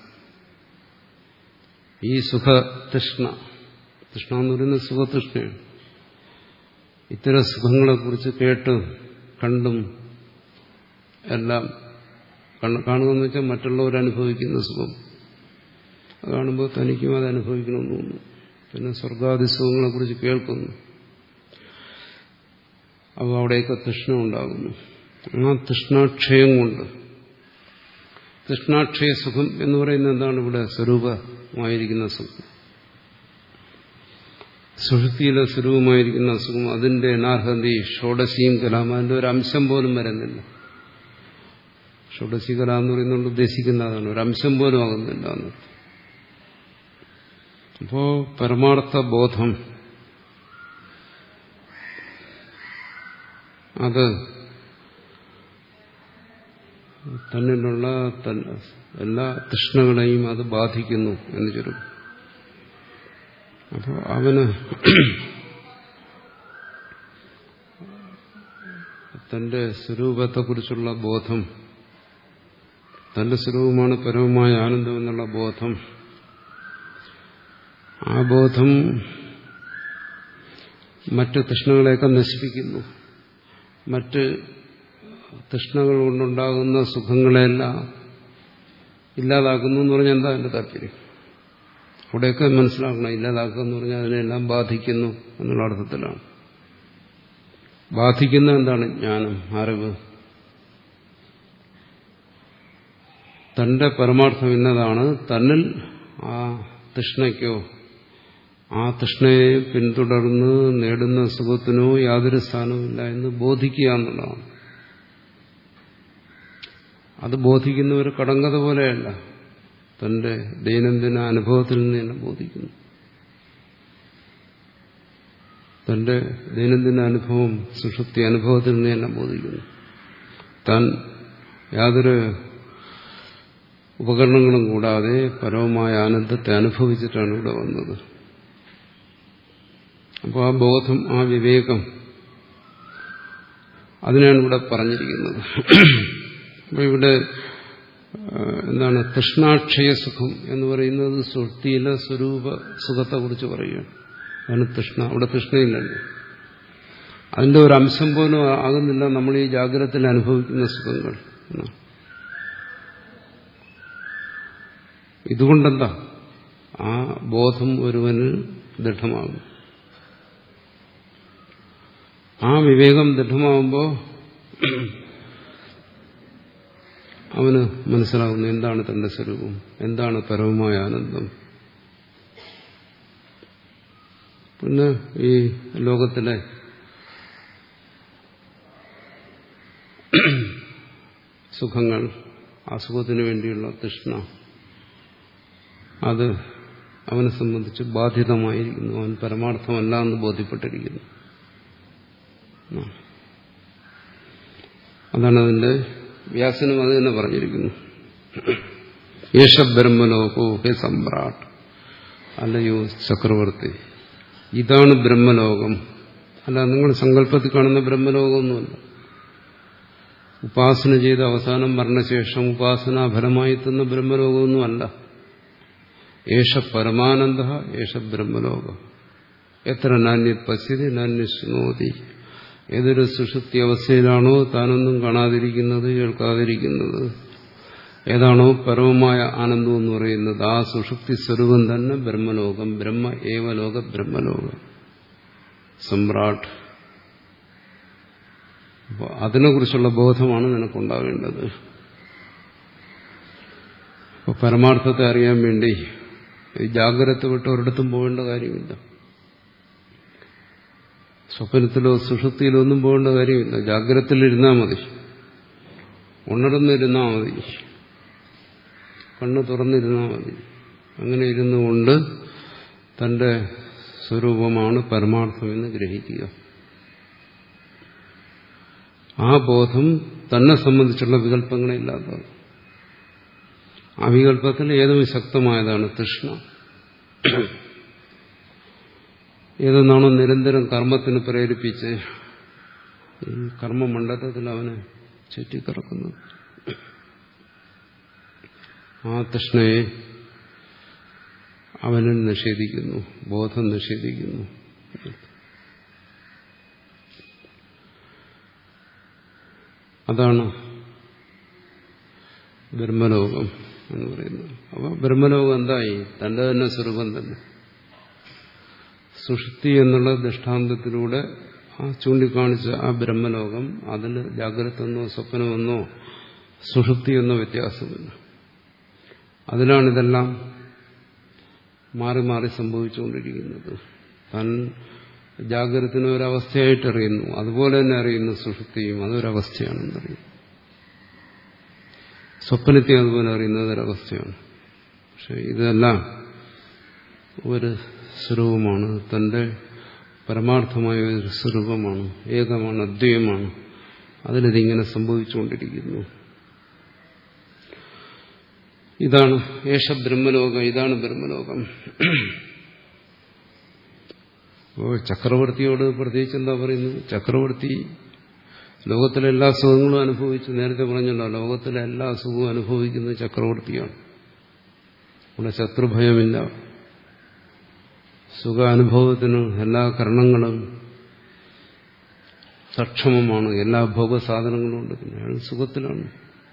ഈ സുഖതൃഷ്ണ, തൃഷ്ണ എന്ന് പറയുന്നത് സുഖതൃഷ്ണയാണ്. ഇത്തരം സുഖങ്ങളെക്കുറിച്ച് കേട്ടും കണ്ടും എല്ലാം കാണുകയെന്ന് വെച്ചാൽ മറ്റുള്ളവരനുഭവിക്കുന്ന സുഖം അത് കാണുമ്പോൾ തനിക്കും അത് അനുഭവിക്കണമെന്ന് തോന്നുന്നു. പിന്നെ സ്വർഗാദി സുഖങ്ങളെക്കുറിച്ച് കേൾക്കുന്നു. അപ്പോൾ അവിടെയൊക്കെ തൃഷ്ണ ഉണ്ടാകുന്നു. ആ തൃഷ്ണാക്ഷയം കൊണ്ട്, തൃഷ്ണാക്ഷയ സുഖം എന്ന് പറയുന്നത് എന്താണ്? ഇവിടെ സ്വരൂപമായിരിക്കുന്ന സുഖം, സുഷുപ്തിയിലെ സ്വരൂപമായിരിക്കുന്ന സുഖം. അതിന്റെ നാർഹന്തി ഷോഡശീം കലാം, അതിന്റെ ഒരു അംശം പോലും വരുന്നില്ല. ഷോഡശി കല എന്ന് പറയുന്നത് ഉദ്ദേശിക്കുന്ന അതാണ്, ഒരു അംശം പോലും ആകുന്നില്ല എന്ന്. അപ്പോ പരമാർത്ഥ ബോധം അത് തന്നിലുള്ള എല്ലാ തൃഷ്ണകളെയും അത് ബാധിക്കുന്നു എന്ന് ചുരുക്കം. അപ്പോൾ അവന് തന്റെ സ്വരൂപത്തെക്കുറിച്ചുള്ള ബോധം, തന്റെ സ്വരൂപമാണ് പരമമായ ആനന്ദം എന്നുള്ള ബോധം, ആ ബോധം മറ്റ് തൃഷ്ണകളെയൊക്കെ നശിപ്പിക്കുന്നു. മറ്റ് തൃഷ്ണകൾ കൊണ്ടുണ്ടാകുന്ന സുഖങ്ങളെല്ലാം ഇല്ലാതാക്കുന്നു എന്ന് പറഞ്ഞാൽ എന്താ എന്റെ താല്പര്യം? അവിടെയൊക്കെ മനസ്സിലാക്കണം. ഇല്ലാതാക്കുക എന്ന് പറഞ്ഞാൽ അതിനെല്ലാം ബാധിക്കുന്നു എന്നുള്ള അർത്ഥത്തിലാണ്. ബാധിക്കുന്ന എന്താണ്? ജ്ഞാനം, അറിവ്. തന്റെ പരമാർത്ഥം ഇന്നതാണ്. തന്നിൽ ആ തൃഷ്ണയ്ക്കോ ആ തൃഷ്ണയെ പിന്തുടർന്ന് നേടുന്ന സുഖത്തിനോ യാതൊരു സ്ഥാനവുമില്ല എന്ന് ബോധിക്കുക എന്നുള്ളതാണ്. അത് ബോധിക്കുന്ന ഒരു കടങ്കഥ പോലെയല്ല, തന്റെ ദൈനംദിന അനുഭവത്തിൽ നിന്ന് തന്നെ ബോധിക്കുന്നു. തന്റെ ദൈനംദിന അനുഭവം, സുഷുപ്തി അനുഭവത്തിൽ നിന്ന് തന്നെ ബോധിക്കുന്നു. താൻ യാതൊരു ഉപകരണങ്ങളും കൂടാതെ പരമമായ ആനന്ദത്തെ അനുഭവിച്ചിട്ടാണ് ഇവിടെ വന്നത്. അപ്പോൾ ആ ബോധം, ആ വിവേകം, അതിനാണ് ഇവിടെ പറഞ്ഞിരിക്കുന്നത്. അപ്പോൾ ഇവിടെ എന്താണ് തൃഷ്ണാക്ഷയ സുഖം എന്ന് പറയുന്നത്? സുഷ്ടിയിലെ സ്വരൂപ സുഖത്തെക്കുറിച്ച് പറയുകയാണ്. അതാണ് തൃഷ്ണ. അവിടെ തൃഷ്ണയില്ലല്ലോ. അതിന്റെ ഒരു അംശം പോലും ആകുന്നില്ല നമ്മൾ ഈ ജാഗ്രതയിൽ അനുഭവിക്കുന്ന സുഖങ്ങൾ. ഇതുകൊണ്ടെന്താ? ആ ബോധം ഒരുവന് ദൃഢമാകും. ആ വിവേകം ദൃഢമാകുമ്പോൾ അവന് മനസ്സിലാകുന്നു എന്താണ് തന്റെ സ്വരൂപം, എന്താണ് പരമമായ ആനന്ദം. പിന്നെ ഈ ലോകത്തിലെ സുഖങ്ങൾ, ആ സുഖത്തിന് വേണ്ടിയുള്ള തൃഷ്ണ, അത് അവനെ സംബന്ധിച്ച് ബാധിതമായിരിക്കുന്നു. അവൻ പരമാർത്ഥമല്ല എന്ന് ബോധ്യപ്പെട്ടിരിക്കുന്നു. അതാണ് അതിന്റെ വ്യാസനും അത് തന്നെ പറഞ്ഞിരിക്കുന്നു. യേശ ബ്രഹ്മലോകോ ഹേ സമ്രാട്ട്, അല്ലയോ ചക്രവർത്തി, ഇതാണ് ബ്രഹ്മലോകം. അല്ല നിങ്ങൾ സങ്കല്പത്തിൽ കാണുന്ന ബ്രഹ്മലോകമൊന്നുമല്ല. ഉപാസന ചെയ്ത് അവസാനം മരണശേഷം ഉപാസനാ ഫലമായി എത്തുന്ന ബ്രഹ്മലോകമൊന്നുമല്ല. യേശ പരമാനന്ദ യേശ ബ്രഹ്മലോക. എത്ര നാന്യത് പശ്യതി നാന്യത് ശൃണോതി. ഏതൊരു സുഷുപ്തി അവസ്ഥയിലാണോ താനൊന്നും കാണാതിരിക്കുന്നത്, കേൾക്കാതിരിക്കുന്നത്, ഏതാണോ പരമമായ ആനന്ദം എന്ന് പറയുന്നത്, ആ സുഷുപ്തി സ്വരൂപം തന്നെ ബ്രഹ്മലോകം. ബ്രഹ്മ ഏവലോക ബ്രഹ്മലോകം. സമ്രാട്ട്. അപ്പോൾ അതിനെക്കുറിച്ചുള്ള ബോധമാണ് നിനക്കുണ്ടാവേണ്ടത്. അപ്പോൾ പരമാർത്ഥത്തെ അറിയാൻ വേണ്ടി ജാഗ്രത വിട്ട് ഒരിടത്തും പോകേണ്ട കാര്യമില്ല. സ്വപ്നത്തിലോ സുഷുപ്തിയിലോ ഒന്നും പോകേണ്ട കാര്യമില്ല. ജാഗ്രതയിലിരുന്നാൽ മതി, ഉണർന്നിരുന്നാൽ മതി, കണ്ണ് തുറന്നിരുന്നാൽ മതി. അങ്ങനെ ഇരുന്നുകൊണ്ട് തന്റെ സ്വരൂപമാണ് പരമാർത്ഥമെന്ന് ഗ്രഹിക്കുക. ആ ബോധം തന്നെ സംബന്ധിച്ചുള്ള വികല്പങ്ങളെ ഇല്ലാത്തത്. ആ വികല്പത്തിൽ ഏതും ശക്തമായതാണ് തൃഷ്ണ. ഏതെന്നാണോ നിരന്തരം കർമ്മത്തിന് പ്രേരിപ്പിച്ച് ഈ കർമ്മമണ്ഡലത്തിൽ അവനെ ചുറ്റിക്കറക്കുന്നത്, ആ തൃഷ്ണയെ അവനിൽ നിഷേധിക്കുന്നു, ബോധം നിഷേധിക്കുന്നു. അതാണ് ബ്രഹ്മലോകം എന്ന് പറയുന്നത്. അപ്പൊ ബ്രഹ്മലോകം എന്തായി? തന്റെ തന്നെ സ്വരൂപം തന്നെ. സുഷുപ്തി എന്നുള്ള ദൃഷ്ടാന്തത്തിലൂടെ ആ ചൂണ്ടിക്കാണിച്ച ആ ബ്രഹ്മലോകം, അതിൽ ജാഗ്രതെന്നോ സ്വപ്നമെന്നോ സുഷുപ്തി എന്നോ വ്യത്യാസമില്ല. അതിലാണിതെല്ലാം മാറി മാറി സംഭവിച്ചുകൊണ്ടിരിക്കുന്നത്. താൻ ജാഗ്രതത്തിന് ഒരവസ്ഥയായിട്ട് അറിയുന്നു, അതുപോലെ തന്നെ അറിയുന്നു സുഷുപ്തിയും അതൊരവസ്ഥയാണെന്നറിയുന്നു. സ്വപ്നത്തെ അതുപോലെ അറിയുന്നത് ഒരവസ്ഥയാണ്. പക്ഷെ ഇതെല്ലാം ഒരു സ്വരൂപമാണ്, തന്റെ പരമാർത്ഥമായ ഒരു സ്വരൂപമാണ്, ഏകമാണ്, അദ്വൈതമാണ്. അതിലിതിങ്ങനെ സംഭവിച്ചുകൊണ്ടിരിക്കുന്നു. ഇതാണ് ഏഷ ബ്രഹ്മലോകം, ഇതാണ് ബ്രഹ്മലോകം. അപ്പോൾ ചക്രവർത്തിയോട് പ്രത്യേകിച്ച് എന്താ പറയുന്നത്? ചക്രവർത്തി ലോകത്തിലെ എല്ലാ സുഖങ്ങളും അനുഭവിച്ചു. നേരത്തെ പറഞ്ഞല്ലോ, ലോകത്തിലെ എല്ലാ സുഖവും അനുഭവിക്കുന്നത് ചക്രവർത്തിയാണ്. അവിടെ ശത്രുഭയമില്ല, സുഖാനുഭവത്തിന് എല്ലാ കരണങ്ങളും സക്ഷമമാണ്, എല്ലാ ഭോഗസാധനങ്ങളും ഉണ്ട്. പിന്നെ അയാൾ സുഖത്തിലാണ്.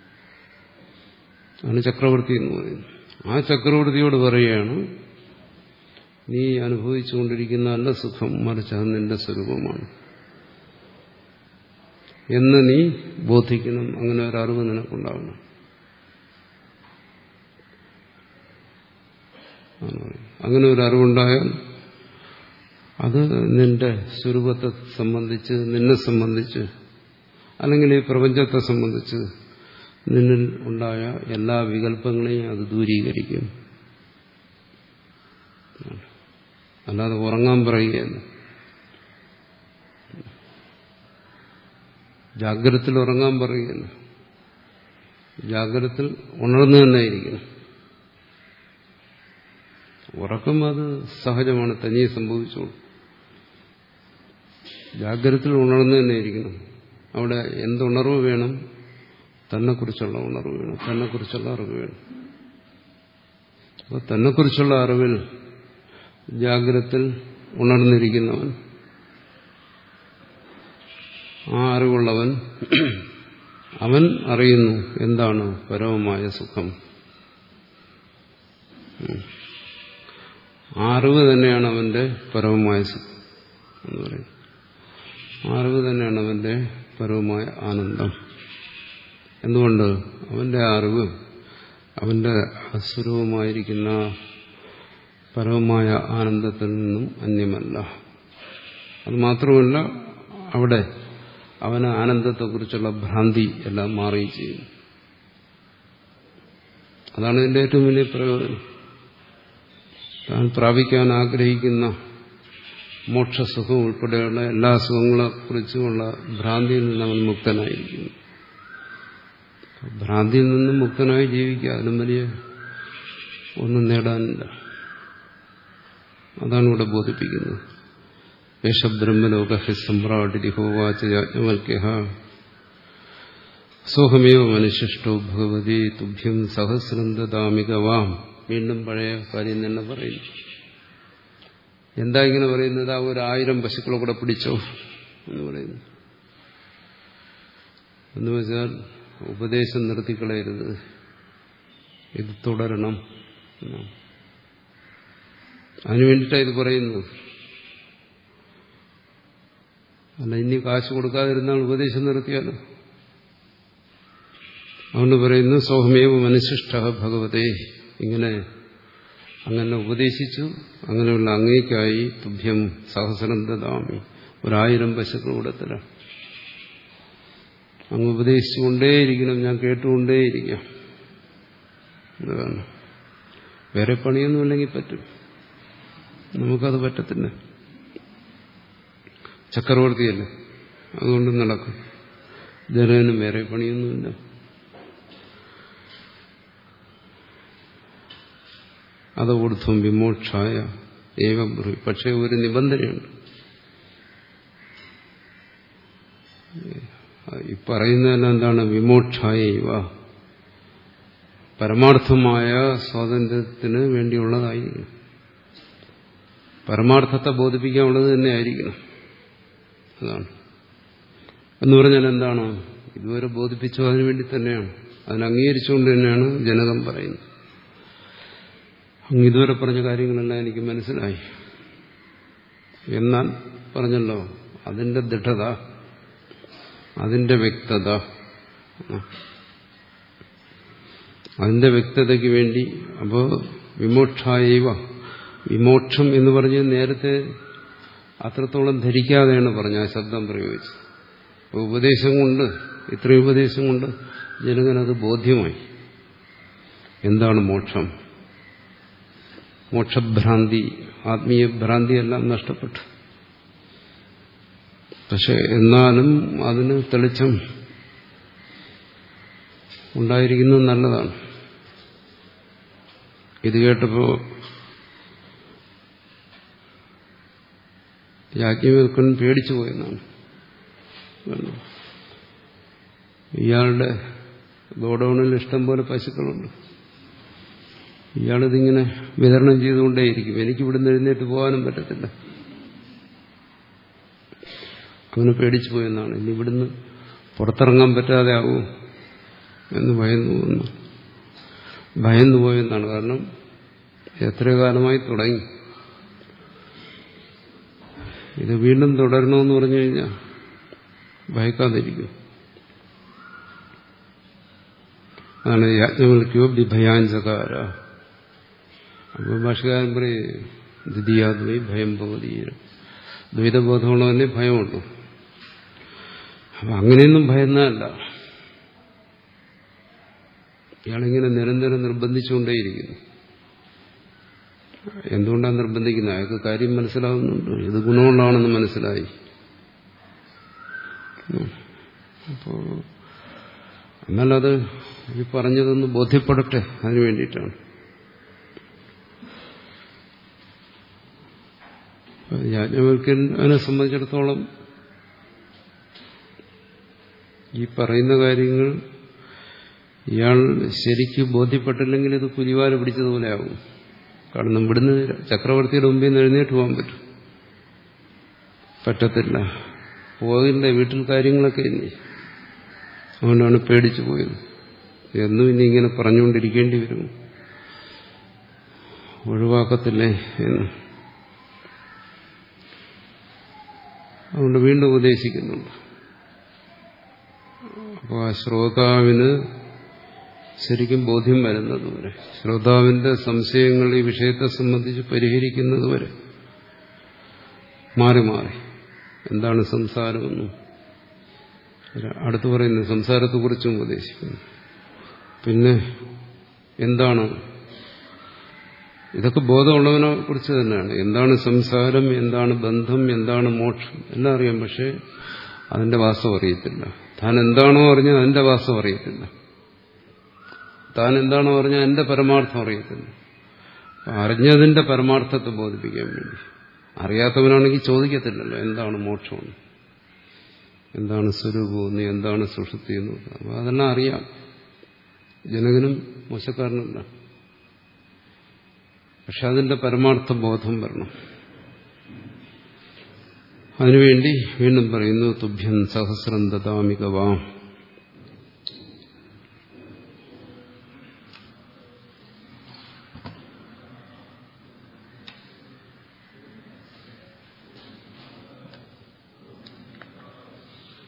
ആണ് ചക്രവർത്തി എന്ന് പറയുന്നത്. ആ ചക്രവർത്തിയോട് പറയുകയാണ്, നീ അനുഭവിച്ചുകൊണ്ടിരിക്കുന്ന നല്ല സുഖം, മറിച്ച് അത് നിന്റെ സ്വരൂപമാണ് എന്ന് നീ ബോധിക്കണം. അങ്ങനെ ഒരു അറിവ് നിനക്കുണ്ടാവണം. അങ്ങനെ ഒരു അറിവുണ്ടായാൽ അത് നിന്റെ സ്വരൂപത്തെ സംബന്ധിച്ച്, നിന്നെ സംബന്ധിച്ച്, അല്ലെങ്കിൽ ഈ പ്രപഞ്ചത്തെ സംബന്ധിച്ച് നിന്നിൽ ഉണ്ടായ എല്ലാ വികല്പങ്ങളെയും അത് ദൂരീകരിക്കും. അല്ലാതെ ഉറങ്ങാൻ പറയുകയല്ല. ജാഗ്രതത്തിൽ ഉറങ്ങാൻ പറയുകയല്ല. ജാഗ്രതത്തിൽ ഉണർന്നു തന്നെ ഇരിക്കണം. ഉറക്കം അത് സഹജമാണ്, തനിയെ സംഭവിച്ചോളൂ. ജാഗ്രതത്തിൽ ഉണർന്നു തന്നെ ഇരിക്കണം. അവിടെ എന്തുണർവ് വേണം? തന്നെക്കുറിച്ചുള്ള ഉണർവ് വേണം, തന്നെക്കുറിച്ചുള്ള അറിവ് വേണം. അപ്പോൾ തന്നെക്കുറിച്ചുള്ള അറിവിൽ ജാഗ്രതത്തിൽ ഉണർന്നിരിക്കുന്നവൻ, ആ അറിവുള്ളവൻ, അവൻ അറിയുന്നു എന്താണ് പരമമായ സുഖം. ആ അറിവ് തന്നെയാണ് അവന്റെ പരമമായ സുഖം എന്ന് പറയുന്നത്. ആ അറിവ് തന്നെയാണ് അവന്റെ പരമമായ ആനന്ദം. എന്തുകൊണ്ട്? അവന്റെ അറിവ് അവന്റെ അസ്വരൂപമായിരിക്കുന്ന പരമമായ ആനന്ദത്തിൽ നിന്നും അന്യമല്ല. അത് മാത്രമല്ല, അവിടെ അവന് ആനന്ദത്തെക്കുറിച്ചുള്ള ഭ്രാന്തി എല്ലാം മാറുകയും ചെയ്യും. അതാണ് ഇതിന്റെ ഏറ്റവും വലിയ പ്രയോജനം. താൻ പ്രാപിക്കാൻ ആഗ്രഹിക്കുന്ന മോക്ഷസുഖം ഉൾപ്പെടെയുള്ള എല്ലാ സുഖങ്ങളെക്കുറിച്ചുമുള്ള ഭ്രാന്തിയിൽ നിന്ന് അവൻ മുക്തനായിരിക്കുന്നു. ഭ്രാന്തിയിൽ നിന്നും മുക്തനായി ജീവിക്കുക, അതിനും വലിയ ഒന്നും നേടാനില്ല. അതാണ് ഇവിടെ ബോധിപ്പിക്കുന്നത്. യേശ ബ്രഹ്മലോക ഹി സമ്രാട്ടി ഹോവാച യാജ്ഞവൽക്യ സോഹമേവ മനുഷ്യഷ്ടോ ഭഗവതി തുഭ്യം സഹസ്രം ദദാമി ഗവാം. വീണ്ടും പഴയ കാര്യം തന്നെ പറയുന്നു. എന്താ ഇങ്ങനെ പറയുന്നത്? ആ ഒരു ആയിരം പശുക്കളെ കൂടെ പിടിച്ചോ എന്ന് പറയുന്നു. എന്ന് വെച്ചാൽ ഉപദേശം നിർത്തിക്കളയരുത്, ഇത് തുടരണം. അതിനു വേണ്ടിയിട്ടാണ് ഇത് പറയുന്നത്. അല്ല, ഇനി കാശ് കൊടുക്കാതിരുന്നാൽ ഉപദേശം നിർത്തിയാലോ? അതുകൊണ്ട് പറയുന്നു, സോഹമേവ മനുഷ്യഷ്ട ഭഗവതേ. ഇങ്ങനെ അങ്ങനെ ഉപദേശിച്ചു, അങ്ങനെയുള്ള അങ്ങേക്കായി തുഭ്യം സഹസ്രം ദദാമി, ഒരായിരം പശുക്കൾ കൂടത്തിലാണ്. അങ്ങ് ഉപദേശിച്ചുകൊണ്ടേയിരിക്കണം, ഞാൻ കേട്ടുകൊണ്ടേയിരിക്കാം. അതാണ്. വേറെ പണിയൊന്നുമില്ലെങ്കിൽ പറ്റും, നമുക്കത് പറ്റത്തില്ല. ചക്രവർത്തിയല്ലേ, അതുകൊണ്ട് നടക്കും. ജനനും വേറെ പണിയൊന്നുമില്ല. അത് ഊർധ്വം വിമോക്ഷായ ഏവ ബ്രൂഹി. പക്ഷേ ഒരു നിബന്ധനയുണ്ട്. ഈ പറയുന്നതെല്ലാം എന്താണ്? വിമോക്ഷായ ഇവ, പരമാർത്ഥമായ സ്വാതന്ത്ര്യത്തിന് വേണ്ടിയുള്ളതായിരിക്കണം. പരമാർത്ഥത്തെ ബോധിപ്പിക്കാനുള്ളത് തന്നെ ആയിരിക്കണം. അതാണ്. എന്ന് പറഞ്ഞാൽ എന്താണ്? ഇതുവരെ ബോധിപ്പിച്ചു, അതിനു വേണ്ടി തന്നെയാണ്, അതിനെ അംഗീകരിച്ചുകൊണ്ട് തന്നെയാണ് ജനകം പറയുന്നത്. അങ്ങ് ഇതുവരെ പറഞ്ഞ കാര്യങ്ങളെല്ലാം എനിക്ക് മനസ്സിലായി. എന്നാൽ പറഞ്ഞല്ലോ, അതിന്റെ ദൃഢത, അതിന്റെ വ്യക്തത, അതിന്റെ വ്യക്തതയ്ക്ക് വേണ്ടി. അപ്പോൾ വിമോക്ഷായവ, വിമോക്ഷം എന്ന് പറഞ്ഞ് നേരത്തെ അത്രത്തോളം ധരിക്കാതെയാണ് പറഞ്ഞ ആ ശബ്ദം പ്രയോഗിച്ചത്. അപ്പോൾ ഉപദേശം കൊണ്ട്, ഇത്രയും ഉപദേശം കൊണ്ട് ജനകനത് ബോധ്യമായി എന്താണ് മോക്ഷം. മോക്ഷഭ്രാന്തി, ആത്മീയ ഭ്രാന്തി എല്ലാം നഷ്ടപ്പെട്ടു. പക്ഷെ എന്നാലും അതിന് തെളിച്ചം ഉണ്ടായിരിക്കുന്നത് നല്ലതാണ്. ഇത് കേട്ടപ്പോ യാജ്ഞവൽക്കൻ പേടിച്ചു പോയെന്നാണ്. ഇയാളുടെ ഗോഡൌണിൽ ഇഷ്ടം പോലെ പശുക്കളുണ്ട്. ഇയാളിതിങ്ങനെ വിതരണം ചെയ്തുകൊണ്ടേയിരിക്കും. എനിക്ക് ഇവിടുന്ന് എഴുന്നേറ്റ് പോകാനും പറ്റത്തില്ല. അവന് പേടിച്ചു പോയെന്നാണ്. ഇനി ഇവിടുന്ന് പുറത്തിറങ്ങാൻ പറ്റാതെ ആവും എന്ന് ഭയന്നു പോകുന്നു. ഭയന്നു പോയെന്നാണ്. കാരണം എത്ര കാലമായി തുടങ്ങി. ഇത് വീണ്ടും തുടരണമെന്ന് പറഞ്ഞു കഴിഞ്ഞാൽ ഭയക്കാതിരിക്കും. അതാണ് യാജ്ഞവൽക്യോ ബിഭയാഞ്ചകാര. അപ്പോൾ ഭാഷകാരൻ പറയും ദ്വിതീയാദ്വൈ ഭയം ഭവതി. ദ്വൈതബോധമുള്ളവനെ ഭയമുള്ളൂ. അപ്പം അങ്ങനെയൊന്നും ഭയന്നല്ല. ഇയാളിങ്ങനെ നിരന്തരം നിർബന്ധിച്ചുകൊണ്ടേയിരിക്കുന്നു. എന്തുകൊണ്ടാണ് നിർബന്ധിക്കുന്നത്? അയാൾക്ക് കാര്യം മനസ്സിലാവുന്നുണ്ട്. ഇത് ഗുണമുള്ളതാണെന്ന് മനസ്സിലായി. അപ്പോ എന്നാലത് ഈ പറഞ്ഞതൊന്ന് ബോധ്യപ്പെടട്ടെ, അതിനു വേണ്ടിയിട്ടാണ്. യാജ്ഞവൽക്കനെ സംബന്ധിച്ചിടത്തോളം ഈ പറയുന്ന കാര്യങ്ങൾ ഇയാൾ ശരിക്ക് ബോധ്യപ്പെട്ടില്ലെങ്കിൽ ഇത് പുലിവാല് പിടിച്ചതുപോലെ ആകും. കാരണം ഇവിടുന്ന് ചക്രവർത്തിയുടെ മുമ്പിൽ നിന്ന് എഴുന്നേറ്റ് പോകാൻ പറ്റും പറ്റത്തില്ല. പോകില്ല, വീട്ടിൽ കാര്യങ്ങളൊക്കെ ഇനി. അതുകൊണ്ടാണ് പേടിച്ചു പോയത്. എന്നും ഇനി ഇങ്ങനെ പറഞ്ഞുകൊണ്ടിരിക്കേണ്ടി വരും, ഒഴിവാക്കത്തില്ലേ എന്ന്. അതുകൊണ്ട് വീണ്ടും ഉപദേശിക്കുന്നുണ്ട്. അപ്പോൾ ആ ശ്രോതാവിന് ശരിക്കും ബോധ്യം വരുന്നതുവരെ, ശ്രോതാവിന്റെ സംശയങ്ങൾ ഈ വിഷയത്തെ സംബന്ധിച്ച് പരിഹരിക്കുന്നതുവരെ മാറി മാറി എന്താണ് സംസാരമെന്നും അടുത്ത് പറയുന്നു, സംസാരത്തെക്കുറിച്ചും ഉപദേശിക്കുന്നു. പിന്നെ എന്താണ്, ഇതൊക്കെ ബോധമുള്ളവനെ കുറിച്ച് തന്നെയാണ്. എന്താണ് സംസാരം, എന്താണ് ബന്ധം, എന്താണ് മോക്ഷം എല്ലാം അറിയാം. പക്ഷെ അതിന്റെ വാസ്തവം അറിയത്തില്ല. താൻ എന്താണോ അറിഞ്ഞത് അതിന്റെ വാസ്തവം അറിയത്തില്ല. താൻ എന്താണോ അറിഞ്ഞത് അതിന്റെ പരമാർത്ഥം അറിയത്തില്ല. അറിഞ്ഞതിന്റെ പരമാർത്ഥത്തെ ബോധിപ്പിക്കാൻ വേണ്ടി. അറിയാത്തവനാണെങ്കിൽ ചോദിക്കത്തില്ലല്ലോ എന്താണ് മോക്ഷം, എന്താണ് സ്വരൂപം, എന്താണ് സുഷുപ്തി എന്ന്. അപ്പോൾ അതെല്ലാം അറിയാം. ജനകനും മോശക്കാരനല്ല. പക്ഷെ അതിന്റെ പരമാർത്ഥ ബോധം വരണം. അതിനുവേണ്ടി വീണ്ടും പറയുന്നു, തുഭ്യം സഹസ്രം ദദാമി ഗവാം.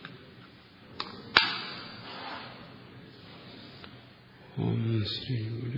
ഓം ശ്രീ